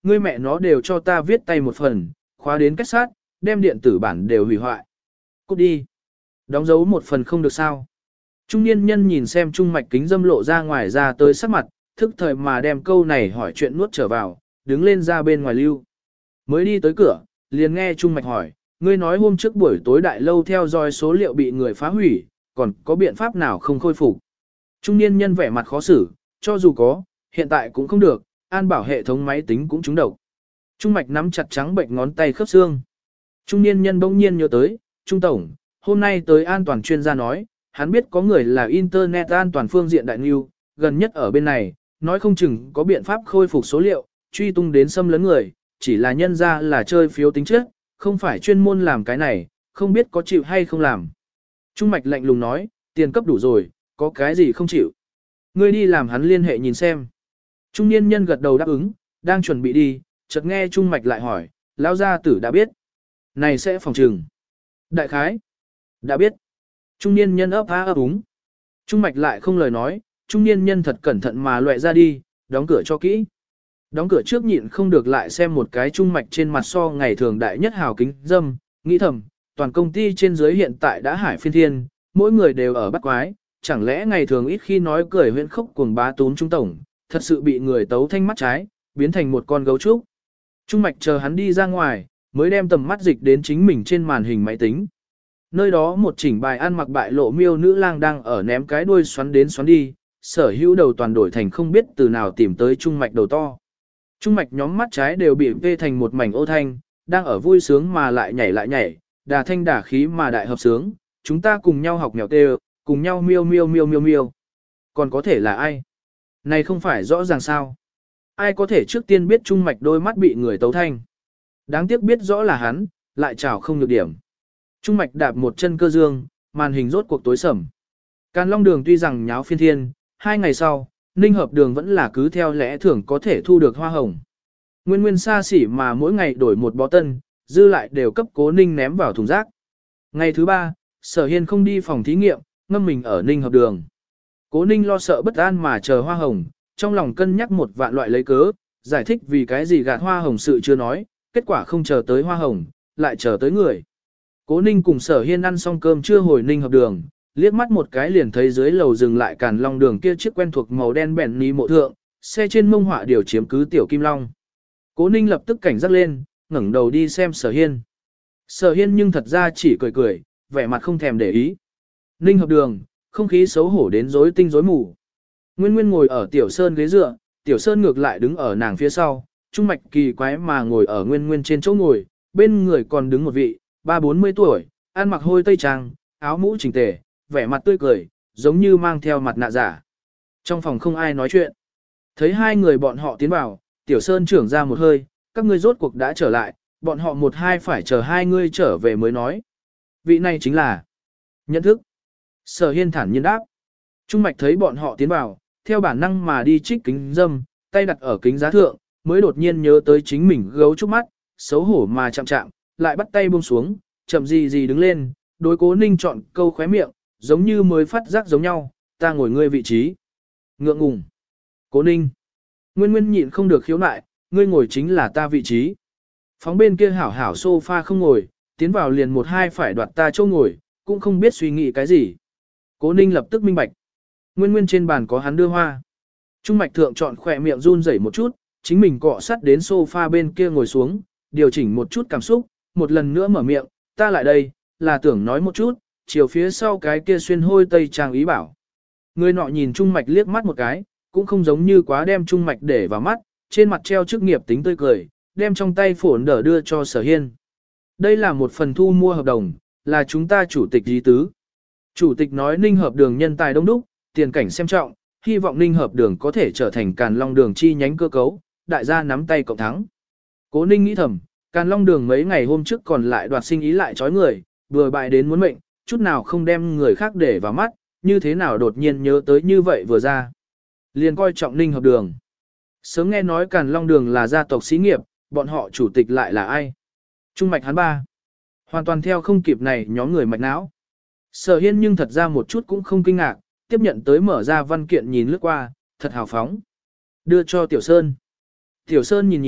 ngươi mẹ nó đều cho ta viết tay một phần, khóa đến kết sát, đem điện tử bản đều hủy hoại. Cút đi. Đóng dấu một phần không được sao. Trung niên nhân nhìn xem trung mạch kính dâm lộ ra ngoài ra tới sắc mặt, thức thời mà đem câu này hỏi chuyện nuốt trở vào, đứng lên ra bên ngoài lưu. Mới đi tới cửa, liền nghe trung mạch hỏi, ngươi nói hôm trước buổi tối đại lâu theo dõi số liệu bị người phá hủy, còn có biện pháp nào không khôi phục? Trung niên nhân vẻ mặt khó xử, cho dù có, hiện tại cũng không được, an bảo hệ thống máy tính cũng trúng độc. Trung mạch nắm chặt trắng bệnh ngón tay khớp xương. Trung niên nhân bỗng nhiên nhớ tới, Trung Tổng, hôm nay tới an toàn chuyên gia nói, hắn biết có người là Internet an toàn phương diện đại nghiêu, gần nhất ở bên này, nói không chừng có biện pháp khôi phục số liệu, truy tung đến xâm lấn người, chỉ là nhân ra là chơi phiếu tính chất, không phải chuyên môn làm cái này, không biết có chịu hay không làm. Trung mạch lạnh lùng nói, tiền cấp đủ rồi, có cái gì không chịu. Ngươi đi làm hắn liên hệ nhìn xem. Trung niên nhân gật đầu đáp ứng, đang chuẩn bị đi, chợt nghe Trung mạch lại hỏi, lão gia tử đã biết. Này sẽ phòng trừng. Đại khái. Đã biết. Trung niên nhân ấp ấp úng. Trung mạch lại không lời nói, trung niên nhân thật cẩn thận mà loại ra đi, đóng cửa cho kỹ. Đóng cửa trước nhịn không được lại xem một cái trung mạch trên mặt so ngày thường đại nhất hào kính dâm, nghĩ thầm, toàn công ty trên dưới hiện tại đã hải phiên thiên, mỗi người đều ở bắt quái, chẳng lẽ ngày thường ít khi nói cười huyễn khốc cuồng bá tún trung tổng, thật sự bị người tấu thanh mắt trái, biến thành một con gấu trúc. Trung mạch chờ hắn đi ra ngoài, mới đem tầm mắt dịch đến chính mình trên màn hình máy tính. Nơi đó một chỉnh bài ăn mặc bại lộ miêu nữ lang đang ở ném cái đuôi xoắn đến xoắn đi, sở hữu đầu toàn đổi thành không biết từ nào tìm tới trung mạch đầu to. Trung mạch nhóm mắt trái đều bị vê thành một mảnh ô thanh, đang ở vui sướng mà lại nhảy, đà thanh đà khí mà đại hợp sướng, chúng ta cùng nhau học mèo tê, cùng nhau miêu miêu miêu miêu miêu. Còn có thể là ai? Này không phải rõ ràng sao? Ai có thể trước tiên biết trung mạch đôi mắt bị người tấu thanh? Đáng tiếc biết rõ là hắn, lại chảo không được điểm. Trung mạch đạp một chân cơ dương, màn hình rốt cuộc tối sầm. Càn Long Đường tuy rằng nháo phiên thiên, 2 ngày sau, Ninh Hợp Đường vẫn là cứ theo lẽ thường có thể thu được hoa hồng. Nguyên xa xỉ mà mỗi ngày đổi một bó tân, dư lại đều cấp Cố Ninh ném vào thùng rác. Ngày thứ 3, Sở Hiên không đi phòng thí nghiệm, ngâm mình ở Ninh Hợp Đường. Cố Ninh lo sợ bất an mà chờ hoa hồng, trong lòng cân nhắc một vạn loại lấy cớ, giải thích vì cái gì gạt hoa hồng sự chưa nói, kết quả không chờ tới hoa hồng, lại chờ tới người. Cố Ninh cùng Sở Hiên ăn xong cơm trưa hồi Ninh Hợp Đường, liếc mắt một cái liền thấy dưới lầu dừng lại Càn Long Đường kia chiếc quen thuộc màu đen bèn ní mộ thượng, xe trên mông họa điều chiếm cứ tiểu Kim Long. Cố Ninh lập tức cảnh giác lên, ngẩng đầu đi xem Sở Hiên. Sở Hiên nhưng thật ra chỉ cười cười, vẻ mặt không thèm để ý. Ninh Hợp Đường, không khí xấu hổ đến rối tinh rối mù. Nguyên Nguyên ngồi ở Tiểu Sơn ghế dựa, Tiểu Sơn ngược lại đứng ở nàng phía sau, Trung Mạch kỳ quái mà ngồi ở Nguyên Nguyên trên chỗ ngồi, bên người còn đứng một vị, 30-40 tuổi, ăn mặc hôi tây trang, áo mũ chỉnh tề, vẻ mặt tươi cười, giống như mang theo mặt nạ giả. Trong phòng không ai nói chuyện. Thấy hai người bọn họ tiến vào, Tiểu Sơn trưởng ra một hơi, các ngươi rốt cuộc đã trở lại, bọn họ một hai phải chờ hai ngươi trở về mới nói. Vị này chính là nhận thức. Sở Hiên thản nhiên đáp. Trung Mạch thấy bọn họ tiến vào, theo bản năng mà đi trích kính dâm, tay đặt ở kính giá thượng, mới đột nhiên nhớ tới chính mình gấu trúc mắt, xấu hổ mà chạm, lại bắt tay buông xuống, chậm gì đứng lên, đối Cố Ninh chọn câu khóe miệng, giống như mới phát giác giống nhau, ta ngồi ngươi vị trí. Ngượng ngùng. Cố Ninh. Nguyên nhịn không được khiếu nại, ngươi ngồi chính là ta vị trí. Phóng bên kia hảo hảo sofa không ngồi, tiến vào liền một hai phải đoạt ta chỗ ngồi, cũng không biết suy nghĩ cái gì. Cố Ninh lập tức minh bạch. Nguyên trên bàn có hắn đưa hoa. Trung Mạch thượng chọn khỏe miệng run rẩy một chút, chính mình cọ sắt đến sofa bên kia ngồi xuống, điều chỉnh một chút cảm xúc, một lần nữa mở miệng, ta lại đây, là tưởng nói một chút, chiều phía sau cái kia xuyên hôi tây trang ý bảo. Người nọ nhìn Trung Mạch liếc mắt một cái, cũng không giống như quá đem Trung Mạch để vào mắt, trên mặt treo chức nghiệp tính tươi cười, đem trong tay phổn đỡ đưa cho Sở Hiên. Đây là một phần thu mua hợp đồng, là chúng ta chủ tịch ý tứ. Chủ tịch nói Ninh Hợp Đường nhân tài đông đúc, tiền cảnh xem trọng, hy vọng Ninh Hợp Đường có thể trở thành Càn Long Đường chi nhánh cơ cấu, đại gia nắm tay cộng thắng. Cố Ninh nghĩ thầm, Càn Long Đường mấy ngày hôm trước còn lại đoạt sinh ý lại chói người, vừa bại đến muốn mệnh, chút nào không đem người khác để vào mắt, như thế nào đột nhiên nhớ tới như vậy vừa ra. Liền coi trọng Ninh Hợp Đường. Sớm nghe nói Càn Long Đường là gia tộc xí nghiệp, bọn họ chủ tịch lại là ai? Trung Mạch hắn ba. Hoàn toàn theo không kịp này nhóm người mạch não. Sở Hiên nhưng thật ra một chút cũng không kinh ngạc, tiếp nhận tới mở ra văn kiện nhìn lướt qua, thật hào phóng. Đưa cho Tiểu Sơn. Tiểu Sơn nhìn,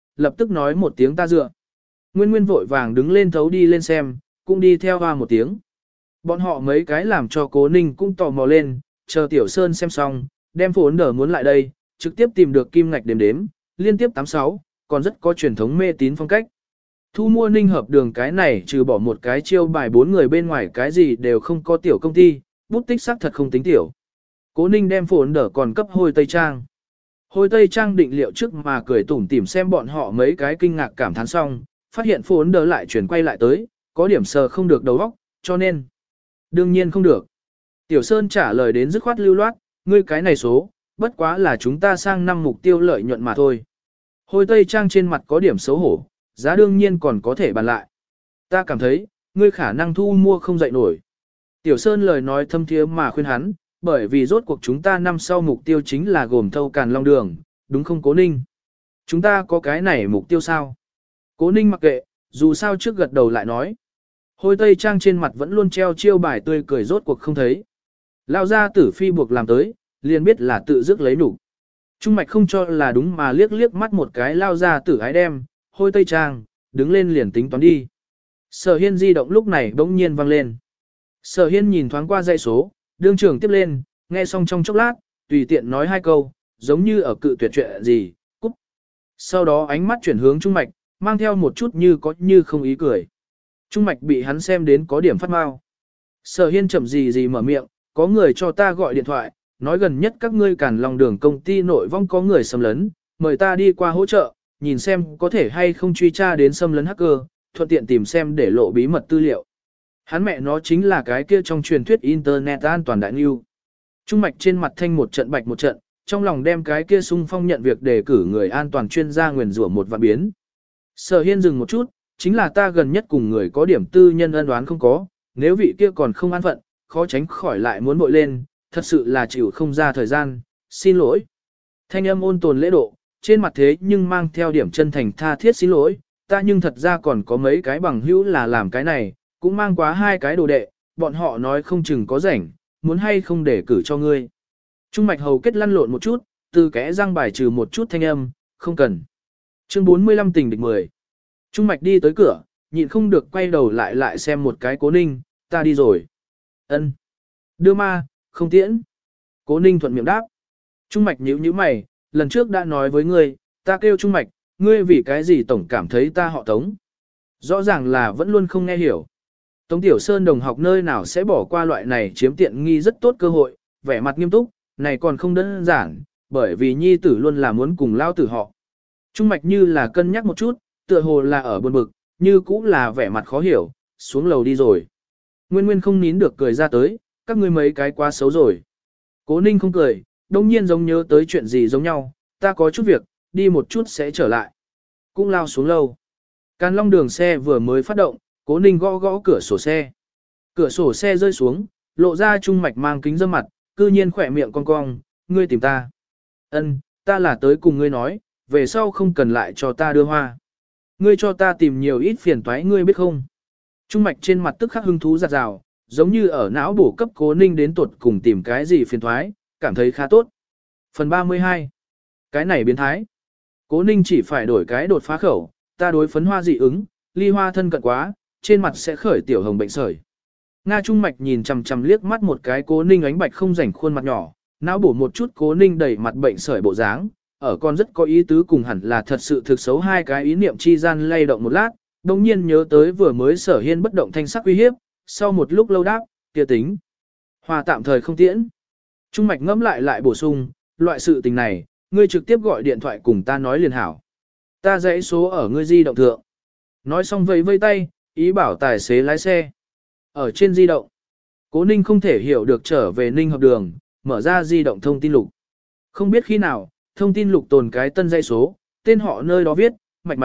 lập tức nói một tiếng ta dựa. Nguyên Nguyên vội vàng đứng lên thấu đi lên xem, cũng đi theo hoa một tiếng. Bọn họ mấy cái làm cho Cố Ninh cũng tò mò lên, chờ Tiểu Sơn xem xong, đem phốn đỡ muốn lại đây, trực tiếp tìm được kim ngạch đếm, liên tiếp 86, còn rất có truyền thống mê tín phong cách. Thu mua Ninh hợp đường cái này trừ bỏ một cái chiêu bài 4 người bên ngoài cái gì đều không có tiểu công ty, bút tích xác thật không tính tiểu. Cố Ninh đem phốn đỡ còn cấp Hôi Tây Trang. Hôi Tây Trang định liệu trước mà cười tủm tỉm xem bọn họ mấy cái kinh ngạc cảm thán xong, phát hiện phốn đỡ lại chuyển quay lại tới, có điểm sờ không được đầu óc, cho nên đương nhiên không được. Tiểu Sơn trả lời đến dứt khoát lưu loát, ngươi cái này số, bất quá là chúng ta sang năm mục tiêu lợi nhuận mà thôi. Hôi Tây Trang trên mặt có điểm xấu hổ, giá đương nhiên còn có thể bàn lại. Ta cảm thấy, ngươi khả năng thu mua không dậy nổi. Tiểu Sơn lời nói thâm thiế mà khuyên hắn, bởi vì rốt cuộc chúng ta năm sau mục tiêu chính là gồm thâu Càn Long đường, đúng không Cố Ninh? Chúng ta có cái này mục tiêu sao? Cố Ninh mặc kệ, dù sao trước gật đầu lại nói. Hôi Tây Trang trên mặt vẫn luôn treo chiêu bài tươi cười rốt cuộc không thấy. Lao ra tử phi buộc làm tới, liền biết là tự dứt lấy nụ. Trung mạch không cho là đúng mà liếc liếc mắt một cái lao ra tử ái đem, Hôi Tây Trang, đứng lên liền tính toán đi. Sở Hiên di động lúc này bỗng nhiên vang lên. Sở Hiên nhìn thoáng qua dãy số, đương trưởng tiếp lên, nghe xong trong chốc lát, tùy tiện nói hai câu, giống như ở cự tuyệt chuyện gì, cúp. Sau đó ánh mắt chuyển hướng Trung mạch, mang theo một chút như có như không ý cười. Trung mạch bị hắn xem đến có điểm phát mau. Sở Hiên chậm gì mở miệng, có người cho ta gọi điện thoại, nói gần nhất các ngươi Càn Long đường công ty nội vong có người xâm lấn, mời ta đi qua hỗ trợ, nhìn xem có thể hay không truy tra đến xâm lấn hacker, thuận tiện tìm xem để lộ bí mật tư liệu. Hắn mẹ nó chính là cái kia trong truyền thuyết Internet an toàn đại lưu. Trung mạch trên mặt thanh một trận bạch một trận, trong lòng đem cái kia sung phong nhận việc đề cử người an toàn chuyên gia nguyền rủa một vạn biến. Sở Hiên dừng một chút, chính là ta gần nhất cùng người có điểm tư nhân ân đoán không có, nếu vị kia còn không an phận, khó tránh khỏi lại muốn bội lên, thật sự là chịu không ra thời gian, xin lỗi. Thanh âm ôn tồn lễ độ, trên mặt thế nhưng mang theo điểm chân thành tha thiết xin lỗi, ta nhưng thật ra còn có mấy cái bằng hữu là làm cái này, cũng mang quá hai cái đồ đệ, bọn họ nói không chừng có rảnh, muốn hay không để cử cho ngươi. Trung mạch hầu kết lăn lộn một chút, từ kẽ răng bài trừ một chút thanh âm, không cần. Chương 45 tình địch 10. Trung mạch đi tới cửa, nhịn không được quay đầu lại xem một cái Cố Ninh, ta đi rồi. Ân. Đưa ma, không tiễn. Cố Ninh thuận miệng đáp. Trung mạch nhíu mày, lần trước đã nói với ngươi, ta kêu Trung mạch, ngươi vì cái gì tổng cảm thấy ta họ Tống. Rõ ràng là vẫn luôn không nghe hiểu. Tống Tiểu Sơn đồng học nơi nào sẽ bỏ qua loại này chiếm tiện nghi rất tốt cơ hội, vẻ mặt nghiêm túc, này còn không đơn giản, bởi vì nhi tử luôn là muốn cùng lao tử họ. Trung mạch như là cân nhắc một chút, tựa hồ là ở buồn bực, như cũng là vẻ mặt khó hiểu, xuống lầu đi rồi. Nguyên Nguyên không nín được cười ra tới, các ngươi mấy cái quá xấu rồi. Cố Ninh không cười, đông nhiên giống nhớ tới chuyện gì giống nhau, ta có chút việc, đi một chút sẽ trở lại. Cũng lao xuống lâu. Càn Long đường xe vừa mới phát động, Cố Ninh gõ gõ cửa sổ xe. Cửa sổ xe rơi xuống, lộ ra Trung mạch mang kính dâm mặt, cư nhiên khỏe miệng cong cong, ngươi tìm ta. Ân, ta là tới cùng ngươi nói, về sau không cần lại cho ta đưa hoa. Ngươi cho ta tìm nhiều ít phiền toái ngươi biết không? Trung mạch trên mặt tức khắc hứng thú giặt rào, giống như ở não bổ cấp Cố Ninh đến tuột cùng tìm cái gì phiền toái, cảm thấy khá tốt. Phần 32. Cái này biến thái. Cố Ninh chỉ phải đổi cái đột phá khẩu, ta đối phấn hoa dị ứng, ly hoa thân cận quá, trên mặt sẽ khởi tiểu hồng bệnh sởi. Nga Trung mạch nhìn chằm chằm liếc mắt một cái Cố Ninh ánh bạch không rảnh khuôn mặt nhỏ, não bổ một chút Cố Ninh đầy mặt bệnh sởi bộ dáng, ở con rất có ý tứ cùng hẳn là thật sự thực xấu hai cái ý niệm chi gian lay động một lát, đồng nhiên nhớ tới vừa mới Sở Hiên bất động thanh sắc uy hiếp, sau một lúc lâu đáp, kia tính. Hòa tạm thời không tiễn. Trung mạch ngẫm lại bổ sung, loại sự tình này, ngươi trực tiếp gọi điện thoại cùng ta nói liền hảo. Ta dãy số ở ngươi di động thượng. Nói xong vẫy tay, ý bảo tài xế lái xe. Ở trên di động, Cố Ninh không thể hiểu được trở về Ninh hợp đường, mở ra di động thông tin lục. Không biết khi nào, thông tin lục tồn cái tân dãy số, tên họ nơi đó viết,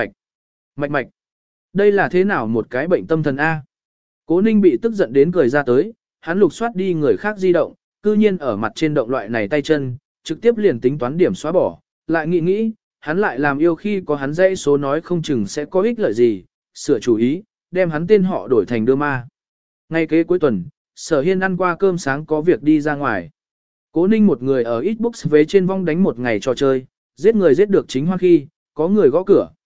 mạch. Đây là thế nào một cái bệnh tâm thần A? Cố Ninh bị tức giận đến cười ra tới, hắn lục soát đi người khác di động, cư nhiên ở mặt trên động loại này tay chân, trực tiếp liền tính toán điểm xóa bỏ, lại nghĩ, hắn lại làm yêu khi có hắn dãy số nói không chừng sẽ có ích lợi gì, sửa chủ ý, đem hắn tên họ đổi thành đưa ma. Ngay kế cuối tuần, Sở Hiên ăn qua cơm sáng có việc đi ra ngoài. Cố Ninh một người ở Xbox vế trên vong đánh một ngày trò chơi, giết người giết được chính hoa khi, có người gõ cửa.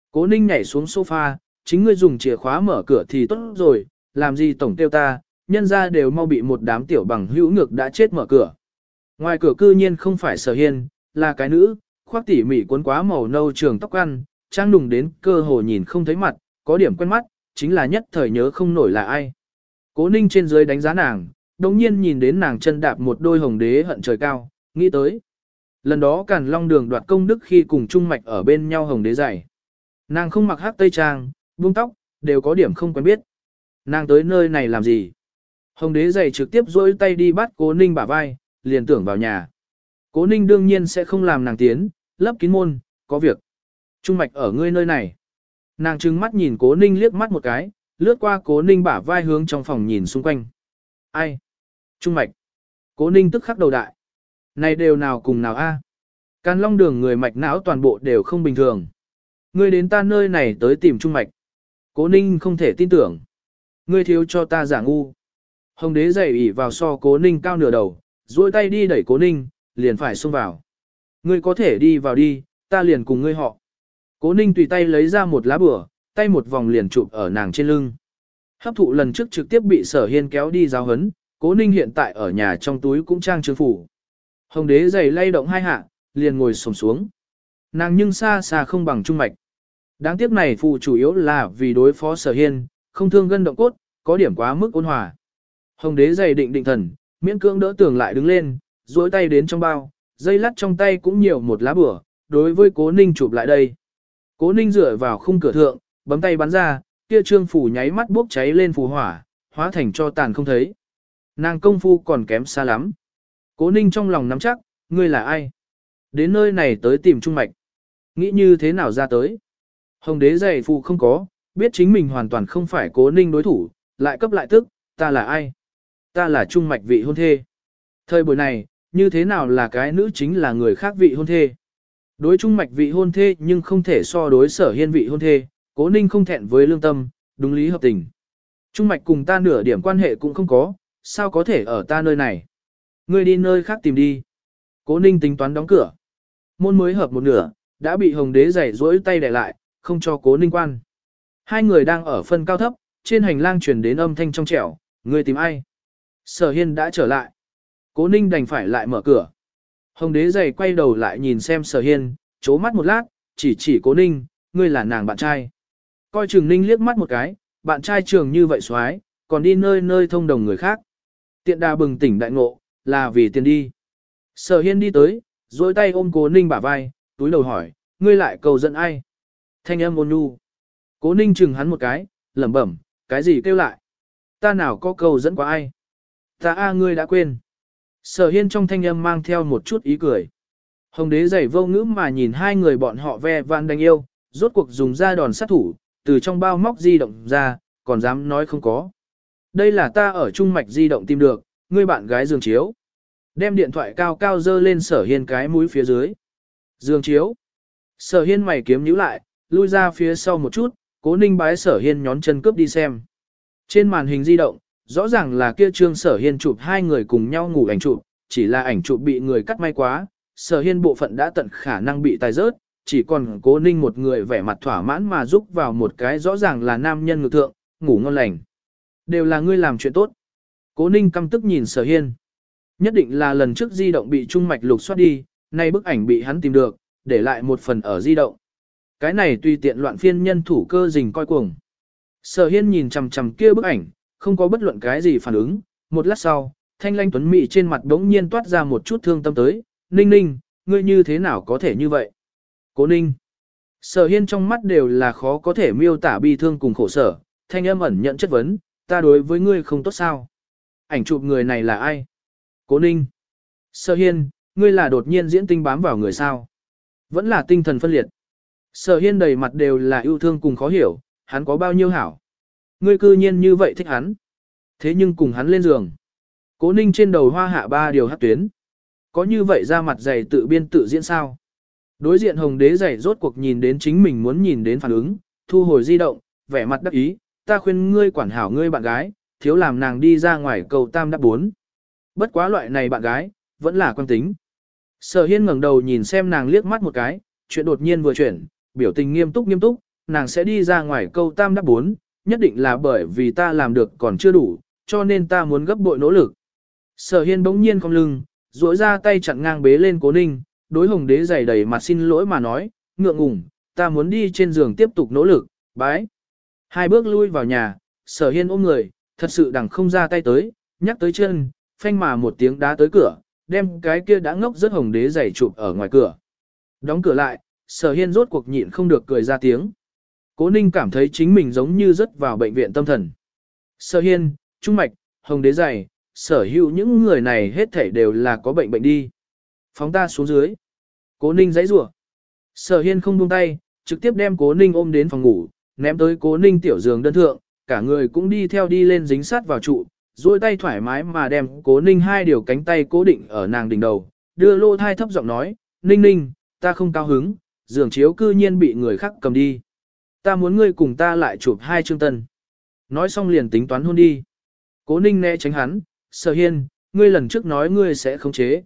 Cố Ninh nhảy xuống sofa, chính ngươi dùng chìa khóa mở cửa thì tốt rồi, làm gì tổng tiêu ta, nhân ra đều mau bị một đám tiểu bằng hữu ngược đã chết mở cửa. Ngoài cửa cư nhiên không phải Sở Hiên, là cái nữ, khoác tỉ mỉ cuốn quá màu nâu trường tóc ăn, trang đùng đến cơ hồ nhìn không thấy mặt, có điểm quen mắt, chính là nhất thời nhớ không nổi là ai. Cố Ninh trên dưới đánh giá nàng, đồng nhiên nhìn đến nàng chân đạp một đôi hồng đế hận trời cao, nghĩ tới. Lần đó Càn Long Đường đoạt công đức khi cùng Trung Mạch ở bên nhau hồng đế giày. Nàng không mặc hắc tây trang, buông tóc, đều có điểm không quen biết. Nàng tới nơi này làm gì? Hồng đế giày trực tiếp dỗi tay đi bắt Cố Ninh bả vai, liền tưởng vào nhà. Cố Ninh đương nhiên sẽ không làm nàng tiến, lấp kín môn, có việc. Trung Mạch ở ngươi nơi này. Nàng trừng mắt nhìn Cố Ninh liếc mắt một cái, lướt qua Cố Ninh bả vai hướng trong phòng nhìn xung quanh. Ai? Trung Mạch. Cố Ninh tức khắc đầu đại. Này đều nào cùng nào a? Càn Long Đường người mạch não toàn bộ đều không bình thường. Ngươi đến ta nơi này tới tìm Trung Mạch. Cố Ninh không thể tin tưởng. Ngươi thiếu cho ta giả ngu. Hồng đế giày ỉ vào so Cố Ninh cao nửa đầu, duỗi tay đi đẩy Cố Ninh, liền phải xông vào. Ngươi có thể đi vào đi, ta liền cùng ngươi họ. Cố Ninh tùy tay lấy ra một lá bửa, tay một vòng liền chụp ở nàng trên lưng. Hấp thụ lần trước trực tiếp bị Sở Hiên kéo đi giáo huấn, Cố Ninh hiện tại ở nhà trong túi cũng trang trương phủ. Hồng đế giày lay động hai hạ, liền ngồi xổm xuống. Nàng nhưng xa xa không bằng Trung Mạch. Đáng tiếc này phụ chủ yếu là vì đối phó Sở Hiên, không thương gân động cốt, có điểm quá mức ôn hòa. Hồng đế giày định định thần, miễn cưỡng đỡ tường lại đứng lên, duỗi tay đến trong bao, dây lắt trong tay cũng nhiều một lá bửa, đối với Cố Ninh chụp lại đây. Cố Ninh dựa vào khung cửa thượng, bấm tay bắn ra, kia trương phủ nháy mắt bốc cháy lên phù hỏa, hóa thành cho tàn không thấy. Nàng công phu còn kém xa lắm. Cố Ninh trong lòng nắm chắc, ngươi là ai? Đến nơi này tới tìm Trung Mạch. Nghĩ như thế nào ra tới? Hồng đế giày phù không có, biết chính mình hoàn toàn không phải Cố Ninh đối thủ, lại cấp lại tức, ta là ai? Ta là Trung Mạch vị hôn thê. Thời buổi này, như thế nào là cái nữ chính là người khác vị hôn thê? Đối Trung Mạch vị hôn thê nhưng không thể so đối Sở Hiên vị hôn thê, Cố Ninh không thẹn với lương tâm, đúng lý hợp tình. Trung Mạch cùng ta nửa điểm quan hệ cũng không có, sao có thể ở ta nơi này? Ngươi đi nơi khác tìm đi. Cố Ninh tính toán đóng cửa. Môn mới hợp một nửa, đã bị Hồng đế giày duỗi tay đè lại, không cho Cố Ninh quan. Hai người đang ở phân cao thấp, trên hành lang truyền đến âm thanh trong trẻo, ngươi tìm ai? Sở Hiên đã trở lại. Cố Ninh đành phải lại mở cửa. Hồng đế giày quay đầu lại nhìn xem Sở Hiên, chố mắt một lát, chỉ Cố Ninh, ngươi là nàng bạn trai. Coi Trường Ninh liếc mắt một cái, bạn trai trường như vậy xoái, còn đi nơi nơi thông đồng người khác. Tiện đà bừng tỉnh đại ngộ, là vì tiền đi. Sở Hiên đi tới, duỗi tay ôm Cố Ninh bả vai, túi đầu hỏi, ngươi lại cầu dẫn ai? Thanh âm ôn nhu. Cố Ninh chừng hắn một cái, lẩm bẩm, cái gì kêu lại? Ta nào có cầu dẫn qua ai? Ta ngươi đã quên. Sở Hiên trong thanh âm mang theo một chút ý cười. Hồng đế giày vô ngữ mà nhìn hai người bọn họ ve vãn đánh yêu, rốt cuộc dùng ra đòn sát thủ, từ trong bao móc di động ra, còn dám nói không có. Đây là ta ở Trung Mạch di động tìm được, ngươi bạn gái giường chiếu. Đem điện thoại cao cao dơ lên Sở Hiên cái mũi phía dưới. Giường chiếu. Sở Hiên mày kiếm nhíu lại, lui ra phía sau một chút, Cố Ninh bái Sở Hiên nhón chân cướp đi xem. Trên màn hình di động, rõ ràng là kia trương Sở Hiên chụp hai người cùng nhau ngủ ảnh chụp, chỉ là ảnh chụp bị người cắt may quá, Sở Hiên bộ phận đã tận khả năng bị tài rớt, chỉ còn Cố Ninh một người vẻ mặt thỏa mãn mà giúp vào một cái rõ ràng là nam nhân ngực thượng, ngủ ngon lành. Đều là ngươi làm chuyện tốt. Cố Ninh căm tức nhìn Sở Hiên. Nhất định là lần trước di động bị Trung Mạch lục soát đi, nay bức ảnh bị hắn tìm được, để lại một phần ở di động. Cái này tùy tiện loạn phiên nhân thủ cơ rình coi cuồng. Sở Hiên nhìn chằm chằm kia bức ảnh, không có bất luận cái gì phản ứng, một lát sau, thanh lanh tuấn mỹ trên mặt đống nhiên toát ra một chút thương tâm tới, Ninh Ninh, ngươi như thế nào có thể như vậy? Cố Ninh. Sở Hiên trong mắt đều là khó có thể miêu tả bi thương cùng khổ sở, thanh âm ẩn nhận chất vấn, ta đối với ngươi không tốt sao? Ảnh chụp người này là ai? Cố Ninh. Sở Hiên, ngươi là đột nhiên diễn tinh bám vào người sao? Vẫn là tinh thần phân liệt. Sở Hiên đầy mặt đều là yêu thương cùng khó hiểu, hắn có bao nhiêu hảo? Ngươi cư nhiên như vậy thích hắn. Thế nhưng cùng hắn lên giường. Cố Ninh trên đầu hoa hạ ba điều hắc tuyến. Có như vậy ra mặt dày tự biên tự diễn sao? Đối diện Hồng đế dày rốt cuộc nhìn đến chính mình muốn nhìn đến phản ứng, thu hồi di động, vẻ mặt đắc ý, ta khuyên ngươi quản hảo ngươi bạn gái, thiếu làm nàng đi ra ngoài cầu tam đáp bốn. Bất quá loại này bạn gái, vẫn là quan tính. Sở Hiên ngẩng đầu nhìn xem nàng liếc mắt một cái, chuyện đột nhiên vừa chuyển, biểu tình nghiêm túc, nàng sẽ đi ra ngoài câu tam đáp bốn, nhất định là bởi vì ta làm được còn chưa đủ, cho nên ta muốn gấp bội nỗ lực. Sở Hiên bỗng nhiên cong lưng, duỗi ra tay chặn ngang bế lên Cố Ninh, đối Hồng Đế giày đầy mặt xin lỗi mà nói, ngượng ngùng, ta muốn đi trên giường tiếp tục nỗ lực, bái. Hai bước lui vào nhà, Sở Hiên ôm người, thật sự đằng không ra tay tới, nhắc tới chân, phanh mà một tiếng đá tới cửa, đem cái kia đã ngốc rất Hồng Đế giày chụp ở ngoài cửa. Đóng cửa lại, Sở Hiên rốt cuộc nhịn không được cười ra tiếng. Cố Ninh cảm thấy chính mình giống như rớt vào bệnh viện tâm thần. Sở Hiên, Trung Mạch, Hồng Đế giày, sở hữu những người này hết thảy đều là có bệnh đi. Phóng ta xuống dưới. Cố Ninh giãy giụa. Sở Hiên không buông tay, trực tiếp đem Cố Ninh ôm đến phòng ngủ, ném tới Cố Ninh tiểu giường đơn thượng, cả người cũng đi theo đi lên dính sát vào trụ, duỗi tay thoải mái mà đem Cố Ninh hai điều cánh tay cố định ở nàng đỉnh đầu, đưa lô thai thấp giọng nói, Ninh Ninh, ta không cao hứng, giường chiếu cư nhiên bị người khác cầm đi. Ta muốn ngươi cùng ta lại chụp hai chương tân. Nói xong liền tính toán hôn đi. Cố Ninh né tránh hắn, Sở Hiên, ngươi lần trước nói ngươi sẽ khống chế.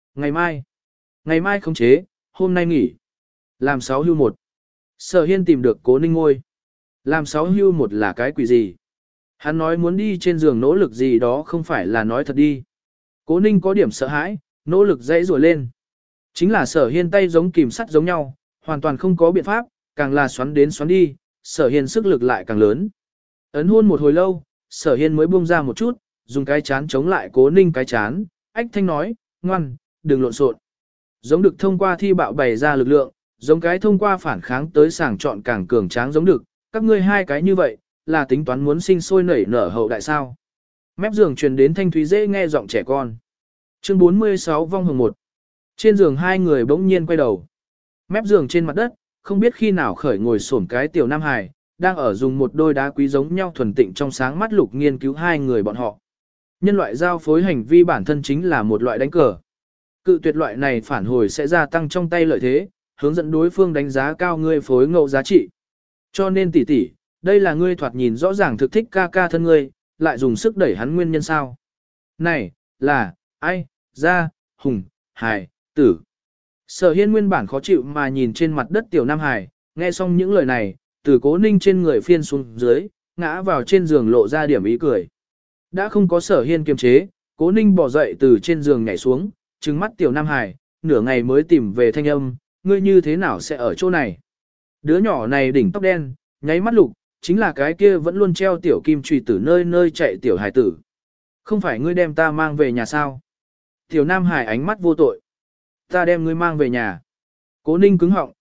Ngày mai khống chế, hôm nay nghỉ. Làm 6 hưu 1. Sở Hiên tìm được Cố Ninh ngôi. Làm 6 hưu 1 là cái quỷ gì? Hắn nói muốn đi trên giường nỗ lực gì đó không phải là nói thật đi. Cố Ninh có điểm sợ hãi, nỗ lực dãy rùa lên. Chính là Sở Hiên tay giống kìm sắt giống nhau, hoàn toàn không có biện pháp, càng là xoắn đến xoắn đi, Sở Hiên sức lực lại càng lớn. Ấn hôn một hồi lâu, Sở Hiên mới buông ra một chút, dùng cái chán chống lại Cố Ninh cái chán, ách thanh nói, ngoan, đừng lộn xộn. Giống được thông qua thi bạo bày ra lực lượng, giống cái thông qua phản kháng tới sàng chọn càng cường tráng giống được, các ngươi hai cái như vậy, là tính toán muốn sinh sôi nảy nở hậu đại sao. Mép giường truyền đến thanh thúy dễ nghe giọng trẻ con. Chương 46 vong hồng 1. Trên giường hai người bỗng nhiên quay đầu. Mép giường trên mặt đất, không biết khi nào khởi ngồi xổm cái tiểu nam hài, đang ở dùng một đôi đá quý giống nhau thuần tịnh trong sáng mắt lục nghiên cứu hai người bọn họ. Nhân loại giao phối hành vi bản thân chính là một loại đánh cờ. Cự tuyệt loại này phản hồi sẽ gia tăng trong tay lợi thế, hướng dẫn đối phương đánh giá cao ngươi phối ngẫu giá trị. Cho nên tỷ tỷ, đây là ngươi thoạt nhìn rõ ràng thực thích ca ca thân ngươi, lại dùng sức đẩy hắn nguyên nhân sao. Này, là, ai, ra, hùng, hài, tử. Sở Hiên nguyên bản khó chịu mà nhìn trên mặt đất tiểu nam hài, nghe xong những lời này, từ Cố Ninh trên người phiên xuống dưới, ngã vào trên giường lộ ra điểm ý cười. Đã không có Sở Hiên kiềm chế, Cố Ninh bỏ dậy từ trên giường nhảy xuống, trừng mắt tiểu nam hài, nửa ngày mới tìm về thanh âm, ngươi như thế nào sẽ ở chỗ này. Đứa nhỏ này đỉnh tóc đen, nháy mắt lục, chính là cái kia vẫn luôn treo tiểu kim trùy tử nơi nơi chạy tiểu hài tử. Không phải ngươi đem ta mang về nhà sao? Tiểu nam hài ánh mắt vô tội. Ta đem ngươi mang về nhà. Cố Ninh cứng họng,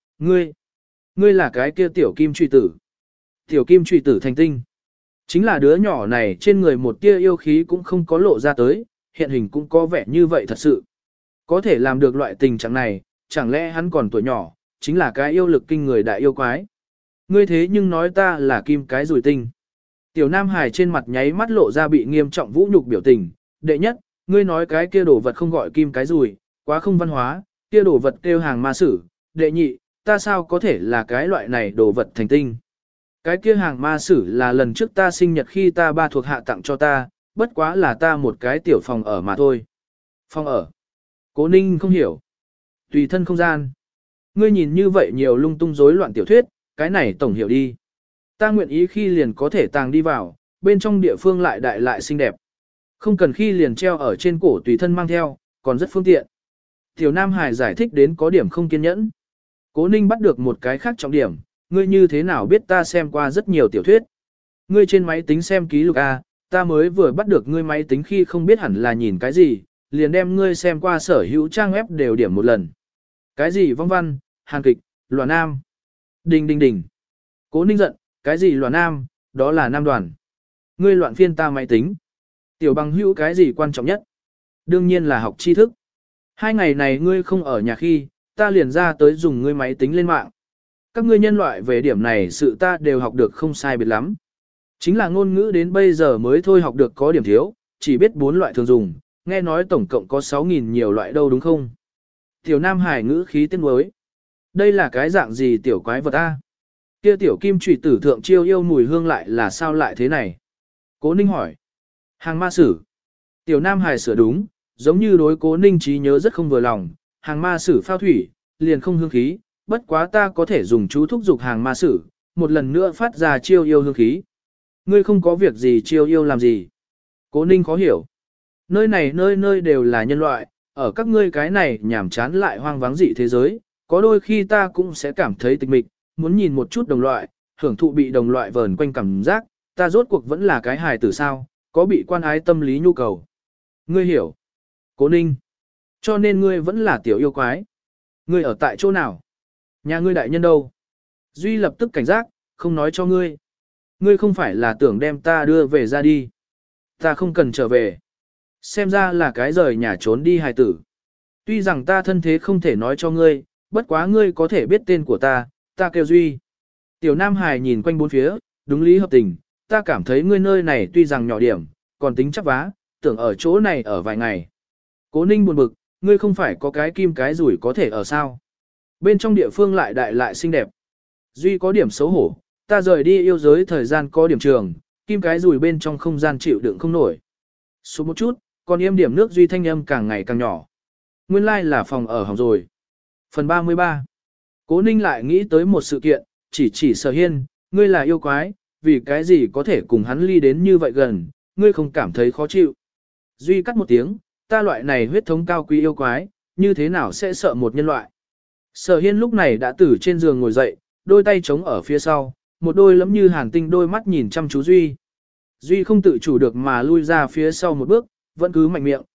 ngươi là cái kia tiểu kim trùy tử. Tiểu kim trùy tử thành tinh. Chính là đứa nhỏ này trên người một tia yêu khí cũng không có lộ ra tới, hiện hình cũng có vẻ như vậy thật sự. Có thể làm được loại tình trạng này, chẳng lẽ hắn còn tuổi nhỏ, chính là cái yêu lực kinh người đại yêu quái. Ngươi thế nhưng nói ta là kim cái rùi tinh. Tiểu Nam Hải trên mặt nháy mắt lộ ra bị nghiêm trọng vũ nhục biểu tình. Đệ nhất, ngươi nói cái kia đồ vật không gọi kim cái rùi, quá không văn hóa, kia đồ vật kêu hàng ma sử. Đệ nhị, ta sao có thể là cái loại này đồ vật thành tinh. Cái kia hàng ma sử là lần trước ta sinh nhật khi ta ba thuộc hạ tặng cho ta, bất quá là ta một cái tiểu phòng ở mà thôi. Phòng ở. Cố Ninh không hiểu. Tùy thân không gian. Ngươi nhìn như vậy nhiều lung tung rối loạn tiểu thuyết, cái này tổng hiểu đi. Ta nguyện ý khi liền có thể tàng đi vào, bên trong địa phương lại đại lại xinh đẹp. Không cần khi liền treo ở trên cổ tùy thân mang theo, còn rất phương tiện. Tiểu Nam Hải giải thích đến có điểm không kiên nhẫn. Cố Ninh bắt được một cái khác trọng điểm, ngươi như thế nào biết ta xem qua rất nhiều tiểu thuyết. Ngươi trên máy tính xem ký lục A, ta mới vừa bắt được ngươi máy tính khi không biết hẳn là nhìn cái gì, liền đem ngươi xem qua sở hữu trang web đều điểm một lần. Cái gì vong văn, hàn kịch, lòa nam. Đình đình đình. Cố Ninh giận, cái gì lòa nam, đó là nam đoàn. Ngươi loạn phiên ta máy tính. Tiểu bằng hữu cái gì quan trọng nhất? Đương nhiên là học tri thức. 2 ngày này ngươi không ở nhà khi, ta liền ra tới dùng ngươi máy tính lên mạng. Các ngươi nhân loại về điểm này sự ta đều học được không sai biệt lắm. Chính là ngôn ngữ đến bây giờ mới thôi học được có điểm thiếu, chỉ biết 4 loại thường dùng, nghe nói tổng cộng có 6.000 nhiều loại đâu đúng không? Tiểu Nam Hải ngữ khí tiếc nuối. Đây là cái dạng gì tiểu quái vật a? Kia tiểu kim trùy tử thượng chiêu yêu mùi hương lại là sao lại thế này? Cố Ninh hỏi. Hàng ma sử. Tiểu Nam Hải sửa đúng, giống như đối Cố Ninh trí nhớ rất không vừa lòng. Hàng ma sử phao thủy, liền không hương khí, bất quá ta có thể dùng chú thúc dục hàng ma sử, một lần nữa phát ra chiêu yêu hương khí. Ngươi không có việc gì chiêu yêu làm gì? Cố Ninh khó hiểu. Nơi này nơi nơi đều là nhân loại, ở các ngươi cái này nhảm chán lại hoang vắng dị thế giới, có đôi khi ta cũng sẽ cảm thấy tịch mịch, muốn nhìn một chút đồng loại, hưởng thụ bị đồng loại vờn quanh cảm giác, ta rốt cuộc vẫn là cái hài tử sao, có bị quan ái tâm lý nhu cầu. Ngươi hiểu. Cố Ninh. Cho nên ngươi vẫn là tiểu yêu quái. Ngươi ở tại chỗ nào? Nhà ngươi đại nhân đâu? Duy lập tức cảnh giác, không nói cho ngươi. Ngươi không phải là tưởng đem ta đưa về ra đi. Ta không cần trở về. Xem ra là cái rời nhà trốn đi hài tử. Tuy rằng ta thân thế không thể nói cho ngươi, bất quá ngươi có thể biết tên của ta, ta kêu Duy. Tiểu Nam Hải nhìn quanh bốn phía, đúng lý hợp tình, ta cảm thấy ngươi nơi này tuy rằng nhỏ điểm, còn tính chắc vá, tưởng ở chỗ này ở vài ngày. Cố Ninh buồn bực, ngươi không phải có cái kim cái rủi có thể ở sao. Bên trong địa phương lại đại lại xinh đẹp. Duy có điểm xấu hổ, ta rời đi yêu giới thời gian có điểm trường, kim cái rủi bên trong không gian chịu đựng không nổi. Xuống một chút, còn yêm điểm nước Duy thanh âm càng ngày càng nhỏ. Nguyên lai là phòng ở hỏng rồi. Phần 33. Cố Ninh lại nghĩ tới một sự kiện, chỉ Sở Hiên, ngươi là yêu quái, vì cái gì có thể cùng hắn ly đến như vậy gần, ngươi không cảm thấy khó chịu. Duy cắt một tiếng, ta loại này huyết thống cao quý yêu quái, như thế nào sẽ sợ một nhân loại. Sở Hiên lúc này đã từ trên giường ngồi dậy, đôi tay chống ở phía sau, một đôi lẫm như hàn tinh đôi mắt nhìn chăm chú Duy. Duy không tự chủ được mà lui ra phía sau một bước, vẫn cứ mạnh miệng,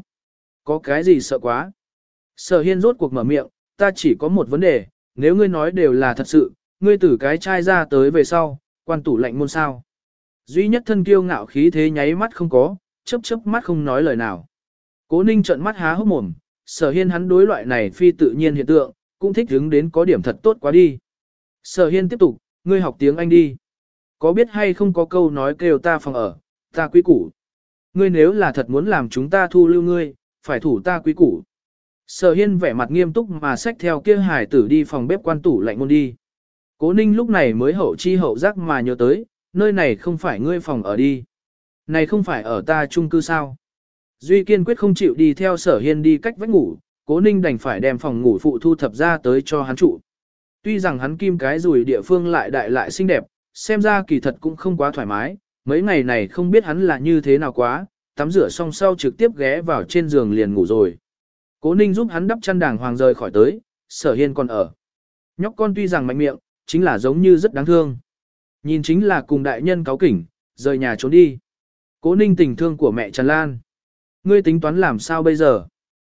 có cái gì sợ quá. Sở Hiên rốt cuộc mở miệng, ta chỉ có một vấn đề, nếu ngươi nói đều là thật sự, ngươi từ cái trai ra tới về sau, quan tủ lạnh môn sao. Duy nhất thân kiêu ngạo khí thế nháy mắt không có, chớp mắt không nói lời nào. Cố Ninh trợn mắt há hốc mồm, Sở Hiên hắn đối loại này phi tự nhiên hiện tượng, cũng thích hứng đến có điểm thật tốt quá đi. Sở Hiên tiếp tục, ngươi học tiếng Anh đi. Có biết hay không có câu nói kêu ta phòng ở, ta quý củ. Ngươi nếu là thật muốn làm chúng ta thu lưu ngươi, phải thủ ta quý củ. Sở Hiên vẻ mặt nghiêm túc mà xách theo kia hải tử đi phòng bếp quan tủ lạnh môn đi. Cố Ninh lúc này mới hậu chi hậu giác mà nhớ tới, nơi này không phải ngươi phòng ở đi. Này không phải ở ta chung cư sao. Duy kiên quyết không chịu đi theo Sở Hiên đi cách vách ngủ, Cố Ninh đành phải đem phòng ngủ phụ thu thập ra tới cho hắn trụ. Tuy rằng hắn kim cái rùi địa phương lại đại lại xinh đẹp, xem ra kỳ thật cũng không quá thoải mái, mấy ngày này không biết hắn là như thế nào quá, tắm rửa xong sau trực tiếp ghé vào trên giường liền ngủ rồi. Cố Ninh giúp hắn đắp chăn đàng hoàng rời khỏi tới, Sở Hiên còn ở. Nhóc con tuy rằng mạnh miệng, chính là giống như rất đáng thương. Nhìn chính là cùng đại nhân cáu kỉnh, rời nhà trốn đi. Cố Ninh tình thương của mẹ tràn lan. Ngươi tính toán làm sao bây giờ?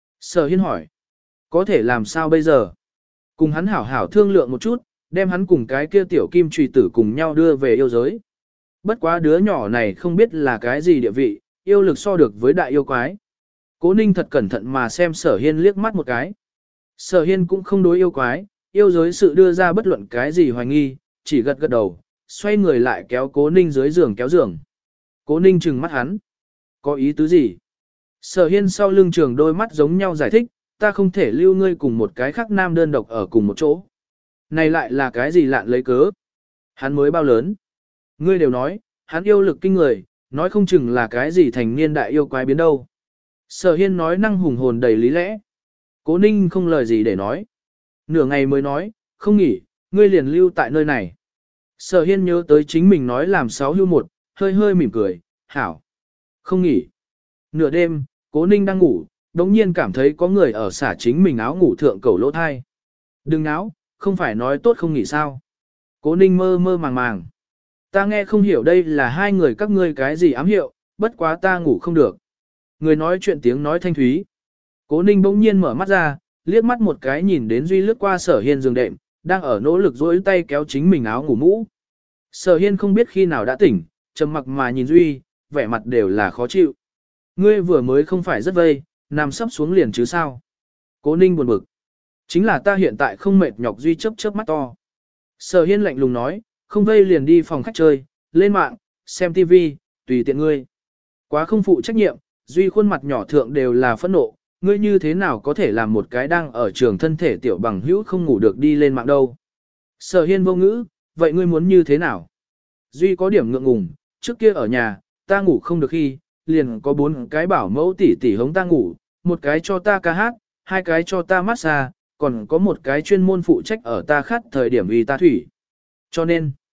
Sở Hiên hỏi. Có thể làm sao bây giờ? Cùng hắn hảo hảo thương lượng một chút, đem hắn cùng cái kia tiểu kim trùy tử cùng nhau đưa về yêu giới. Bất quá đứa nhỏ này không biết là cái gì địa vị, yêu lực so được với đại yêu quái. Cố Ninh thật cẩn thận mà xem Sở Hiên liếc mắt một cái. Sở Hiên cũng không đối yêu quái, yêu giới sự đưa ra bất luận cái gì hoài nghi, chỉ gật gật đầu, xoay người lại kéo Cố Ninh dưới giường kéo giường. Cố Ninh trừng mắt hắn. Có ý tứ gì? Sở Hiên sau lưng trường đôi mắt giống nhau giải thích, ta không thể lưu ngươi cùng một cái khác nam đơn độc ở cùng một chỗ. Này lại là cái gì lạn lấy cớ? Hắn mới bao lớn? Ngươi đều nói, hắn yêu lực kinh người, nói không chừng là cái gì thành niên đại yêu quái biến đâu. Sở Hiên nói năng hùng hồn đầy lý lẽ. Cố Ninh không lời gì để nói. Nửa ngày mới nói, không nghỉ, ngươi liền lưu tại nơi này. Sở Hiên nhớ tới chính mình nói làm 6 hưu 1, hơi hơi mỉm cười, hảo. Không nghỉ. Nửa đêm, Cố Ninh đang ngủ, đống nhiên cảm thấy có người ở xả chính mình áo ngủ thượng cầu lỗ thai. Đừng náo, không phải nói tốt không nghỉ sao. Cố Ninh mơ mơ màng màng. Ta nghe không hiểu đây là hai người các ngươi cái gì ám hiệu, bất quá ta ngủ không được. Người nói chuyện tiếng nói thanh thúy. Cố Ninh bỗng nhiên mở mắt ra, liếc mắt một cái nhìn đến Duy lướt qua Sở Hiên giường đệm, đang ở nỗ lực duỗi tay kéo chính mình áo ngủ mũ. Sở Hiên không biết khi nào đã tỉnh, trầm mặc mà nhìn Duy, vẻ mặt đều là khó chịu. Ngươi vừa mới không phải rất vây, nằm sắp xuống liền chứ sao. Cố Ninh buồn bực. Chính là ta hiện tại không mệt nhọc. Duy chớp chớp mắt to. Sở Hiên lạnh lùng nói, không vây liền đi phòng khách chơi, lên mạng, xem TV, tùy tiện ngươi. Quá không phụ trách nhiệm, Duy khuôn mặt nhỏ thượng đều là phẫn nộ, ngươi như thế nào có thể làm một cái đang ở trường thân thể tiểu bằng hữu không ngủ được đi lên mạng đâu. Sở Hiên vô ngữ, vậy ngươi muốn như thế nào? Duy có điểm ngượng ngùng, trước kia ở nhà, ta ngủ không được khi, liền có 4 cái bảo mẫu tỷ tỷ hống ta ngủ, một cái cho ta ca hát, 2 cái cho ta massage, còn có một cái chuyên môn phụ trách ở ta khát thời điểm vì ta thủy. Cho nên,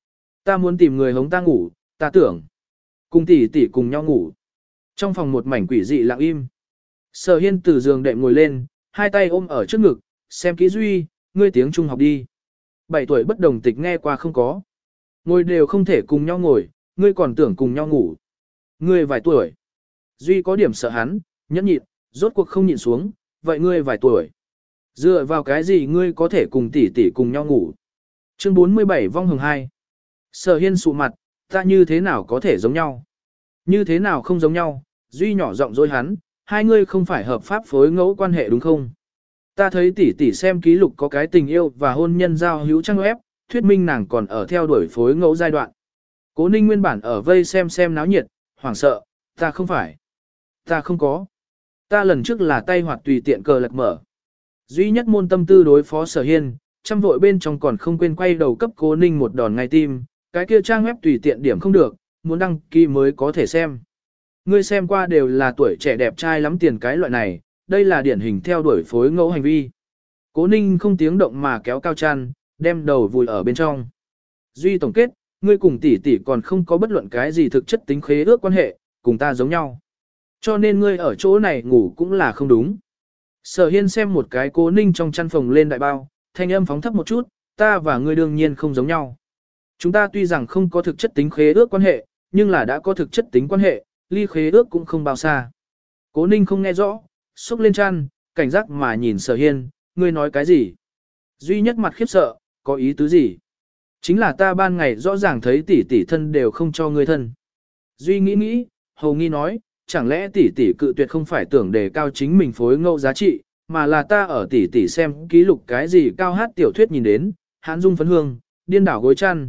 Ta muốn tìm người hống ta ngủ, ta tưởng. Cùng tỷ tỷ cùng nhau ngủ. Trong phòng một mảnh quỷ dị lặng im. Sở Hiên từ giường đệm ngồi lên, hai tay ôm ở trước ngực, xem kỹ Duy, ngươi tiếng Trung học đi. 7 tuổi bất đồng tịch nghe qua không có. Ngồi đều không thể cùng nhau ngồi, ngươi còn tưởng cùng nhau ngủ. Ngươi vài tuổi. Duy có điểm sợ hắn, nhẫn nhịn, rốt cuộc không nhịn xuống, vậy ngươi vài tuổi. Dựa vào cái gì ngươi có thể cùng tỷ tỷ cùng nhau ngủ. Chương 47 vong hồng 2. Sở Hiên sụ mặt, ta như thế nào có thể giống nhau? Như thế nào không giống nhau? Duy nhỏ giọng dối hắn, hai ngươi không phải hợp pháp phối ngẫu quan hệ đúng không? Ta thấy tỷ tỷ xem ký lục có cái tình yêu và hôn nhân giao hữu trang web, thuyết minh nàng còn ở theo đuổi phối ngẫu giai đoạn. Cố Ninh nguyên bản ở vây xem náo nhiệt, hoảng sợ, ta không phải. Ta không có. Ta lần trước là tay hoạt tùy tiện cờ lật mở. Duy nhất môn tâm tư đối phó Sở Hiên, trăm vội bên trong còn không quên quay đầu cấp Cố Ninh một đòn ngay tim, cái kia trang web tùy tiện điểm không được, muốn đăng ký mới có thể xem. Ngươi xem qua đều là tuổi trẻ đẹp trai lắm tiền cái loại này, đây là điển hình theo đuổi phối ngẫu hành vi. Cố Ninh không tiếng động mà kéo cao chăn, đem đầu vùi ở bên trong. Duy tổng kết, ngươi cùng tỷ tỷ còn không có bất luận cái gì thực chất tính khế ước quan hệ, cùng ta giống nhau. Cho nên ngươi ở chỗ này ngủ cũng là không đúng. Sở Hiên xem một cái Cố Ninh trong chăn phòng lên đại bao, thanh âm phóng thấp một chút, ta và ngươi đương nhiên không giống nhau. Chúng ta tuy rằng không có thực chất tính khế ước quan hệ, nhưng là đã có thực chất tính quan hệ, ly khế ước cũng không bao xa. Cố Ninh không nghe rõ, xúc lên chăn, cảnh giác mà nhìn Sở Hiên, ngươi nói cái gì? Duy nhất mặt khiếp sợ, có ý tứ gì? Chính là ta ban ngày rõ ràng thấy tỷ tỷ thân đều không cho ngươi thân. Duy nghĩ, hầu nghi nói, chẳng lẽ tỷ tỷ cự tuyệt không phải tưởng đề cao chính mình phối ngẫu giá trị, mà là ta ở tỷ tỷ xem ký lục cái gì cao hát tiểu thuyết nhìn đến, hãn dung phấn hương, điên đảo gối chăn,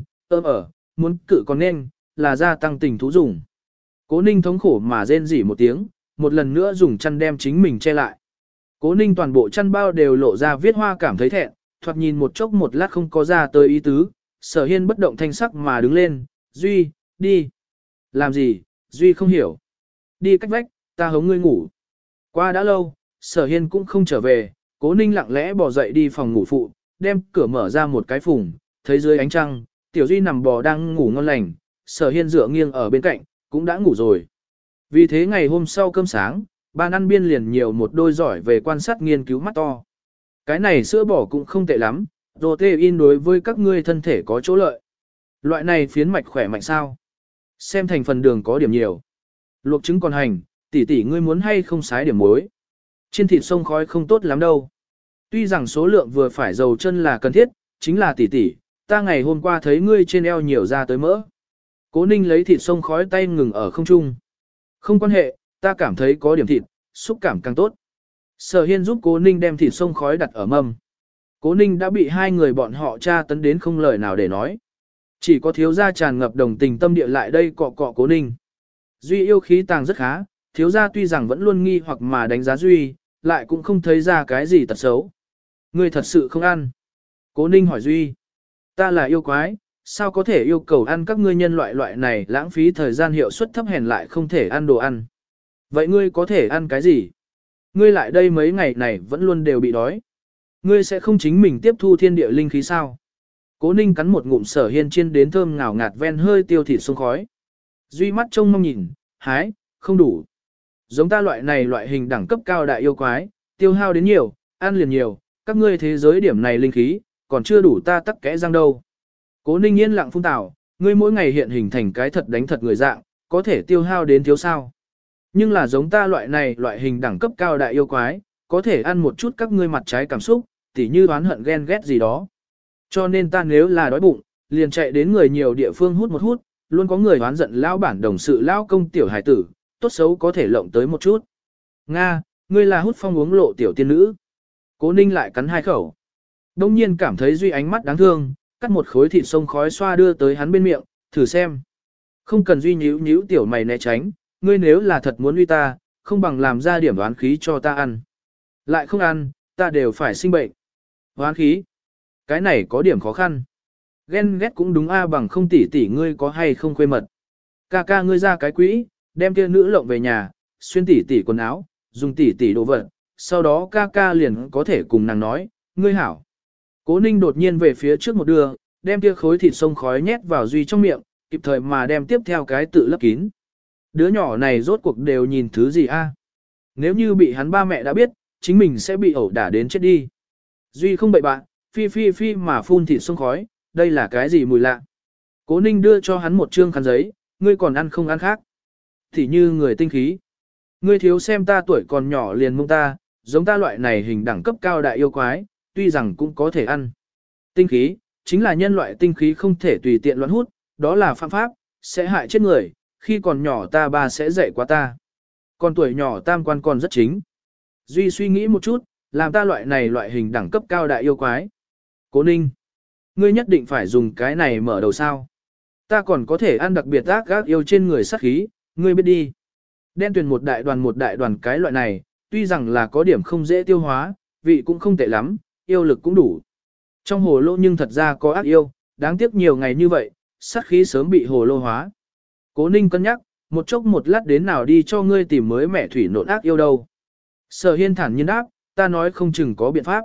muốn cự còn nên, là gia tăng tình thú dùng. Cố Ninh thống khổ mà rên rỉ một tiếng, một lần nữa dùng chăn đem chính mình che lại. Cố Ninh toàn bộ chăn bao đều lộ ra viết hoa cảm thấy thẹn, thoạt nhìn một chốc một lát không có ra tới ý tứ, Sở Hiên bất động thanh sắc mà đứng lên, Duy, đi. Làm gì, Duy không hiểu. Đi cách vách, ta hống ngươi ngủ. Qua đã lâu, Sở Hiên cũng không trở về, Cố Ninh lặng lẽ bỏ dậy đi phòng ngủ phụ, đem cửa mở ra một cái phùng, thấy dưới ánh trăng, Tiểu Duy nằm bò đang ngủ ngon lành, Sở Hiên dựa nghiêng ở bên cạnh, cũng đã ngủ rồi. Vì thế ngày hôm sau cơm sáng, ban ăn biên liền nhiều một đôi giỏi về quan sát nghiên cứu mắt to. Cái này sữa bò cũng không tệ lắm, protein đối với các ngươi thân thể có chỗ lợi. Loại này phiến mạch khỏe mạnh sao? Xem thành phần đường có điểm nhiều. Luộc trứng còn hành, tỷ ngươi muốn hay không xái điểm muối. Chiên thịt sông khói không tốt lắm đâu. Tuy rằng số lượng vừa phải dầu chân là cần thiết, chính là tỷ, ta ngày hôm qua thấy ngươi trên eo nhiều ra tới mỡ. Cố Ninh lấy thịt sông khói tay ngừng ở không trung. Không quan hệ, ta cảm thấy có điểm thịt, xúc cảm càng tốt. Sở Hiên giúp Cố Ninh đem thịt sông khói đặt ở mâm. Cố Ninh đã bị hai người bọn họ tra tấn đến không lời nào để nói. Chỉ có thiếu gia tràn ngập đồng tình tâm địa lại đây cọ cọ Cố Ninh. Duy yêu khí tàng rất khá, thiếu gia tuy rằng vẫn luôn nghi hoặc mà đánh giá Duy, lại cũng không thấy ra cái gì tật xấu. Ngươi thật sự không ăn. Cố Ninh hỏi Duy. Ta là yêu quái, sao có thể yêu cầu ăn các ngươi nhân loại này lãng phí thời gian hiệu suất thấp hèn lại không thể ăn đồ ăn. Vậy ngươi có thể ăn cái gì? Ngươi lại đây mấy ngày này vẫn luôn đều bị đói. Ngươi sẽ không chính mình tiếp thu thiên địa linh khí sao? Cố Ninh cắn một ngụm Sở Hiên chiên đến thơm ngào ngạt ven hơi tiêu thịt sông khói. Duy mắt trông mong nhìn, hái, không đủ. Giống ta loại hình đẳng cấp cao đại yêu quái, tiêu hao đến nhiều, ăn liền nhiều, các ngươi thế giới điểm này linh khí, còn chưa đủ ta tắc kẽ răng đâu. Cố Ninh yên lặng phun tảo, ngươi mỗi ngày hiện hình thành cái thật đánh thật người dạng, có thể tiêu hao đến thiếu sao. Nhưng là giống ta loại hình đẳng cấp cao đại yêu quái, có thể ăn một chút các ngươi mặt trái cảm xúc, tỉ như oán hận ghen ghét gì đó. Cho nên ta nếu là đói bụng, liền chạy đến người nhiều địa phương hút một hút, luôn có người oán giận lão bản đồng sự lão công tiểu hải tử, tốt xấu có thể lộng tới một chút. Nga, ngươi là hút phong uống lộ tiểu tiên nữ. Cố Ninh lại cắn hai khẩu. Đông nhiên cảm thấy Duy ánh mắt đáng thương, cắt một khối thịt sông khói xoa đưa tới hắn bên miệng, thử xem. Không cần Duy nhíu tiểu mày né tránh, ngươi nếu là thật muốn uy ta, không bằng làm ra điểm oán khí cho ta ăn. Lại không ăn, ta đều phải sinh bệnh. Oán khí? Cái này có điểm khó khăn. Ghen ghét cũng đúng a bằng không tỷ ngươi có hay không khuê mật. Ca ngươi ra cái quỹ, đem kia nữ lộng về nhà, xuyên tỷ quần áo, dùng tỷ đồ vật, sau đó ca liền có thể cùng nàng nói, ngươi hảo. Cố Ninh đột nhiên về phía trước một đưa, đem kia khối thịt sông khói nhét vào Duy trong miệng, kịp thời mà đem tiếp theo cái tự lấp kín. Đứa nhỏ này rốt cuộc đều nhìn thứ gì a? Nếu như bị hắn ba mẹ đã biết, chính mình sẽ bị ẩu đả đến chết đi. Duy không bậy bạn, phi phi phi mà phun thịt sông khói, đây là cái gì mùi lạ. Cố Ninh đưa cho hắn một trương khăn giấy, ngươi còn ăn không ăn khác. Thì như người tinh khí. Ngươi thiếu xem ta tuổi còn nhỏ liền mông ta, giống ta loại này hình đẳng cấp cao đại yêu quái, tuy rằng cũng có thể ăn. Tinh khí, chính là nhân loại tinh khí không thể tùy tiện loạn hút, đó là phạm pháp, sẽ hại chết người, khi còn nhỏ ta ba sẽ dạy quá ta. Còn tuổi nhỏ tam quan còn rất chính. Duy suy nghĩ một chút, làm ta loại này loại hình đẳng cấp cao đại yêu quái. Cố Ninh, ngươi nhất định phải dùng cái này mở đầu sao. Ta còn có thể ăn đặc biệt ác yêu trên người sát khí, ngươi biết đi. Đen tuyền một đại đoàn cái loại này, tuy rằng là có điểm không dễ tiêu hóa, vị cũng không tệ lắm, yêu lực cũng đủ. Trong hồ lô nhưng thật ra có ác yêu, đáng tiếc nhiều ngày như vậy, sát khí sớm bị hồ lô hóa. Cố Ninh cân nhắc, một chốc một lát đến nào đi cho ngươi tìm mới mẹ thủy nộn ác yêu đâu. Sở Hiên thản nhiên đáp, ta nói không chừng có biện pháp.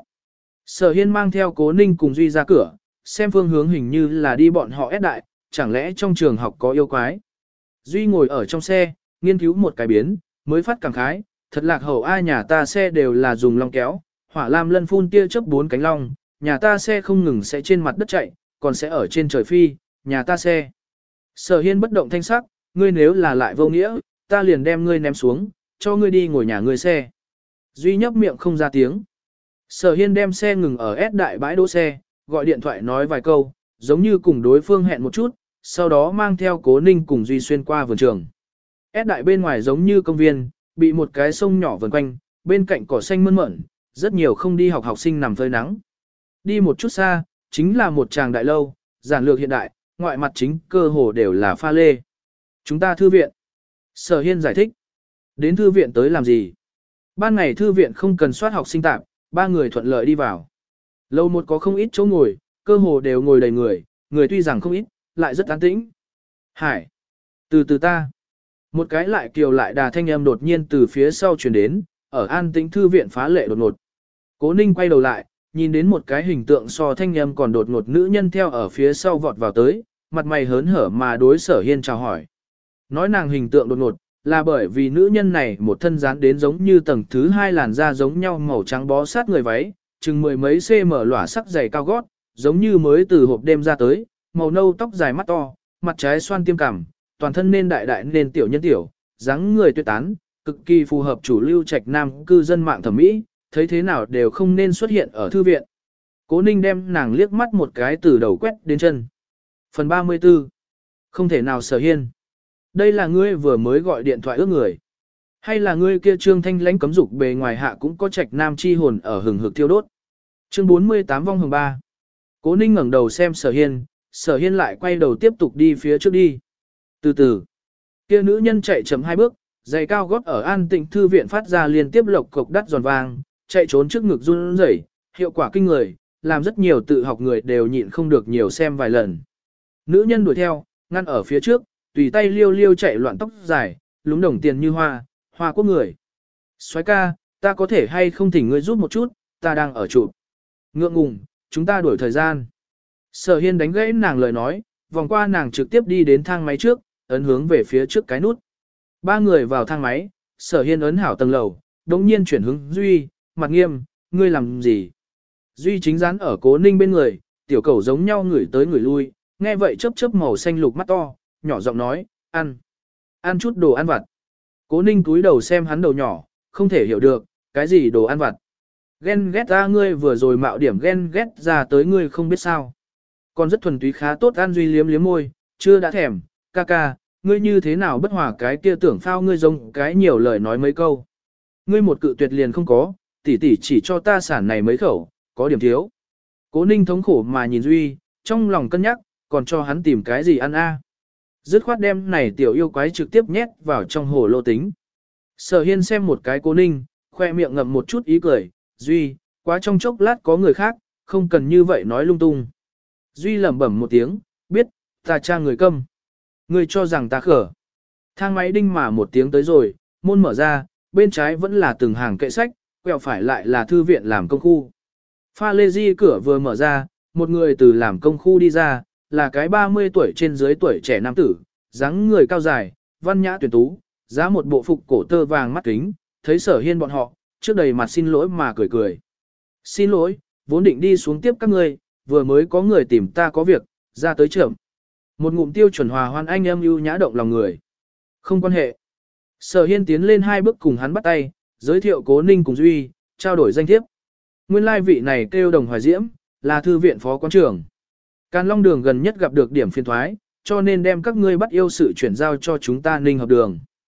Sở Hiên mang theo Cố Ninh cùng Duy ra cửa, xem phương hướng hình như là đi bọn họ ép đại, chẳng lẽ trong trường học có yêu quái. Duy ngồi ở trong xe, nghiên cứu một cái biến, mới phát cảm khái, thật lạc hậu ai nhà ta xe đều là dùng long kéo, hỏa lam lân phun tia chớp 4 cánh long, nhà ta xe không ngừng sẽ trên mặt đất chạy, còn sẽ ở trên trời phi, nhà ta xe. Sở Hiên bất động thanh sắc, ngươi nếu là lại vô nghĩa, ta liền đem ngươi ném xuống, cho ngươi đi ngồi nhà ngươi xe. Duy nhấp miệng không ra tiếng. Sở Hiên đem xe ngừng ở S đại bãi đỗ xe, gọi điện thoại nói vài câu, giống như cùng đối phương hẹn một chút, sau đó mang theo Cố Ninh cùng Duy xuyên qua vườn trường. S đại bên ngoài giống như công viên, bị một cái sông nhỏ vần quanh, bên cạnh cỏ xanh mơn mởn, rất nhiều không đi học học sinh nằm phơi nắng. Đi một chút xa, chính là một tràng đại lâu, giản lược hiện đại, ngoại mặt chính cơ hồ đều là pha lê. Chúng ta thư viện. Sở Hiên giải thích. Đến thư viện tới làm gì? Ban ngày thư viện không cần soát học sinh tạp, ba người thuận lợi đi vào. Lầu một có không ít chỗ ngồi, cơ hồ đều ngồi đầy người, người tuy rằng không ít, lại rất an tĩnh. Hải. Từ từ ta. Một cái lại kiều lại đà thanh âm đột nhiên từ phía sau truyền đến, ở an tĩnh thư viện phá lệ đột ngột. Cố Ninh quay đầu lại, nhìn đến một cái hình tượng so thanh âm còn đột ngột nữ nhân theo ở phía sau vọt vào tới, mặt mày hớn hở mà đối Sở Hiên chào hỏi. Nói nàng hình tượng đột ngột, là bởi vì nữ nhân này một thân dán đến giống như tầng thứ hai làn da giống nhau màu trắng bó sát người váy, chừng mười mấy cm lỏa sắc dày cao gót, giống như mới từ hộp đêm ra tới, màu nâu tóc dài mắt to, mặt trái xoan tiêm cằm, toàn thân nên đại đại nên tiểu nhân tiểu, dáng người tuyệt tán, cực kỳ phù hợp chủ lưu trạch nam cư dân mạng thẩm mỹ, thấy thế nào đều không nên xuất hiện ở thư viện. Cố Ninh đem nàng liếc mắt một cái từ đầu quét đến chân. Phần 34. Không thể nào Sở Hiên. Đây là ngươi vừa mới gọi điện thoại ước người. Hay là ngươi kia trương thanh lãnh cấm dục bề ngoài hạ cũng có trạch nam chi hồn ở hừng hực thiêu đốt. Chương 48 vong hồng 3. Cố Ninh ngẩng đầu xem Sở Hiên lại quay đầu tiếp tục đi phía trước đi. Từ từ, kia nữ nhân chạy chậm hai bước, giày cao gót ở an tịnh thư viện phát ra liên tiếp lộc cộc đắt giòn vang, chạy trốn trước ngực run rẩy, hiệu quả kinh người, làm rất nhiều tự học người đều nhịn không được nhiều xem vài lần. Nữ nhân đuổi theo, ngăn ở phía trước, tùy tay liêu liêu chạy loạn tóc dài, lúng đồng tiền như hoa quốc người. Soái ca, ta có thể hay không thỉnh ngươi giúp một chút, ta đang ở trụ. Ngượng ngùng, chúng ta đuổi thời gian. Sở Hiên đánh gãy nàng lời nói, vòng qua nàng trực tiếp đi đến thang máy trước, ấn hướng về phía trước cái nút. Ba người vào thang máy, Sở Hiên ấn hảo tầng lầu, đống nhiên chuyển hướng Duy, mặt nghiêm, ngươi làm gì? Duy chính dán ở Cố Ninh bên người, tiểu cầu giống nhau ngửi tới ngửi lui, nghe vậy chớp chớp màu xanh lục mắt to, nhỏ giọng nói, ăn chút đồ ăn vặt. Cố Ninh túi đầu xem hắn đầu nhỏ, không thể hiểu được, cái gì đồ ăn vặt. Ghen ghét ra ngươi vừa rồi mạo điểm ghen ghét ra tới ngươi không biết sao. Còn rất thuần túy khá tốt ăn Duy liếm liếm môi, chưa đã thèm, ca ca, ngươi như thế nào bất hòa cái kia tưởng phao ngươi giống cái nhiều lời nói mấy câu. Ngươi một cự tuyệt liền không có, tỷ tỷ chỉ cho ta sản này mấy khẩu, có điểm thiếu. Cố Ninh thống khổ mà nhìn Duy, trong lòng cân nhắc, còn cho hắn tìm cái gì ăn a. Dứt khoát đem này tiểu yêu quái trực tiếp nhét vào trong hồ lô tính. Sở Hiên xem một cái Cố Ninh, khoe miệng ngậm một chút ý cười, Duy, quá trong chốc lát có người khác, không cần như vậy nói lung tung. Duy lẩm bẩm một tiếng, biết, ta cha người câm. Ngươi cho rằng ta khở. Thang máy đinh mà một tiếng tới rồi, môn mở ra, bên trái vẫn là từng hàng kệ sách, quẹo phải lại là thư viện làm công khu. Pha lê di cửa vừa mở ra, một người từ làm công khu đi ra, là cái 30 tuổi trên dưới tuổi trẻ nam tử, dáng người cao dài, văn nhã tuyển tú, giá một bộ phục cổ tơ vàng mắt kính, thấy Sở Hiên bọn họ, trước đầy mặt xin lỗi mà cười cười. Xin lỗi, vốn định đi xuống tiếp các ngươi, vừa mới có người tìm ta có việc, ra tới trưởng. Một ngụm tiêu chuẩn hòa hoan anh em ưu nhã động lòng người. Không quan hệ. Sở Hiên tiến lên 2 bước cùng hắn bắt tay, giới thiệu Cố Ninh cùng Duy, trao đổi danh thiếp. Nguyên lai vị này kêu Đồng Hoài Diễm, là thư viện phó quán trưởng. Càn Long Đường gần nhất gặp được điểm phiền thoái, cho nên đem các ngươi bắt yêu sự chuyển giao cho chúng ta Ninh Hợp Đường.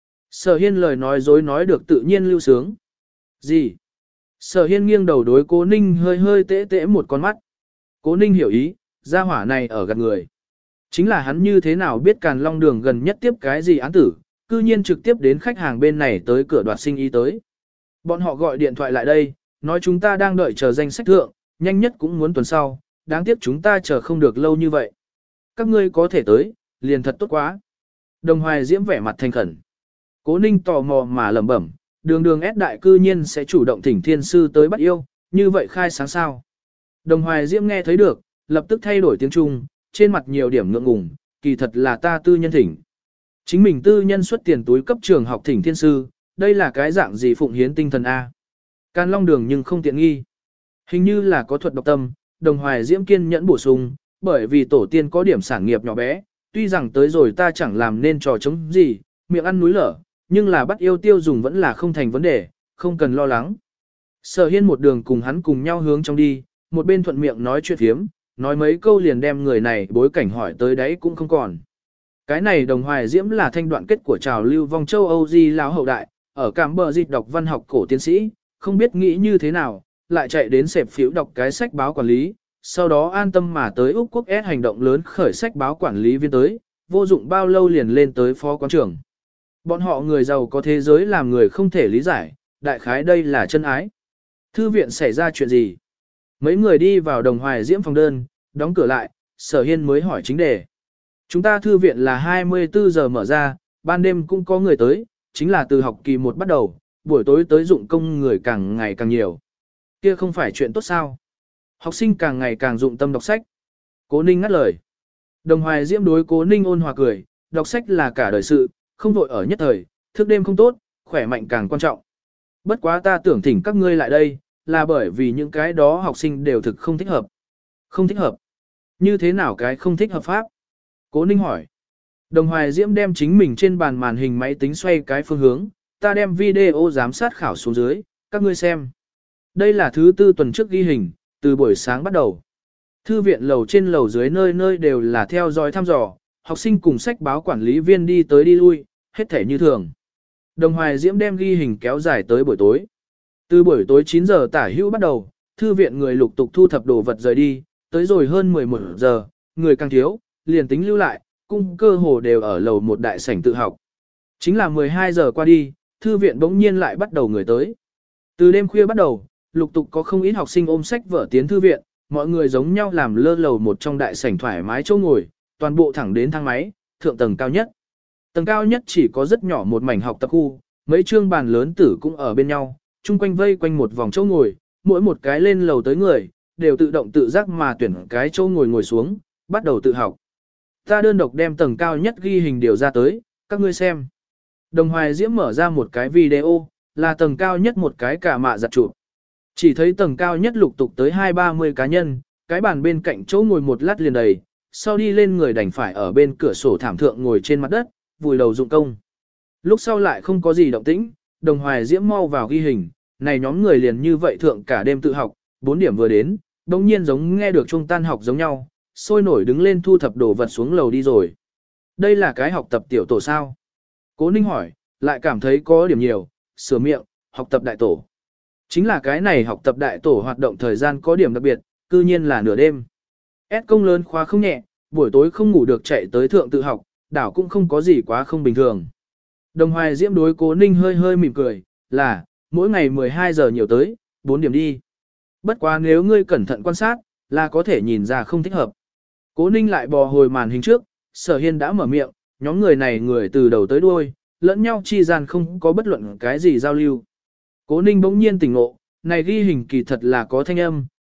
Sở Hiên lời nói dối nói được tự nhiên lưu sướng. Gì? Sở Hiên nghiêng đầu đối Cố Ninh hơi hơi tễ tễ một con mắt. Cố Ninh hiểu ý, gia hỏa này ở gần người. Chính là hắn như thế nào biết Càn Long Đường gần nhất tiếp cái gì án tử, cư nhiên trực tiếp đến khách hàng bên này tới cửa đoạt sinh ý tới. Bọn họ gọi điện thoại lại đây, nói chúng ta đang đợi chờ danh sách thượng, nhanh nhất cũng muốn tuần sau, đáng tiếc chúng ta chờ không được lâu như vậy. Các ngươi có thể tới, liền thật tốt quá. Đồng Hoài Diễm vẻ mặt thành khẩn. Cố Ninh tò mò mà lẩm bẩm, đường ép đại cư nhiên sẽ chủ động thỉnh thiên sư tới bắt yêu, như vậy khai sáng sao. Đồng Hoài Diễm nghe thấy được, lập tức thay đổi tiếng Trung, trên mặt nhiều điểm ngượng ngùng, kỳ thật là ta tư nhân thỉnh. Chính mình tư nhân xuất tiền túi cấp trường học thỉnh thiên sư, đây là cái dạng gì phụng hiến tinh thần A. Càn Long Đường nhưng không tiện nghi. Hình như là có thuật độc tâm, Đồng Hoài Diễm kiên nhẫn bổ sung, bởi vì tổ tiên có điểm sản nghiệp nhỏ bé, tuy rằng tới rồi ta chẳng làm nên trò chống gì, miệng ăn núi lở, nhưng là bắt yêu tiêu dùng vẫn là không thành vấn đề, không cần lo lắng. Sở Hiên một đường cùng hắn cùng nhau hướng trong đi, một bên thuận miệng nói chuyện phiếm, nói mấy câu liền đem người này bối cảnh hỏi tới đấy cũng không còn. Cái này Đồng Hoài Diễm là thanh đoạn kết của trào lưu vong châu Âu Di lão hậu đại, ở Cam Bờ Dịch đọc văn học cổ tiến sĩ, không biết nghĩ như thế nào, lại chạy đến xẹp phiếu đọc cái sách báo quản lý, sau đó an tâm mà tới Úc Quốc S hành động lớn khởi sách báo quản lý viên tới, vô dụng bao lâu liền lên tới phó quán trưởng. Bọn họ người giàu có thế giới làm người không thể lý giải, đại khái đây là chân ái. Thư viện xảy ra chuyện gì? Mấy người đi vào Đồng Hoài Diễm phòng đơn, đóng cửa lại, Sở Hiên mới hỏi chính đề. Chúng ta thư viện là 24 giờ mở ra, ban đêm cũng có người tới, chính là từ học kỳ 1 bắt đầu, buổi tối tới dụng công người càng ngày càng nhiều. Kia không phải chuyện tốt sao? Học sinh càng ngày càng dụng tâm đọc sách. Cố Ninh ngắt lời. Đồng Hoài Diễm đối Cố Ninh ôn hòa cười, đọc sách là cả đời sự, không vội ở nhất thời, thức đêm không tốt, khỏe mạnh càng quan trọng. Bất quá ta tưởng thỉnh các ngươi lại đây, là bởi vì những cái đó học sinh đều thực không thích hợp. Không thích hợp? Như thế nào cái không thích hợp pháp? Cố Ninh hỏi. Đồng Hoài Diễm đem chính mình trên bàn màn hình máy tính xoay cái phương hướng, ta đem video giám sát khảo xuống dưới, các ngươi xem. Đây là thứ 4 tuần trước ghi hình, từ buổi sáng bắt đầu. Thư viện lầu trên lầu dưới nơi nơi đều là theo dõi thăm dò, học sinh cùng sách báo quản lý viên đi tới đi lui, hết thể như thường. Đồng Hoài Diễm đem ghi hình kéo dài tới buổi tối. Từ buổi tối 9 giờ tả hữu bắt đầu, thư viện người lục tục thu thập đồ vật rời đi, tới rồi hơn 11 giờ, người càng thiếu, liền tính lưu lại, cung cơ hồ đều ở lầu một đại sảnh tự học. Chính là 12 giờ qua đi, thư viện bỗng nhiên lại bắt đầu người tới. Từ đêm khuya bắt đầu, lục tục có không ít học sinh ôm sách vở tiến thư viện, mọi người giống nhau làm lơ lầu một trong đại sảnh thoải mái chỗ ngồi, toàn bộ thẳng đến thang máy, thượng tầng cao nhất. Tầng cao nhất chỉ có rất nhỏ một mảnh học tập khu, mấy chương bàn lớn tử cũng ở bên nhau, chung quanh vây quanh một vòng chỗ ngồi, mỗi một cái lên lầu tới người, đều tự động tự giác mà tuyển cái chỗ ngồi ngồi xuống, bắt đầu tự học. Ta đơn độc đem tầng cao nhất ghi hình điều ra tới, các ngươi xem. Đồng Hoài Diễm mở ra một cái video, là tầng cao nhất một cái cả mạ giặt chụp. Chỉ thấy tầng cao nhất lục tục tới 20-30 cá nhân, cái bàn bên cạnh chỗ ngồi một lát liền đầy, sau đi lên người đành phải ở bên cửa sổ thảm thượng ngồi trên mặt đất, vùi đầu dụng công. Lúc sau lại không có gì động tĩnh, Đồng Hoài Diễm mau vào ghi hình, này nhóm người liền như vậy thượng cả đêm tự học, 4 điểm vừa đến, đồng nhiên giống nghe được trung tan học giống nhau, sôi nổi đứng lên thu thập đồ vật xuống lầu đi rồi. Đây là cái học tập tiểu tổ sao? Cố Ninh hỏi, lại cảm thấy có điểm nhiều, sửa miệng, học tập đại tổ. Chính là cái này học tập đại tổ hoạt động thời gian có điểm đặc biệt, cư nhiên là nửa đêm. S công lớn khóa không nhẹ, buổi tối không ngủ được chạy tới thượng tự học, đảo cũng không có gì quá không bình thường. Đồng Hoài Diễm đối Cố Ninh hơi hơi mỉm cười, là, mỗi ngày 12 giờ nhiều tới, 4 điểm đi. Bất quá nếu ngươi cẩn thận quan sát, là có thể nhìn ra không thích hợp. Cố Ninh lại bò hồi màn hình trước, Sở Hiên đã mở miệng, nhóm người này người từ đầu tới đuôi, lẫn nhau chi gian không có bất luận cái gì giao lưu. Cố Ninh bỗng nhiên tỉnh ngộ, này ghi hình kỳ thật là có thanh âm,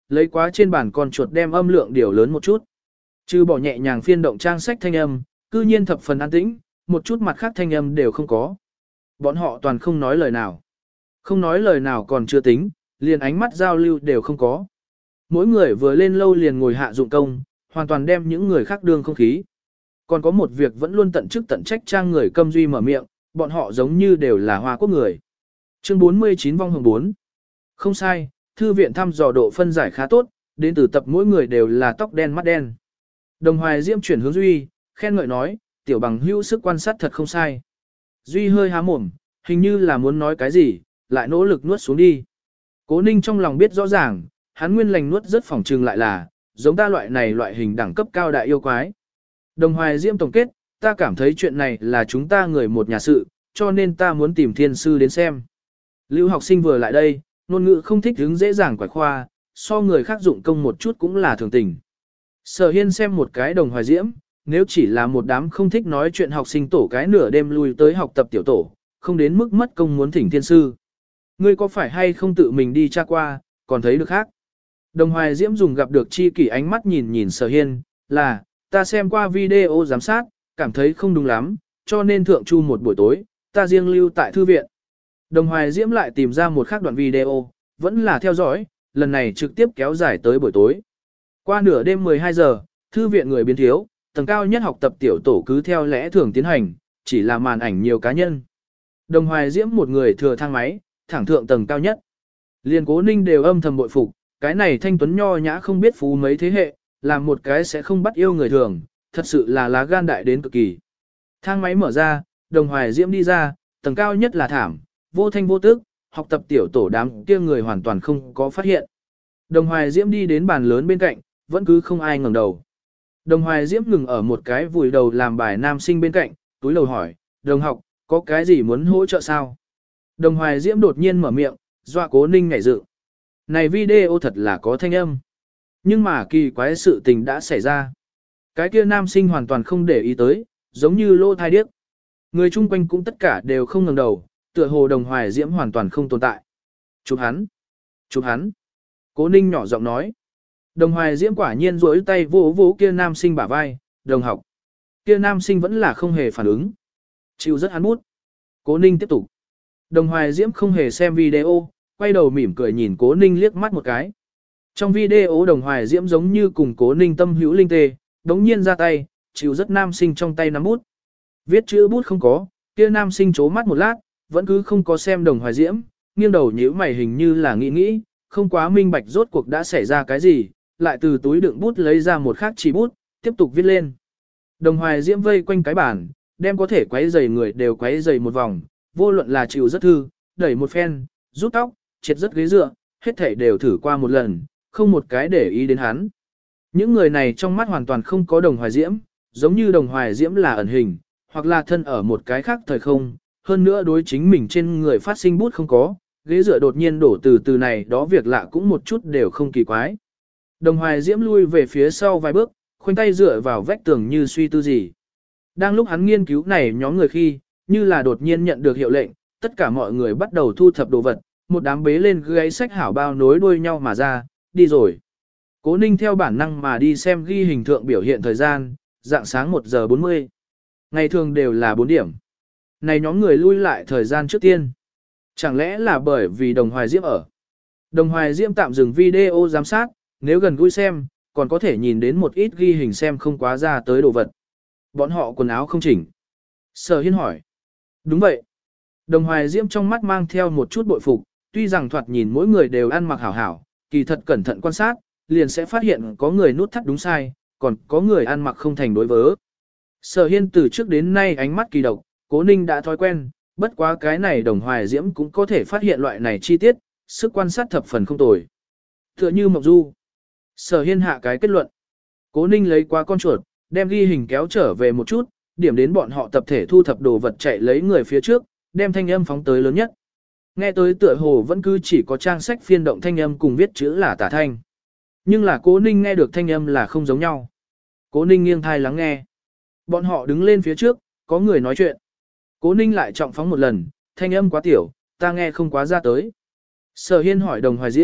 lấy quá trên bàn con chuột đem âm lượng điều lớn một chút. Trừ bỏ nhẹ nhàng phiên động trang sách thanh âm, cư nhiên thập phần an tĩnh, một chút mặt khác thanh âm đều không có. Bọn họ toàn không nói lời nào. Không nói lời nào còn chưa tính, liền ánh mắt giao lưu đều không có. Mỗi người vừa lên lâu liền ngồi hạ dụng công, hoàn toàn đem những người khác đương không khí. Còn có một việc vẫn luôn tận chức tận trách trang người câm duy mở miệng, bọn họ giống như đều là Hoa Quốc người. Chương 49 vong hồng 4. Không sai, thư viện thăm dò độ phân giải khá tốt, đến từ tập mỗi người đều là tóc đen mắt đen. Đồng Hoài Diễm chuyển hướng Duy, khen ngợi nói, tiểu bằng hữu sức quan sát thật không sai. Duy hơi há mồm, hình như là muốn nói cái gì, lại nỗ lực nuốt xuống đi. Cố Ninh trong lòng biết rõ ràng, hắn nguyên lành nuốt rất phỏng trừng lại là, giống ta loại này loại hình đẳng cấp cao đại yêu quái. Đồng Hoài Diễm tổng kết, ta cảm thấy chuyện này là chúng ta người một nhà sự, cho nên ta muốn tìm thiên sư đến xem. Lưu học sinh vừa lại đây, ngôn ngữ không thích hứng dễ dàng quải khoa, so người khác dụng công một chút cũng là thường tình. Sở Hiên xem một cái Đồng Hoài Diễm, nếu chỉ là một đám không thích nói chuyện học sinh tổ cái nửa đêm lui tới học tập tiểu tổ, không đến mức mất công muốn thỉnh thiên sư. Ngươi có phải hay không tự mình đi tra qua, còn thấy được khác? Đồng Hoài Diễm dùng gặp được chi kỷ ánh mắt nhìn nhìn Sở Hiên, là, ta xem qua video giám sát, cảm thấy không đúng lắm, cho nên thượng chu một buổi tối, ta riêng lưu tại thư viện. Đồng Hoài Diễm lại tìm ra một khác đoạn video, vẫn là theo dõi, lần này trực tiếp kéo dài tới buổi tối. Qua nửa đêm 12 giờ, thư viện người biến thiếu, tầng cao nhất học tập tiểu tổ cứ theo lẽ thường tiến hành, chỉ là màn ảnh nhiều cá nhân. Đồng Hoài Diễm một người thừa thang máy, thẳng thượng tầng cao nhất. Liên Cố Ninh đều âm thầm bội phục, cái này thanh tuấn nho nhã không biết phú mấy thế hệ, làm một cái sẽ không bắt yêu người thường, thật sự là lá gan đại đến cực kỳ. Thang máy mở ra, Đồng Hoài Diễm đi ra, tầng cao nhất là thảm, vô thanh vô tức, học tập tiểu tổ đám kia người hoàn toàn không có phát hiện. Đồng Hoài Diễm đi đến bàn lớn bên cạnh, vẫn cứ không ai ngẩng đầu. Đồng Hoài Diễm ngừng ở một cái vùi đầu làm bài nam sinh bên cạnh, túi lầu hỏi, đồng học, có cái gì muốn hỗ trợ sao? Đồng Hoài Diễm đột nhiên mở miệng, dọa Cố Ninh nhảy dựng. Này video thật là có thanh âm. Nhưng mà kỳ quái sự tình đã xảy ra. Cái kia nam sinh hoàn toàn không để ý tới, giống như lô thai điếc. Người chung quanh cũng tất cả đều không ngẩng đầu, tựa hồ Đồng Hoài Diễm hoàn toàn không tồn tại. Chụp hắn! Chụp hắn! Cố Ninh nhỏ giọng nói. Đồng Hoài Diễm quả nhiên duỗi tay vỗ vỗ kia nam sinh bả vai, đồng học. Kia nam sinh vẫn là không hề phản ứng. Chịu rất hắn bút. Cố Ninh tiếp tục. Đồng Hoài Diễm không hề xem video, quay đầu mỉm cười nhìn Cố Ninh liếc mắt một cái. Trong video Đồng Hoài Diễm giống như cùng Cố Ninh tâm hữu linh tê, đống nhiên ra tay, chịu rất nam sinh trong tay nắm bút. Viết chữ bút không có, kia nam sinh chố mắt một lát, vẫn cứ không có xem Đồng Hoài Diễm, nghiêng đầu nhíu mày hình như là nghĩ, không quá minh bạch rốt cuộc đã xảy ra cái gì, lại từ túi đựng bút lấy ra một khác chỉ bút, tiếp tục viết lên. Đồng Hoài Diễm vây quanh cái bàn, đem có thể quấy giày người đều quấy giày một vòng, vô luận là chịu rất thư, đẩy một phen, rút tóc, triệt rất ghế dựa, hết thảy đều thử qua một lần, không một cái để ý đến hắn. Những người này trong mắt hoàn toàn không có Đồng Hoài Diễm, giống như Đồng Hoài Diễm là ẩn hình, hoặc là thân ở một cái khác thời không, hơn nữa đối chính mình trên người phát sinh bút không có, ghế dựa đột nhiên đổ từ này đó việc lạ cũng một chút đều không kỳ quái. Đồng Hoài Diễm lui về phía sau vài bước, khoanh tay dựa vào vách tường như suy tư gì. Đang lúc hắn nghiên cứu này nhóm người khi, như là đột nhiên nhận được hiệu lệnh, tất cả mọi người bắt đầu thu thập đồ vật, một đám bế lên gáy sách hảo bao nối đuôi nhau mà ra, đi rồi. Cố Ninh theo bản năng mà đi xem ghi hình thượng biểu hiện thời gian, dạng sáng 1 giờ 40. Ngày thường đều là 4 điểm. Này nhóm người lui lại thời gian trước tiên. Chẳng lẽ là bởi vì Đồng Hoài Diễm ở? Đồng Hoài Diễm tạm dừng video giám sát, nếu gần gũi xem, còn có thể nhìn đến một ít ghi hình xem không quá ra tới đồ vật. Bọn họ quần áo không chỉnh. Sở Hiên hỏi. Đúng vậy. Đồng Hoài Diễm trong mắt mang theo một chút bội phục, tuy rằng thoạt nhìn mỗi người đều ăn mặc hảo hảo, kỳ thật cẩn thận quan sát, liền sẽ phát hiện có người nút thắt đúng sai, còn có người ăn mặc không thành đối vớ. Sở Hiên từ trước đến nay ánh mắt kỳ độc, Cố Ninh đã thói quen, bất quá cái này Đồng Hoài Diễm cũng có thể phát hiện loại này chi tiết, sức quan sát thập phần không tồi. Tựa như Mộc Du. Sở Hiên hạ cái kết luận. Cố Ninh lấy qua con chuột, đem ghi hình kéo trở về một chút, điểm đến bọn họ tập thể thu thập đồ vật chạy lấy người phía trước, đem thanh âm phóng tới lớn nhất. Nghe tới tựa hồ vẫn cứ chỉ có trang sách phiên động thanh âm cùng viết chữ là tả thanh. Nhưng là Cố Ninh nghe được thanh âm là không giống nhau. Cố Ninh nghiêng thai lắng nghe. Bọn họ đứng lên phía trước, có người nói chuyện. Cố Ninh lại trọng phóng một lần, thanh âm quá tiểu, ta nghe không quá ra tới. Sở Hiên hỏi Đồng Hoài Diễm,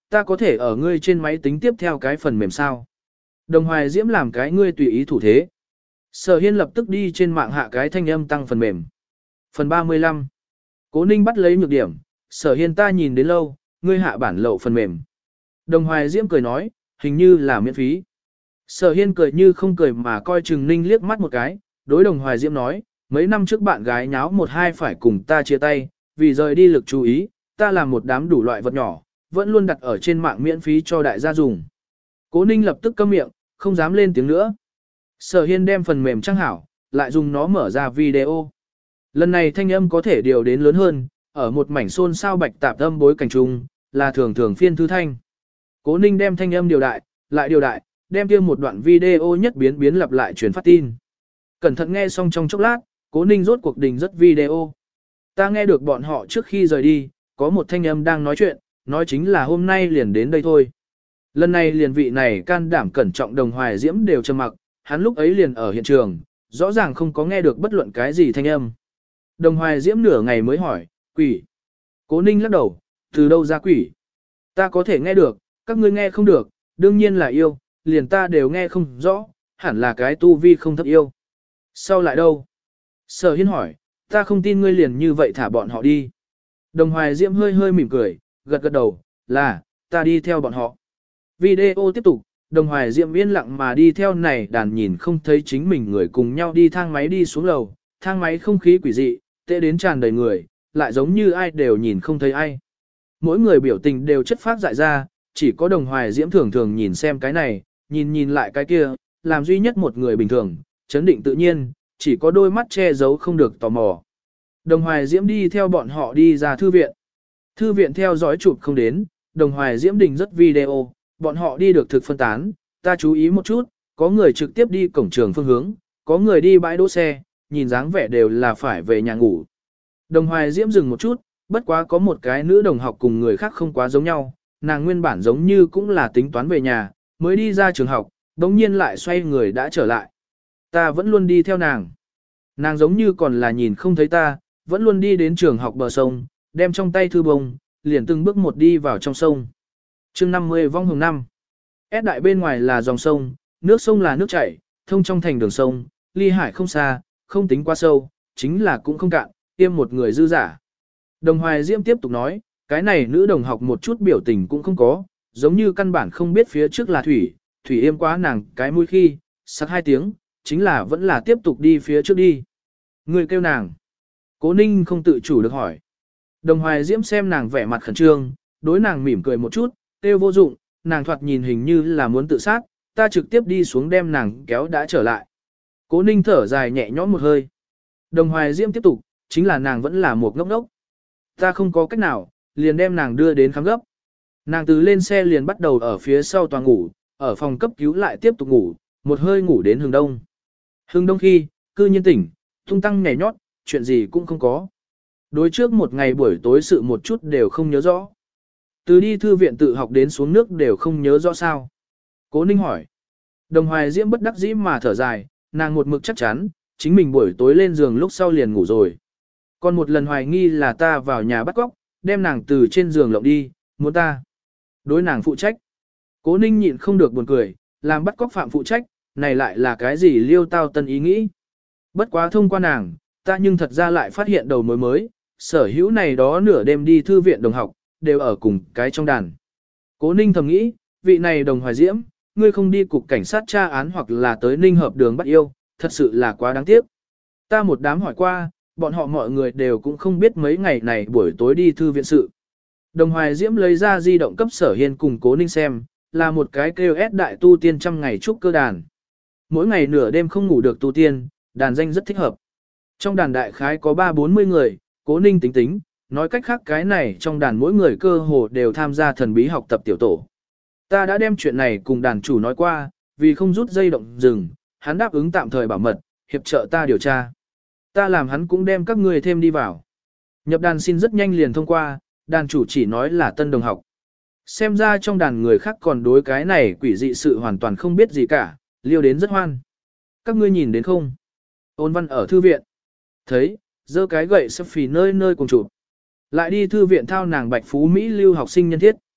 ta có thể ở ngươi trên máy tính tiếp theo cái phần mềm sao. Đồng Hoài Diễm làm cái ngươi tùy ý thủ thế. Sở Hiên lập tức đi trên mạng hạ cái thanh âm tăng phần mềm. Phần 35. Cố Ninh bắt lấy nhược điểm, Sở Hiên ta nhìn đến lâu, ngươi hạ bản lậu phần mềm. Đồng Hoài Diễm cười nói, hình như là miễn phí. Sở Hiên cười như không cười mà coi chừng Ninh liếc mắt một cái, đối Đồng Hoài Diễm nói, mấy năm trước bạn gái nháo một hai phải cùng ta chia tay, vì rời đi lực chú ý, ta làm một đám đủ loại vật nhỏ, vẫn luôn đặt ở trên mạng miễn phí cho đại gia dùng. Cố Ninh lập tức câm miệng, không dám lên tiếng nữa. Sở Hiên đem phần mềm trang hảo, lại dùng nó mở ra video. Lần này thanh âm có thể điều đến lớn hơn, ở một mảnh xôn xao bạch tạp âm bối cảnh trung, là thường thường phiên thư thanh. Cố Ninh đem thanh âm điều đại, lại điều đại, đem kia một đoạn video nhất biến biến lặp lại truyền phát tin. Cẩn thận nghe xong trong chốc lát, Cố Ninh rốt cuộc đình rất video. Ta nghe được bọn họ trước khi rời đi, có một thanh âm đang nói chuyện, nói chính là hôm nay liền đến đây thôi. Lần này liền vị này can đảm cẩn trọng Đồng Hoài Diễm đều trầm mặc, hắn lúc ấy liền ở hiện trường, rõ ràng không có nghe được bất luận cái gì thanh âm. Đồng Hoài Diễm nửa ngày mới hỏi, quỷ. Cố Ninh lắc đầu, từ đâu ra quỷ? Ta có thể nghe được, các ngươi nghe không được, đương nhiên là yêu, liền ta đều nghe không rõ, hẳn là cái tu vi không thấp yêu. Sau lại đâu? Sở Hiên hỏi, ta không tin ngươi liền như vậy thả bọn họ đi. Đồng Hoài Diễm hơi hơi mỉm cười, gật gật đầu, là, ta đi theo bọn họ. Video tiếp tục, Đồng Hoài Diễm yên lặng mà đi theo này đàn nhìn không thấy chính mình người cùng nhau đi thang máy đi xuống lầu, thang máy không khí quỷ dị, tệ đến tràn đầy người, lại giống như ai đều nhìn không thấy ai. Mỗi người biểu tình đều chất phát dại ra, chỉ có Đồng Hoài Diễm thường thường nhìn xem cái này, nhìn lại cái kia, làm duy nhất một người bình thường, chấn định tự nhiên, chỉ có đôi mắt che giấu không được tò mò. Đồng Hoài Diễm đi theo bọn họ đi ra thư viện. Thư viện theo dõi chụp không đến, Đồng Hoài Diễm đình rất video, bọn họ đi được thực phân tán, ta chú ý một chút, có người trực tiếp đi cổng trường phương hướng, có người đi bãi đỗ xe, nhìn dáng vẻ đều là phải về nhà ngủ. Đồng Hoài Diễm dừng một chút, bất quá có một cái nữ đồng học cùng người khác không quá giống nhau, nàng nguyên bản giống như cũng là tính toán về nhà, mới đi ra trường học, đống nhiên lại xoay người đã trở lại. Ta vẫn luôn đi theo nàng. Nàng giống như còn là nhìn không thấy ta, vẫn luôn đi đến trường học bờ sông, đem trong tay thư bông, liền từng bước một đi vào trong sông. chương 50 vong hồng năm. S đại bên ngoài là dòng sông, nước sông là nước chảy, thông trong thành đường sông, ly hải không xa, không tính quá sâu, chính là cũng không cạn, tiêm một người dư giả. Đồng Hoài Diễm tiếp tục nói, cái này nữ đồng học một chút biểu tình cũng không có, giống như căn bản không biết phía trước là thủy yêm quá nàng cái mũi khi, sắc 2 tiếng, chính là vẫn là tiếp tục đi phía trước đi. Người kêu nàng. Cố Ninh không tự chủ được hỏi. Đồng Hoài Diễm xem nàng vẻ mặt khẩn trương, đối nàng mỉm cười một chút, kêu vô dụng, nàng thoạt nhìn hình như là muốn tự sát, ta trực tiếp đi xuống đem nàng kéo đã trở lại. Cố Ninh thở dài nhẹ nhõm một hơi. Đồng Hoài Diễm tiếp tục, chính là nàng vẫn là một ngốc ngốc. Ta không có cách nào, liền đem nàng đưa đến khám gấp. Nàng từ lên xe liền bắt đầu ở phía sau tòa ngủ, ở phòng cấp cứu lại tiếp tục ngủ, một hơi ngủ đến hừng đông. Hừng đông khi, cư nhiên tỉnh, tung tăng nhảy nhót, chuyện gì cũng không có. Đối trước một ngày buổi tối sự một chút đều không nhớ rõ. Từ đi thư viện tự học đến xuống nước đều không nhớ rõ sao. Cố Ninh hỏi. Đồng Hoài Diễm bất đắc dĩ mà thở dài, nàng một mực chắc chắn, chính mình buổi tối lên giường lúc sau liền ngủ rồi. Còn một lần hoài nghi là ta vào nhà bắt cóc, đem nàng từ trên giường lộng đi, muốn ta đối nàng phụ trách. Cố Ninh nhịn không được buồn cười, làm bắt cóc phạm phụ trách, này lại là cái gì liêu tao tân ý nghĩ. Bất quá thông qua nàng, ta nhưng thật ra lại phát hiện đầu mối mới, sở hữu này đó nửa đêm đi thư viện đồng học, đều ở cùng cái trong đàn. Cố Ninh thầm nghĩ, vị này Đồng Hoài Diễm, ngươi không đi cục cảnh sát tra án hoặc là tới Ninh Hợp đường bắt yêu, thật sự là quá đáng tiếc. Ta một đám hỏi qua, bọn họ mọi người đều cũng không biết mấy ngày này buổi tối đi thư viện sự. Đồng Hoài Diễm lấy ra di động cấp Sở Hiên cùng Cố Ninh xem, là một cái kêu S đại tu tiên trăm ngày trúc cơ đàn. Mỗi ngày nửa đêm không ngủ được tu tiên, đàn danh rất thích hợp. Trong đàn đại khái có 3-40 người, Cố Ninh tính tính, nói cách khác cái này trong đàn mỗi người cơ hồ đều tham gia thần bí học tập tiểu tổ. Ta đã đem chuyện này cùng đàn chủ nói qua, vì không rút dây động rừng, hắn đáp ứng tạm thời bảo mật, hiệp trợ ta điều tra. Ta làm hắn cũng đem các người thêm đi vào. Nhập đàn xin rất nhanh liền thông qua, đàn chủ chỉ nói là tân đồng học. Xem ra trong đàn người khác còn đối cái này quỷ dị sự hoàn toàn không biết gì cả, liêu đến rất hoan. Các ngươi nhìn đến không? Ôn Văn ở thư viện. Thấy, giơ cái gậy sắp phì nơi nơi cùng chụp. Lại đi thư viện thao nàng Bạch Phú Mỹ lưu học sinh nhân thiết.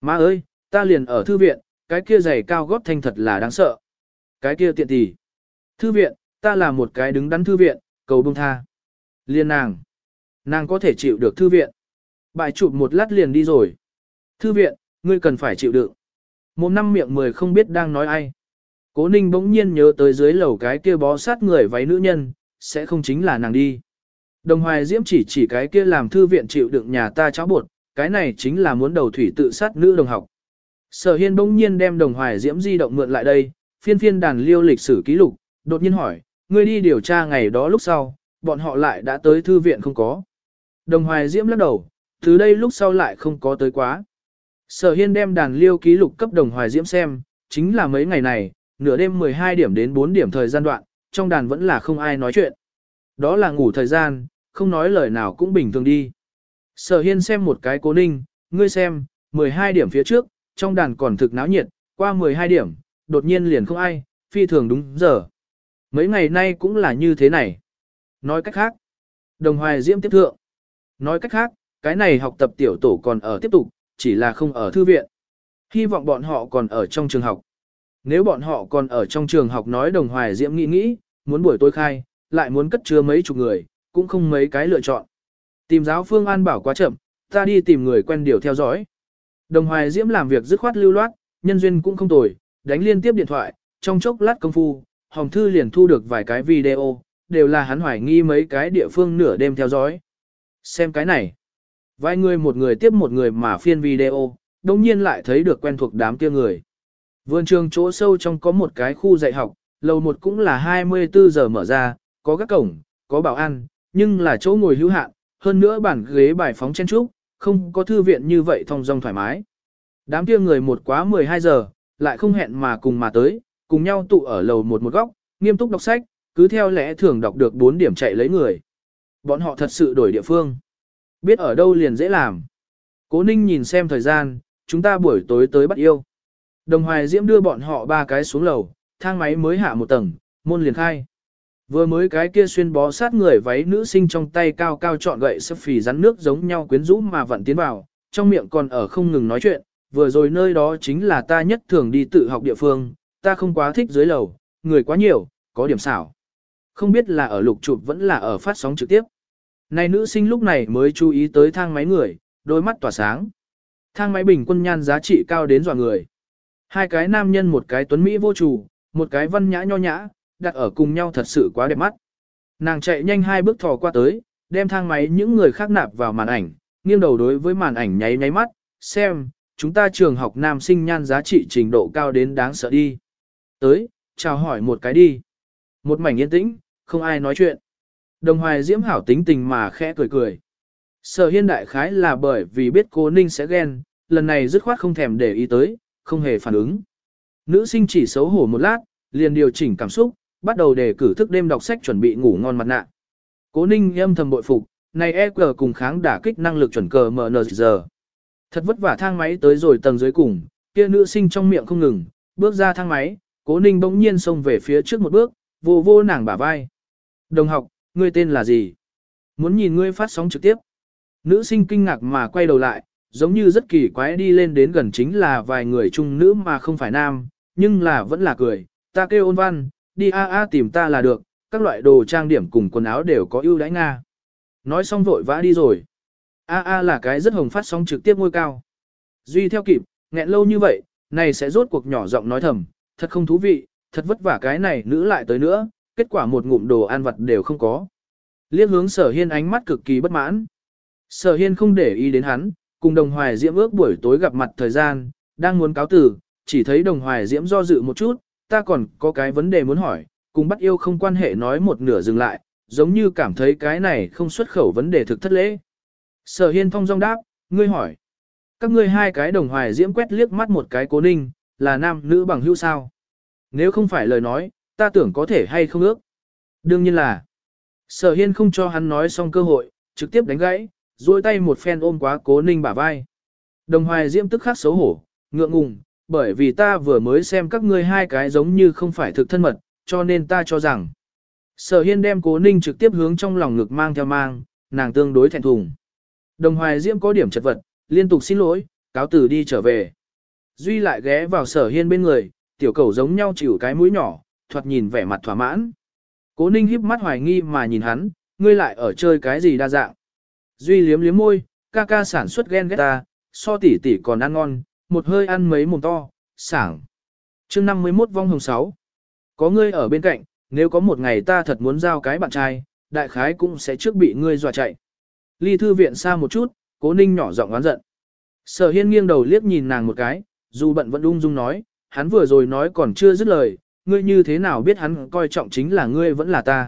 Má ơi, ta liền ở thư viện, cái kia giày cao gót thanh thật là đáng sợ. Cái kia tiện tỷ. Thư viện, ta là một cái đứng đắn thư viện, cầu bông tha. Liên nàng có thể chịu được thư viện. Bài chụp một lát liền đi rồi. Thư viện, ngươi cần phải chịu đựng. Một năm miệng 10 không biết đang nói ai. Cố Ninh bỗng nhiên nhớ tới dưới lầu cái kia bó sát người váy nữ nhân, sẽ không chính là nàng đi. Đồng Hoài Diễm chỉ cái kia làm thư viện chịu đựng nhà ta cháo bột, cái này chính là muốn đầu thủy tự sát nữ đồng học. Sở Hiên bỗng nhiên đem Đồng Hoài Diễm di động mượn lại đây, phiên đàn liêu lịch sử ký lục, đột nhiên hỏi, ngươi đi điều tra ngày đó lúc sau, bọn họ lại đã tới thư viện không có. Đồng Hoài Diễm lắc đầu, từ đây lúc sau lại không có tới quá. Sở Hiên đem đàn liêu ký lục cấp Đồng Hoài Diễm xem, chính là mấy ngày này, nửa đêm 12 điểm đến 4 điểm thời gian đoạn, trong đàn vẫn là không ai nói chuyện. Đó là ngủ thời gian, không nói lời nào cũng bình thường đi. Sở Hiên xem một cái Cố Ninh, ngươi xem, 12 điểm phía trước, trong đàn còn thực náo nhiệt, qua 12 điểm, đột nhiên liền không ai, phi thường đúng giờ. Mấy ngày nay cũng là như thế này. Nói cách khác, Đồng Hoài Diễm tiếp thượng. Nói cách khác, cái này học tập tiểu tổ còn ở tiếp tục, chỉ là không ở thư viện. Hy vọng bọn họ còn ở trong trường học. Nếu bọn họ còn ở trong trường học nói Đồng Hoài Diễm nghĩ, muốn buổi tối khai, lại muốn cất chứa mấy chục người, cũng không mấy cái lựa chọn. Tìm giáo phương an bảo quá chậm, ta đi tìm người quen điều theo dõi. Đồng Hoài Diễm làm việc dứt khoát lưu loát, nhân duyên cũng không tồi, đánh liên tiếp điện thoại, trong chốc lát công phu, Hồng Thư liền thu được vài cái video, đều là hắn hoài nghi mấy cái địa phương nửa đêm theo dõi. Xem cái này, vài người một người tiếp một người mà phiên video, đồng nhiên lại thấy được quen thuộc đám kia người. Vườn trường chỗ sâu trong có một cái khu dạy học, lầu một cũng là 24 giờ mở ra, có các cổng, có bảo an, nhưng là chỗ ngồi hữu hạn, hơn nữa bàn ghế bài phóng chen trúc, không có thư viện như vậy thong dong thoải mái. Đám kia người một quá 12 giờ, lại không hẹn mà cùng mà tới, cùng nhau tụ ở lầu một góc, nghiêm túc đọc sách, cứ theo lẽ thường đọc được 4 điểm chạy lấy người. Bọn họ thật sự đổi địa phương. Biết ở đâu liền dễ làm. Cố Ninh nhìn xem thời gian, chúng ta buổi tối tới bắt yêu. Đồng Hoài Diễm đưa bọn họ ba cái xuống lầu, thang máy mới hạ một tầng, môn liền khai. Vừa mới cái kia xuyên bó sát người váy nữ sinh trong tay cao cao trọn gậy sắp phì rắn nước giống nhau quyến rũ mà vặn tiến vào, trong miệng còn ở không ngừng nói chuyện, vừa rồi nơi đó chính là ta nhất thường đi tự học địa phương, ta không quá thích dưới lầu, người quá nhiều, có điểm xảo. Không biết là ở lục chụp vẫn là ở phát sóng trực tiếp. Này nữ sinh lúc này mới chú ý tới thang máy người, đôi mắt tỏa sáng. Thang máy bình quân nhan giá trị cao đến dọa người. Hai cái nam nhân một cái tuấn Mỹ vô chủ, một cái văn nhã nho nhã, đặt ở cùng nhau thật sự quá đẹp mắt. Nàng chạy nhanh 2 bước thò qua tới, đem thang máy những người khác nạp vào màn ảnh, nghiêng đầu đối với màn ảnh nháy nháy mắt, xem, chúng ta trường học nam sinh nhan giá trị trình độ cao đến đáng sợ đi. Tới, chào hỏi một cái đi. Một mảnh yên tĩnh, không ai nói chuyện. Đồng Hoài Diễm hảo tính tình mà khẽ cười cười. Sở Hiên đại khái là bởi vì biết Cố Ninh sẽ ghen, lần này dứt khoát không thèm để ý tới, không hề phản ứng. Nữ sinh chỉ xấu hổ một lát, liền điều chỉnh cảm xúc, bắt đầu đề cử thức đêm đọc sách chuẩn bị ngủ ngon mặt nạ. Cố Ninh âm thầm bội phục, này EQ cùng kháng đả kích năng lực chuẩn cờ MNZ. Thật vất vả thang máy tới rồi tầng dưới cùng, kia nữ sinh trong miệng không ngừng, bước ra thang máy, Cố Ninh bỗng nhiên xông về phía trước một bước, vô vô nàng bả vai. Đồng học, ngươi tên là gì? Muốn nhìn ngươi phát sóng trực tiếp. Nữ sinh kinh ngạc mà quay đầu lại, giống như rất kỳ quái đi lên đến gần chính là vài người chung nữ mà không phải nam, nhưng là vẫn là cười, ta kêu Ôn Văn, đi tìm ta là được, các loại đồ trang điểm cùng quần áo đều có ưu đãi Nga. Nói xong vội vã đi rồi. Là cái rất hồng phát sóng trực tiếp ngôi cao. Duy theo kịp, nghẹn lâu như vậy, này sẽ rốt cuộc nhỏ giọng nói thầm, thật không thú vị, thật vất vả cái này nữ lại tới nữa, kết quả một ngụm đồ ăn vặt đều không có. Liếc hướng Sở Hiên ánh mắt cực kỳ bất mãn. Sở Hiên không để ý đến hắn, cùng Đồng Hoài Diễm ước buổi tối gặp mặt thời gian, đang muốn cáo từ, chỉ thấy Đồng Hoài Diễm do dự một chút, ta còn có cái vấn đề muốn hỏi, cùng bắt yêu không quan hệ nói một nửa dừng lại, giống như cảm thấy cái này không xuất khẩu vấn đề thực thất lễ. Sở Hiên thong dong đáp, ngươi hỏi. Các ngươi hai cái Đồng Hoài Diễm quét liếc mắt một cái Cố Ninh, là nam nữ bằng hữu sao? Nếu không phải lời nói, ta tưởng có thể hay không ước. Đương nhiên là. Sở Hiên không cho hắn nói xong cơ hội, trực tiếp đánh gãy, duỗi tay một phen ôm quá Cố Ninh bả vai. Đồng Hoài Diễm tức khắc xấu hổ, ngượng ngùng, bởi vì ta vừa mới xem các ngươi hai cái giống như không phải thực thân mật, cho nên ta cho rằng. Sở Hiên đem Cố Ninh trực tiếp hướng trong lòng ngực mang theo mang, nàng tương đối thẹn thùng. Đồng Hoài Diễm có điểm chật vật, liên tục xin lỗi, cáo từ đi trở về. Duy lại ghé vào Sở Hiên bên người, tiểu cầu giống nhau chịu cái mũi nhỏ, thoạt nhìn vẻ mặt thỏa mãn. Cố Ninh híp mắt hoài nghi mà nhìn hắn, ngươi lại ở chơi cái gì đa dạng. Duy liếm liếm môi, ca ca sản xuất ghen ghét ta, so tỷ tỷ còn ăn ngon, một hơi ăn mấy mồm to, sảng. Chương 51 vong hồng 6. Có ngươi ở bên cạnh, nếu có một ngày ta thật muốn giao cái bạn trai, đại khái cũng sẽ trước bị ngươi dọa chạy. Ly thư viện xa một chút, Cố Ninh nhỏ giọng oán giận. Sở Hiên nghiêng đầu liếc nhìn nàng một cái, dù bận vẫn ung dung nói, hắn vừa rồi nói còn chưa dứt lời, ngươi như thế nào biết hắn coi trọng chính là ngươi vẫn là ta.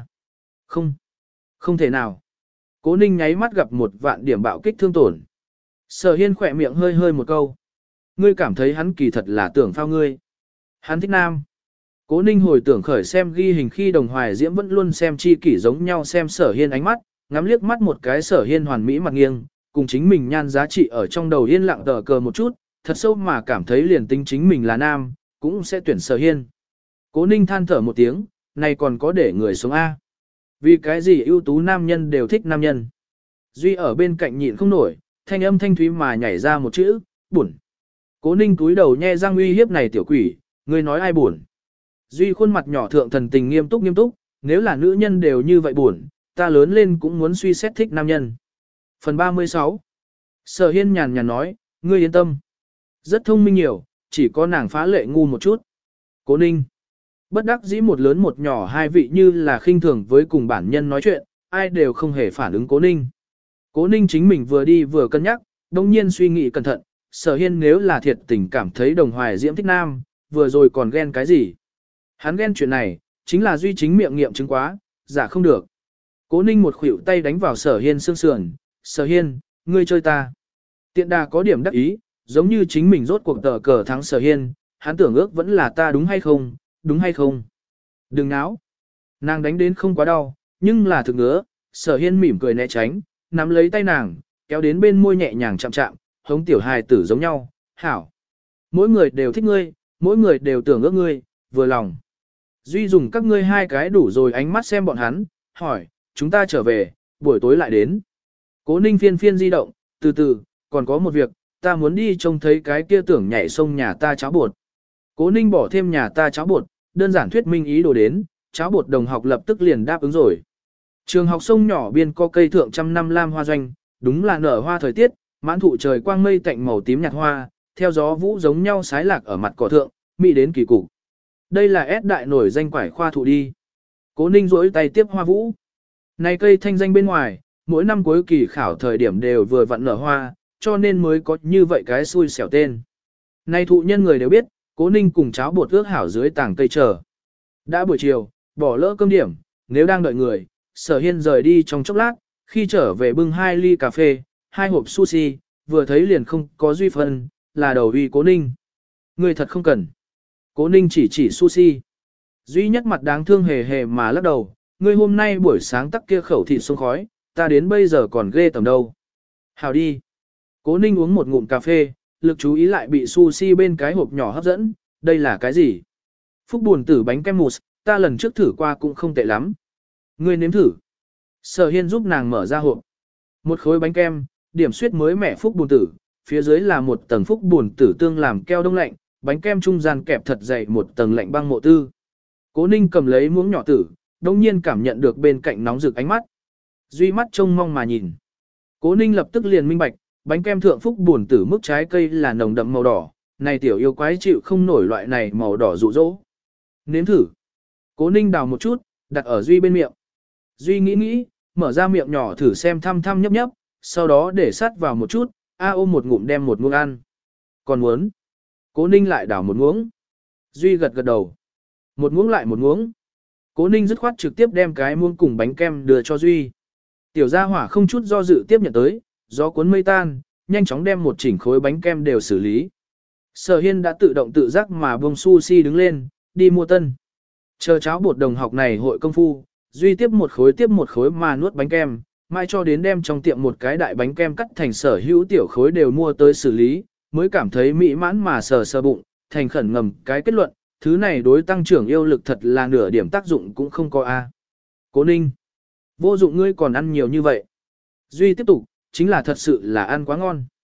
Không thể nào. Cố Ninh nháy mắt gặp một vạn điểm bạo kích thương tổn. Sở Hiên khỏe miệng hơi hơi một câu. Ngươi cảm thấy hắn kỳ thật là tưởng phao ngươi. Hắn thích nam. Cố Ninh hồi tưởng khởi xem ghi hình khi Đồng Hoài Diễm vẫn luôn xem chi kỷ giống nhau xem Sở Hiên ánh mắt, ngắm liếc mắt một cái Sở Hiên hoàn mỹ mặt nghiêng, cùng chính mình nhan giá trị ở trong đầu yên lặng tờ cờ một chút, thật sâu mà cảm thấy liền tính chính mình là nam, cũng sẽ tuyển Sở Hiên. Cố Ninh than thở một tiếng, này còn có để người sống A. Vì cái gì ưu tú nam nhân đều thích nam nhân. Duy ở bên cạnh nhịn không nổi, thanh âm thanh thúy mà nhảy ra một chữ, buồn. Cố Ninh túi đầu nhe răng uy hiếp này tiểu quỷ, ngươi nói ai buồn. Duy khuôn mặt nhỏ thượng thần tình nghiêm túc, nếu là nữ nhân đều như vậy buồn, ta lớn lên cũng muốn suy xét thích nam nhân. Phần 36. Sở Hiên nhàn nhàn nói, ngươi yên tâm. Rất thông minh nhiều, chỉ có nàng phá lệ ngu một chút. Cố Ninh. Bất đắc dĩ một lớn một nhỏ hai vị như là khinh thường với cùng bản nhân nói chuyện, ai đều không hề phản ứng Cố Ninh. Cố Ninh chính mình vừa đi vừa cân nhắc, đồng nhiên suy nghĩ cẩn thận, Sở Hiên nếu là thiệt tình cảm thấy Đồng Hoài Diễm thích nam, vừa rồi còn ghen cái gì. Hắn ghen chuyện này, chính là Duy chính miệng nghiệm chứng quá, giả không được. Cố Ninh một khuỷu tay đánh vào Sở Hiên xương sườn, Sở Hiên, ngươi chơi ta. Tiện đà có điểm đắc ý, giống như chính mình rốt cuộc tờ cờ thắng Sở Hiên, hắn tưởng ước vẫn là ta đúng hay không. Đừng náo. Nàng đánh đến không quá đau, nhưng là thực ngứa, Sở Hiên mỉm cười né tránh, nắm lấy tay nàng, kéo đến bên môi nhẹ nhàng chạm chạm, hống tiểu hài tử giống nhau, hảo. Mỗi người đều thích ngươi, mỗi người đều tưởng ước ngươi, vừa lòng. Duy dùng các ngươi hai cái đủ rồi ánh mắt xem bọn hắn, hỏi, chúng ta trở về, buổi tối lại đến. Cố Ninh phiên di động, từ từ, còn có một việc, ta muốn đi trông thấy cái kia tưởng nhảy sông nhà ta cháo bột. Cố Ninh bỏ thêm nhà ta cháo bột, đơn giản thuyết minh ý đồ đến, cháo bột đồng học lập tức liền đáp ứng rồi. Trường học sông nhỏ biên có cây thượng trăm năm lam hoa doanh, đúng là nở hoa thời tiết, mãn thụ trời quang mây tạnh màu tím nhạt hoa, theo gió vũ giống nhau sái lạc ở mặt cỏ thượng, mỹ đến kỳ cục. Đây là S đại nổi danh quải khoa thụ đi. Cố Ninh rỗi tay tiếp hoa vũ. Này cây thanh danh bên ngoài, mỗi năm cuối kỳ khảo thời điểm đều vừa vặn nở hoa, cho nên mới có như vậy cái xui xẻo tên. Này thụ nhân người đều biết, Cố Ninh cùng cháo bột ước hảo dưới tảng cây chờ. Đã buổi chiều, bỏ lỡ cơm điểm, nếu đang đợi người, Sở Hiên rời đi trong chốc lát, khi trở về bưng 2 ly cà phê, 2 hộp sushi, vừa thấy liền không có Duy phân, là đầu uy Cố Ninh. Người thật không cần. Cố Ninh chỉ sushi. Duy nhất mặt đáng thương hề hề mà lắc đầu, ngươi hôm nay buổi sáng tắc kia khẩu thịt sông khói, ta đến bây giờ còn ghê tầm đâu. Hào đi. Cố Ninh uống một ngụm cà phê, lực chú ý lại bị sushi bên cái hộp nhỏ hấp dẫn, đây là cái gì? Phúc buồn tử bánh kem mousse, ta lần trước thử qua cũng không tệ lắm. Ngươi nếm thử. Sở Hiên giúp nàng mở ra hộp. Một khối bánh kem, điểm suyết mới mẻ phúc buồn tử, phía dưới là một tầng phúc buồn tử tương làm keo đông lạnh, bánh kem trung gian kẹp thật dày một tầng lạnh băng mộ tư. Cố Ninh cầm lấy muỗng nhỏ tử, đồng nhiên cảm nhận được bên cạnh nóng rực ánh mắt. Duy mắt trông mong mà nhìn. Cố Ninh lập tức liền minh bạch, bánh kem thượng phúc buồn tử mức trái cây là nồng đậm màu đỏ, này tiểu yêu quái chịu không nổi loại này màu đỏ rụ rỗ. Nếm thử. Cố Ninh đào một chút, đặt ở Duy bên miệng. Duy nghĩ, mở ra miệng nhỏ thử xem thăm nhấp nhấp, sau đó để sát vào một chút, ôm một ngụm đem một muỗng ăn. Còn muốn. Cố Ninh lại đảo một muỗng. Duy gật đầu. Một muỗng lại một muỗng. Cố Ninh dứt khoát trực tiếp đem cái muỗng cùng bánh kem đưa cho Duy. Tiểu gia hỏa không chút do dự tiếp nhận tới, gió cuốn mây tan, nhanh chóng đem một chỉnh khối bánh kem đều xử lý. Sở Hiên đã tự động tự giác mà buông sushi đứng lên, đi mua tân. Chờ cháo bột đồng học này hội công phu, Duy tiếp một khối mà nuốt bánh kem, mai cho đến đem trong tiệm một cái đại bánh kem cắt thành sở hữu tiểu khối đều mua tới xử lý, mới cảm thấy mỹ mãn mà sờ bụng, thành khẩn ngầm cái kết luận, thứ này đối tăng trưởng yêu lực thật là nửa điểm tác dụng cũng không có a. Cố Ninh, vô dụng ngươi còn ăn nhiều như vậy. Duy tiếp tục, chính là thật sự là ăn quá ngon.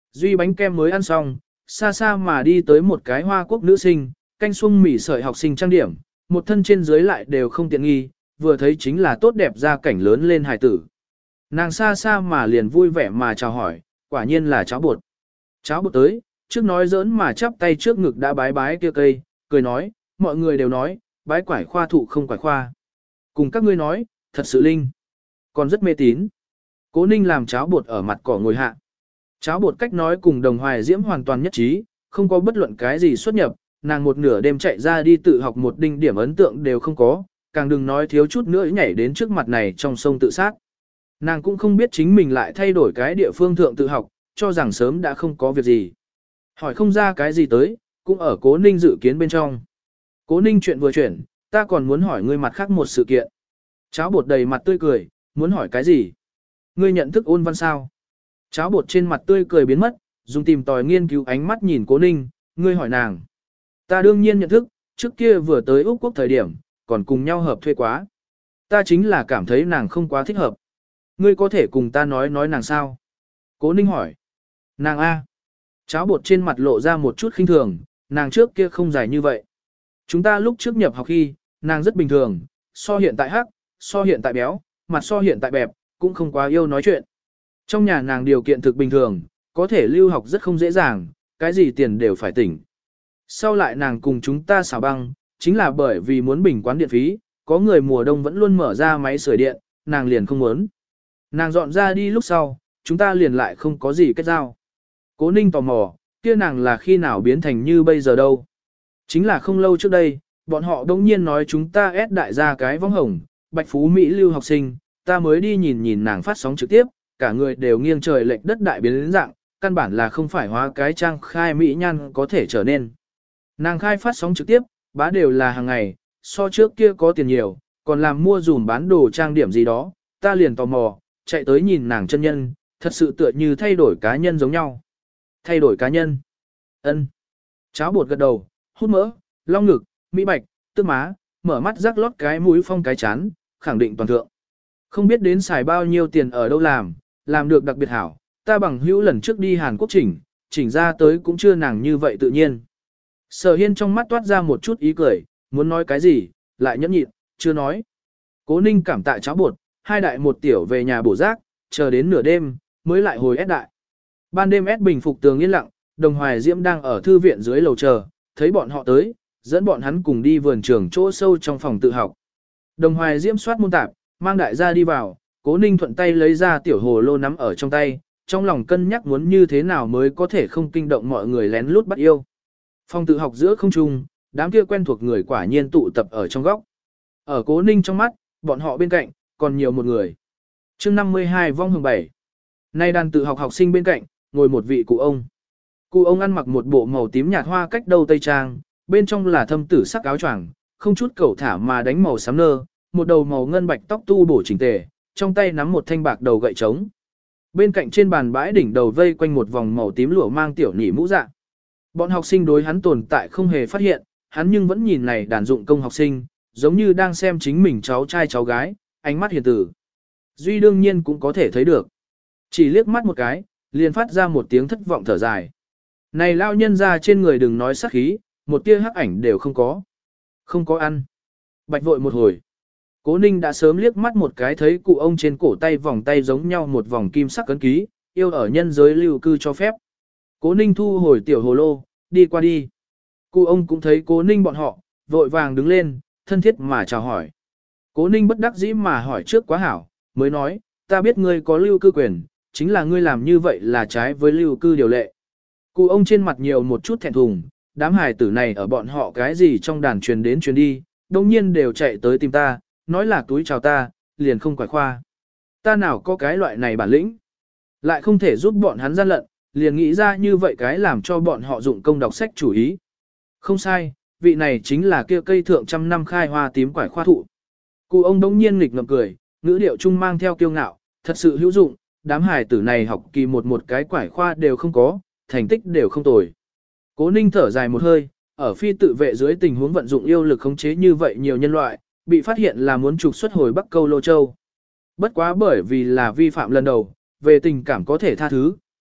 Duy bánh kem mới ăn xong, xa xa mà đi tới một cái Hoa Quốc nữ sinh, canh xuông mỉ sợi học sinh trang điểm, một thân trên dưới lại đều không tiện nghi, vừa thấy chính là tốt đẹp ra cảnh lớn lên hài tử. Nàng xa xa mà liền vui vẻ mà chào hỏi, quả nhiên là cháu bột. Cháu bột tới, trước nói giỡn mà chắp tay trước ngực đã bái bái kia cây, cười nói, mọi người đều nói, bái quải khoa thụ không quải khoa. Cùng các ngươi nói, thật sự linh. Còn rất mê tín. Cố Ninh làm cháo bột ở mặt cỏ ngồi hạ. Cháo bột cách nói cùng Đồng Hoài Diễm hoàn toàn nhất trí, không có bất luận cái gì xuất nhập, nàng một nửa đêm chạy ra đi tự học một đinh điểm ấn tượng đều không có, càng đừng nói thiếu chút nữa nhảy đến trước mặt này trong sông tự sát. Nàng cũng không biết chính mình lại thay đổi cái địa phương thượng tự học, cho rằng sớm đã không có việc gì. Hỏi không ra cái gì tới, cũng ở Cố Ninh dự kiến bên trong. Cố Ninh chuyện vừa chuyển, ta còn muốn hỏi ngươi mặt khác một sự kiện. Cháo bột đầy mặt tươi cười, muốn hỏi cái gì? Ngươi nhận thức ôn văn sao? Cháo bột trên mặt tươi cười biến mất, dùng tìm tòi nghiên cứu ánh mắt nhìn Cố Ninh, ngươi hỏi nàng. Ta đương nhiên nhận thức, trước kia vừa tới Úc Quốc thời điểm, còn cùng nhau hợp thuê quá. Ta chính là cảm thấy nàng không quá thích hợp. Ngươi có thể cùng ta nói nàng sao? Cố Ninh hỏi. Nàng A. Cháo bột trên mặt lộ ra một chút khinh thường, nàng trước kia không dài như vậy. Chúng ta lúc trước nhập học khi, nàng rất bình thường, so hiện tại hắc, so hiện tại béo, mặt so hiện tại bẹp, cũng không quá yêu nói chuyện. Trong nhà nàng điều kiện thực bình thường, có thể lưu học rất không dễ dàng, cái gì tiền đều phải tỉnh. Sau lại nàng cùng chúng ta xào băng, chính là bởi vì muốn bình quán điện phí, có người mùa đông vẫn luôn mở ra máy sưởi điện, nàng liền không muốn. Nàng dọn ra đi lúc sau, chúng ta liền lại không có gì kết giao. Cố Ninh tò mò, kia nàng là khi nào biến thành như bây giờ đâu. Chính là không lâu trước đây, bọn họ đông nhiên nói chúng ta ép đại gia cái vong hồng, bạch phú Mỹ lưu học sinh, ta mới đi nhìn nhìn nàng phát sóng trực tiếp, cả người đều nghiêng trời lệch đất đại biến đến dạng, căn bản là không phải hóa cái trang khai Mỹ nhan có thể trở nên. Nàng khai phát sóng trực tiếp, bá đều là hàng ngày, so trước kia có tiền nhiều, còn làm mua dùm bán đồ trang điểm gì đó, ta liền tò mò, chạy tới nhìn nàng chân nhân, thật sự tựa như thay đổi cá nhân giống nhau. Thay đổi cá nhân. Ân. Cháo bột gật đầu, hút mỡ, long ngực, mỹ bạch, tước má, mở mắt rắc lót cái mũi phong cái chán, khẳng định toàn thượng. Không biết đến xài bao nhiêu tiền ở đâu làm được đặc biệt hảo, ta bằng hữu lần trước đi Hàn Quốc chỉnh ra tới cũng chưa nàng như vậy tự nhiên. Sở Hiên trong mắt toát ra một chút ý cười, muốn nói cái gì, lại nhẫn nhịn, chưa nói. Cố Ninh cảm tạ cháo bột, hai đại một tiểu về nhà bổ rác, chờ đến nửa đêm, mới lại hồi ép đại. Ban đêm ép bình phục tường yên lặng, Đồng Hoài Diễm đang ở thư viện dưới lầu chờ, thấy bọn họ tới, dẫn bọn hắn cùng đi vườn trường chỗ sâu trong phòng tự học. Đồng Hoài Diễm soát môn tạp, mang đại gia đi vào, Cố Ninh thuận tay lấy ra tiểu hồ lô nắm ở trong tay, trong lòng cân nhắc muốn như thế nào mới có thể không kinh động mọi người lén lút bắt yêu. Phòng tự học giữa không trung, đám kia quen thuộc người quả nhiên tụ tập ở trong góc. Ở Cố Ninh trong mắt, bọn họ bên cạnh, còn nhiều một người. chương 52 vong hồng 7. Nay đàn tự học học sinh bên cạnh, ngồi một vị cụ ông. Cụ ông ăn mặc một bộ màu tím nhạt hoa cách đầu tây trang, bên trong là thâm tử sắc áo choàng, không chút cẩu thả mà đánh màu xám nơ, một đầu màu ngân bạch tóc tu bổ chỉnh tề, trong tay nắm một thanh bạc đầu gậy trống. Bên cạnh trên bàn bãi đỉnh đầu vây quanh một vòng màu tím lụa mang tiểu nhị mũ dạ. Bọn học sinh đối hắn tồn tại không hề phát hiện, hắn nhưng vẫn nhìn này đàn dụng công học sinh, giống như đang xem chính mình cháu trai cháu gái, ánh mắt hiền tử. Duy đương nhiên cũng có thể thấy được. Chỉ liếc mắt một cái, liền phát ra một tiếng thất vọng thở dài. Này lao nhân ra trên người đừng nói sát khí, một tia hắc ảnh đều không có. Không có ăn. Bạch vội một hồi. Cố Ninh đã sớm liếc mắt một cái thấy cụ ông trên cổ tay vòng tay giống nhau một vòng kim sắc cấn ký, yêu ở nhân giới lưu cư cho phép. Cố Ninh thu hồi tiểu hồ lô, đi qua đi. Cụ ông cũng thấy Cố Ninh bọn họ, vội vàng đứng lên, thân thiết mà chào hỏi. Cố Ninh bất đắc dĩ mà hỏi trước quá hảo, mới nói, ta biết ngươi có lưu cư quyền, chính là ngươi làm như vậy là trái với lưu cư điều lệ. Cụ ông trên mặt nhiều một chút thẹn thùng, đám hài tử này ở bọn họ cái gì trong đàn truyền đến truyền đi, đồng nhiên đều chạy tới tìm ta, nói là túi chào ta, liền không quải khoa. Ta nào có cái loại này bản lĩnh, lại không thể giúp bọn hắn gian lận, liền nghĩ ra như vậy cái làm cho bọn họ dụng công đọc sách chủ ý. Không sai, vị này chính là kia cây thượng trăm năm khai hoa tím quải khoa thụ. Cụ ông đống nhiên nghịch ngợm cười, ngữ điệu trung mang theo kiêu ngạo, thật sự hữu dụng, đám hài tử này học kỳ một cái quải khoa đều không có, thành tích đều không tồi. Cố Ninh thở dài một hơi, ở phi tự vệ dưới tình huống vận dụng yêu lực khống chế như vậy nhiều nhân loại, bị phát hiện là muốn trục xuất hồi Bắc Câu Lô Châu. Bất quá bởi vì là vi phạm lần đầu, về tình cảm có thể tha thứ,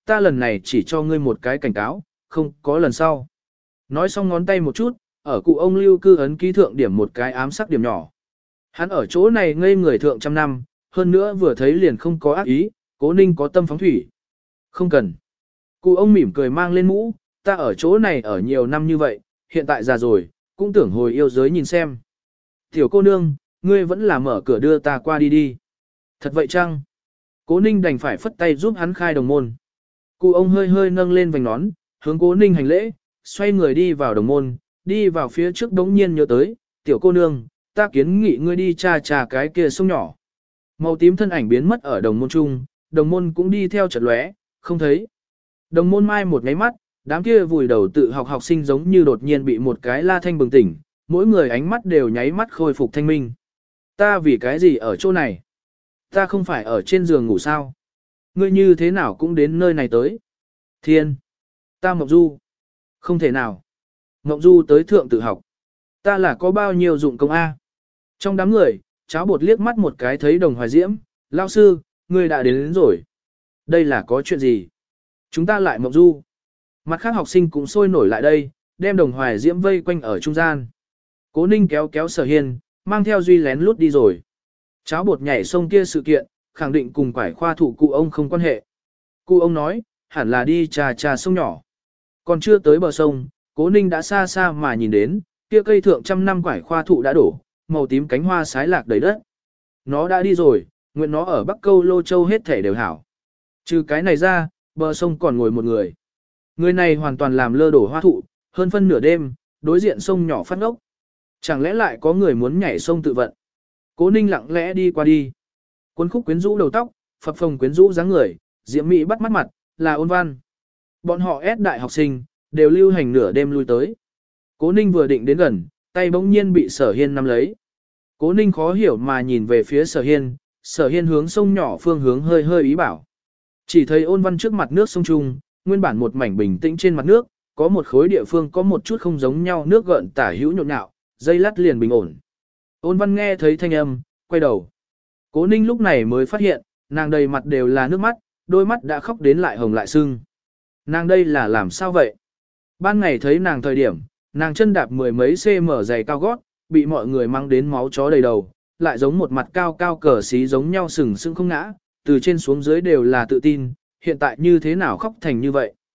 ta lần này chỉ cho ngươi một cái cảnh cáo, không có lần sau. Nói xong ngón tay một chút, ở cụ ông lưu cư ấn ký thượng điểm một cái ám sắc điểm nhỏ. Hắn ở chỗ này ngây người thượng trăm năm, hơn nữa vừa thấy liền không có ác ý, Cố Ninh có tâm phóng thủy. Không cần. Cụ ông mỉm cười mang lên mũ, ta ở chỗ này ở nhiều năm như vậy, hiện tại già rồi, cũng tưởng hồi yêu giới nhìn xem. Tiểu cô nương, ngươi vẫn là mở cửa đưa ta qua đi đi. Thật vậy chăng? Cố Ninh đành phải phất tay giúp hắn khai đồng môn. Cụ ông hơi hơi nâng lên vành nón, hướng Cố Ninh hành lễ, xoay người đi vào đồng môn, đi vào phía trước đống nhiên nhớ tới, tiểu cô nương, ta kiến nghị ngươi đi trà cái kia sông nhỏ. Màu tím thân ảnh biến mất ở đồng môn trung, đồng môn cũng đi theo chợt lóe, không thấy. Đồng môn mai một nháy mắt, đám kia vùi đầu tự học học sinh giống như đột nhiên bị một cái la thanh bừng tỉnh, mỗi người ánh mắt đều nháy mắt khôi phục thanh minh. Ta vì cái gì ở chỗ này? Ta không phải ở trên giường ngủ sao? Ngươi như thế nào cũng đến nơi này tới? Thiên! Ta Mộng Du! Không thể nào! Mộng Du tới thượng tự học. Ta là có bao nhiêu dụng công A? Trong đám người, cháo bột liếc mắt một cái thấy Đồng Hoài Diễm, lao sư, ngươi đã đến rồi. Đây là có chuyện gì? Chúng ta lại Mộng Du. Mặt khác học sinh cũng sôi nổi lại đây, đem Đồng Hoài Diễm vây quanh ở trung gian. Cố Ninh kéo kéo Sở Hiên, mang theo Duy lén lút đi rồi. Cháo bột nhảy sông kia sự kiện, khẳng định cùng quải khoa thủ cụ ông không quan hệ. Cụ ông nói, hẳn là đi trà sông nhỏ. Còn chưa tới bờ sông, Cố Ninh đã xa xa mà nhìn đến, kia cây thượng trăm năm quải khoa thụ đã đổ, màu tím cánh hoa sái lạc đầy đất. Nó đã đi rồi, nguyện nó ở Bắc Câu Lô Châu hết thể đều hảo. Trừ cái này ra, bờ sông còn ngồi một người. Người này hoàn toàn làm lơ đổ hoa thụ, hơn phân nửa đêm, đối diện sông nhỏ phát ngốc. Chẳng lẽ lại có người muốn nhảy sông tự vận? Cố Ninh lặng lẽ đi qua đi. Cuốn khúc quyến rũ đầu tóc, phập phồng quyến rũ dáng người, diễm mỹ bắt mắt mặt, là Ôn Văn. Bọn họ ép đại học sinh, đều lưu hành nửa đêm lui tới. Cố Ninh vừa định đến gần, tay bỗng nhiên bị Sở Hiên nắm lấy. Cố Ninh khó hiểu mà nhìn về phía Sở Hiên hướng sông nhỏ phương hướng hơi hơi ý bảo. Chỉ thấy Ôn Văn trước mặt nước sông Trung, nguyên bản một mảnh bình tĩnh trên mặt nước, có một khối địa phương có một chút không giống nhau nước gợn tả hữu nhộn nhạo, dây lát liền bình ổn. Ôn Văn nghe thấy thanh âm, quay đầu. Cố Ninh lúc này mới phát hiện, nàng đầy mặt đều là nước mắt, đôi mắt đã khóc đến lại hồng lại sưng. Nàng đây là làm sao vậy? Ban ngày thấy nàng thời điểm, nàng chân đạp mười mấy cm giày cao gót, bị mọi người mang đến máu chó đầy đầu, lại giống một mặt cao cao cờ xí giống nhau sừng sững không ngã, từ trên xuống dưới đều là tự tin, hiện tại như thế nào khóc thành như vậy?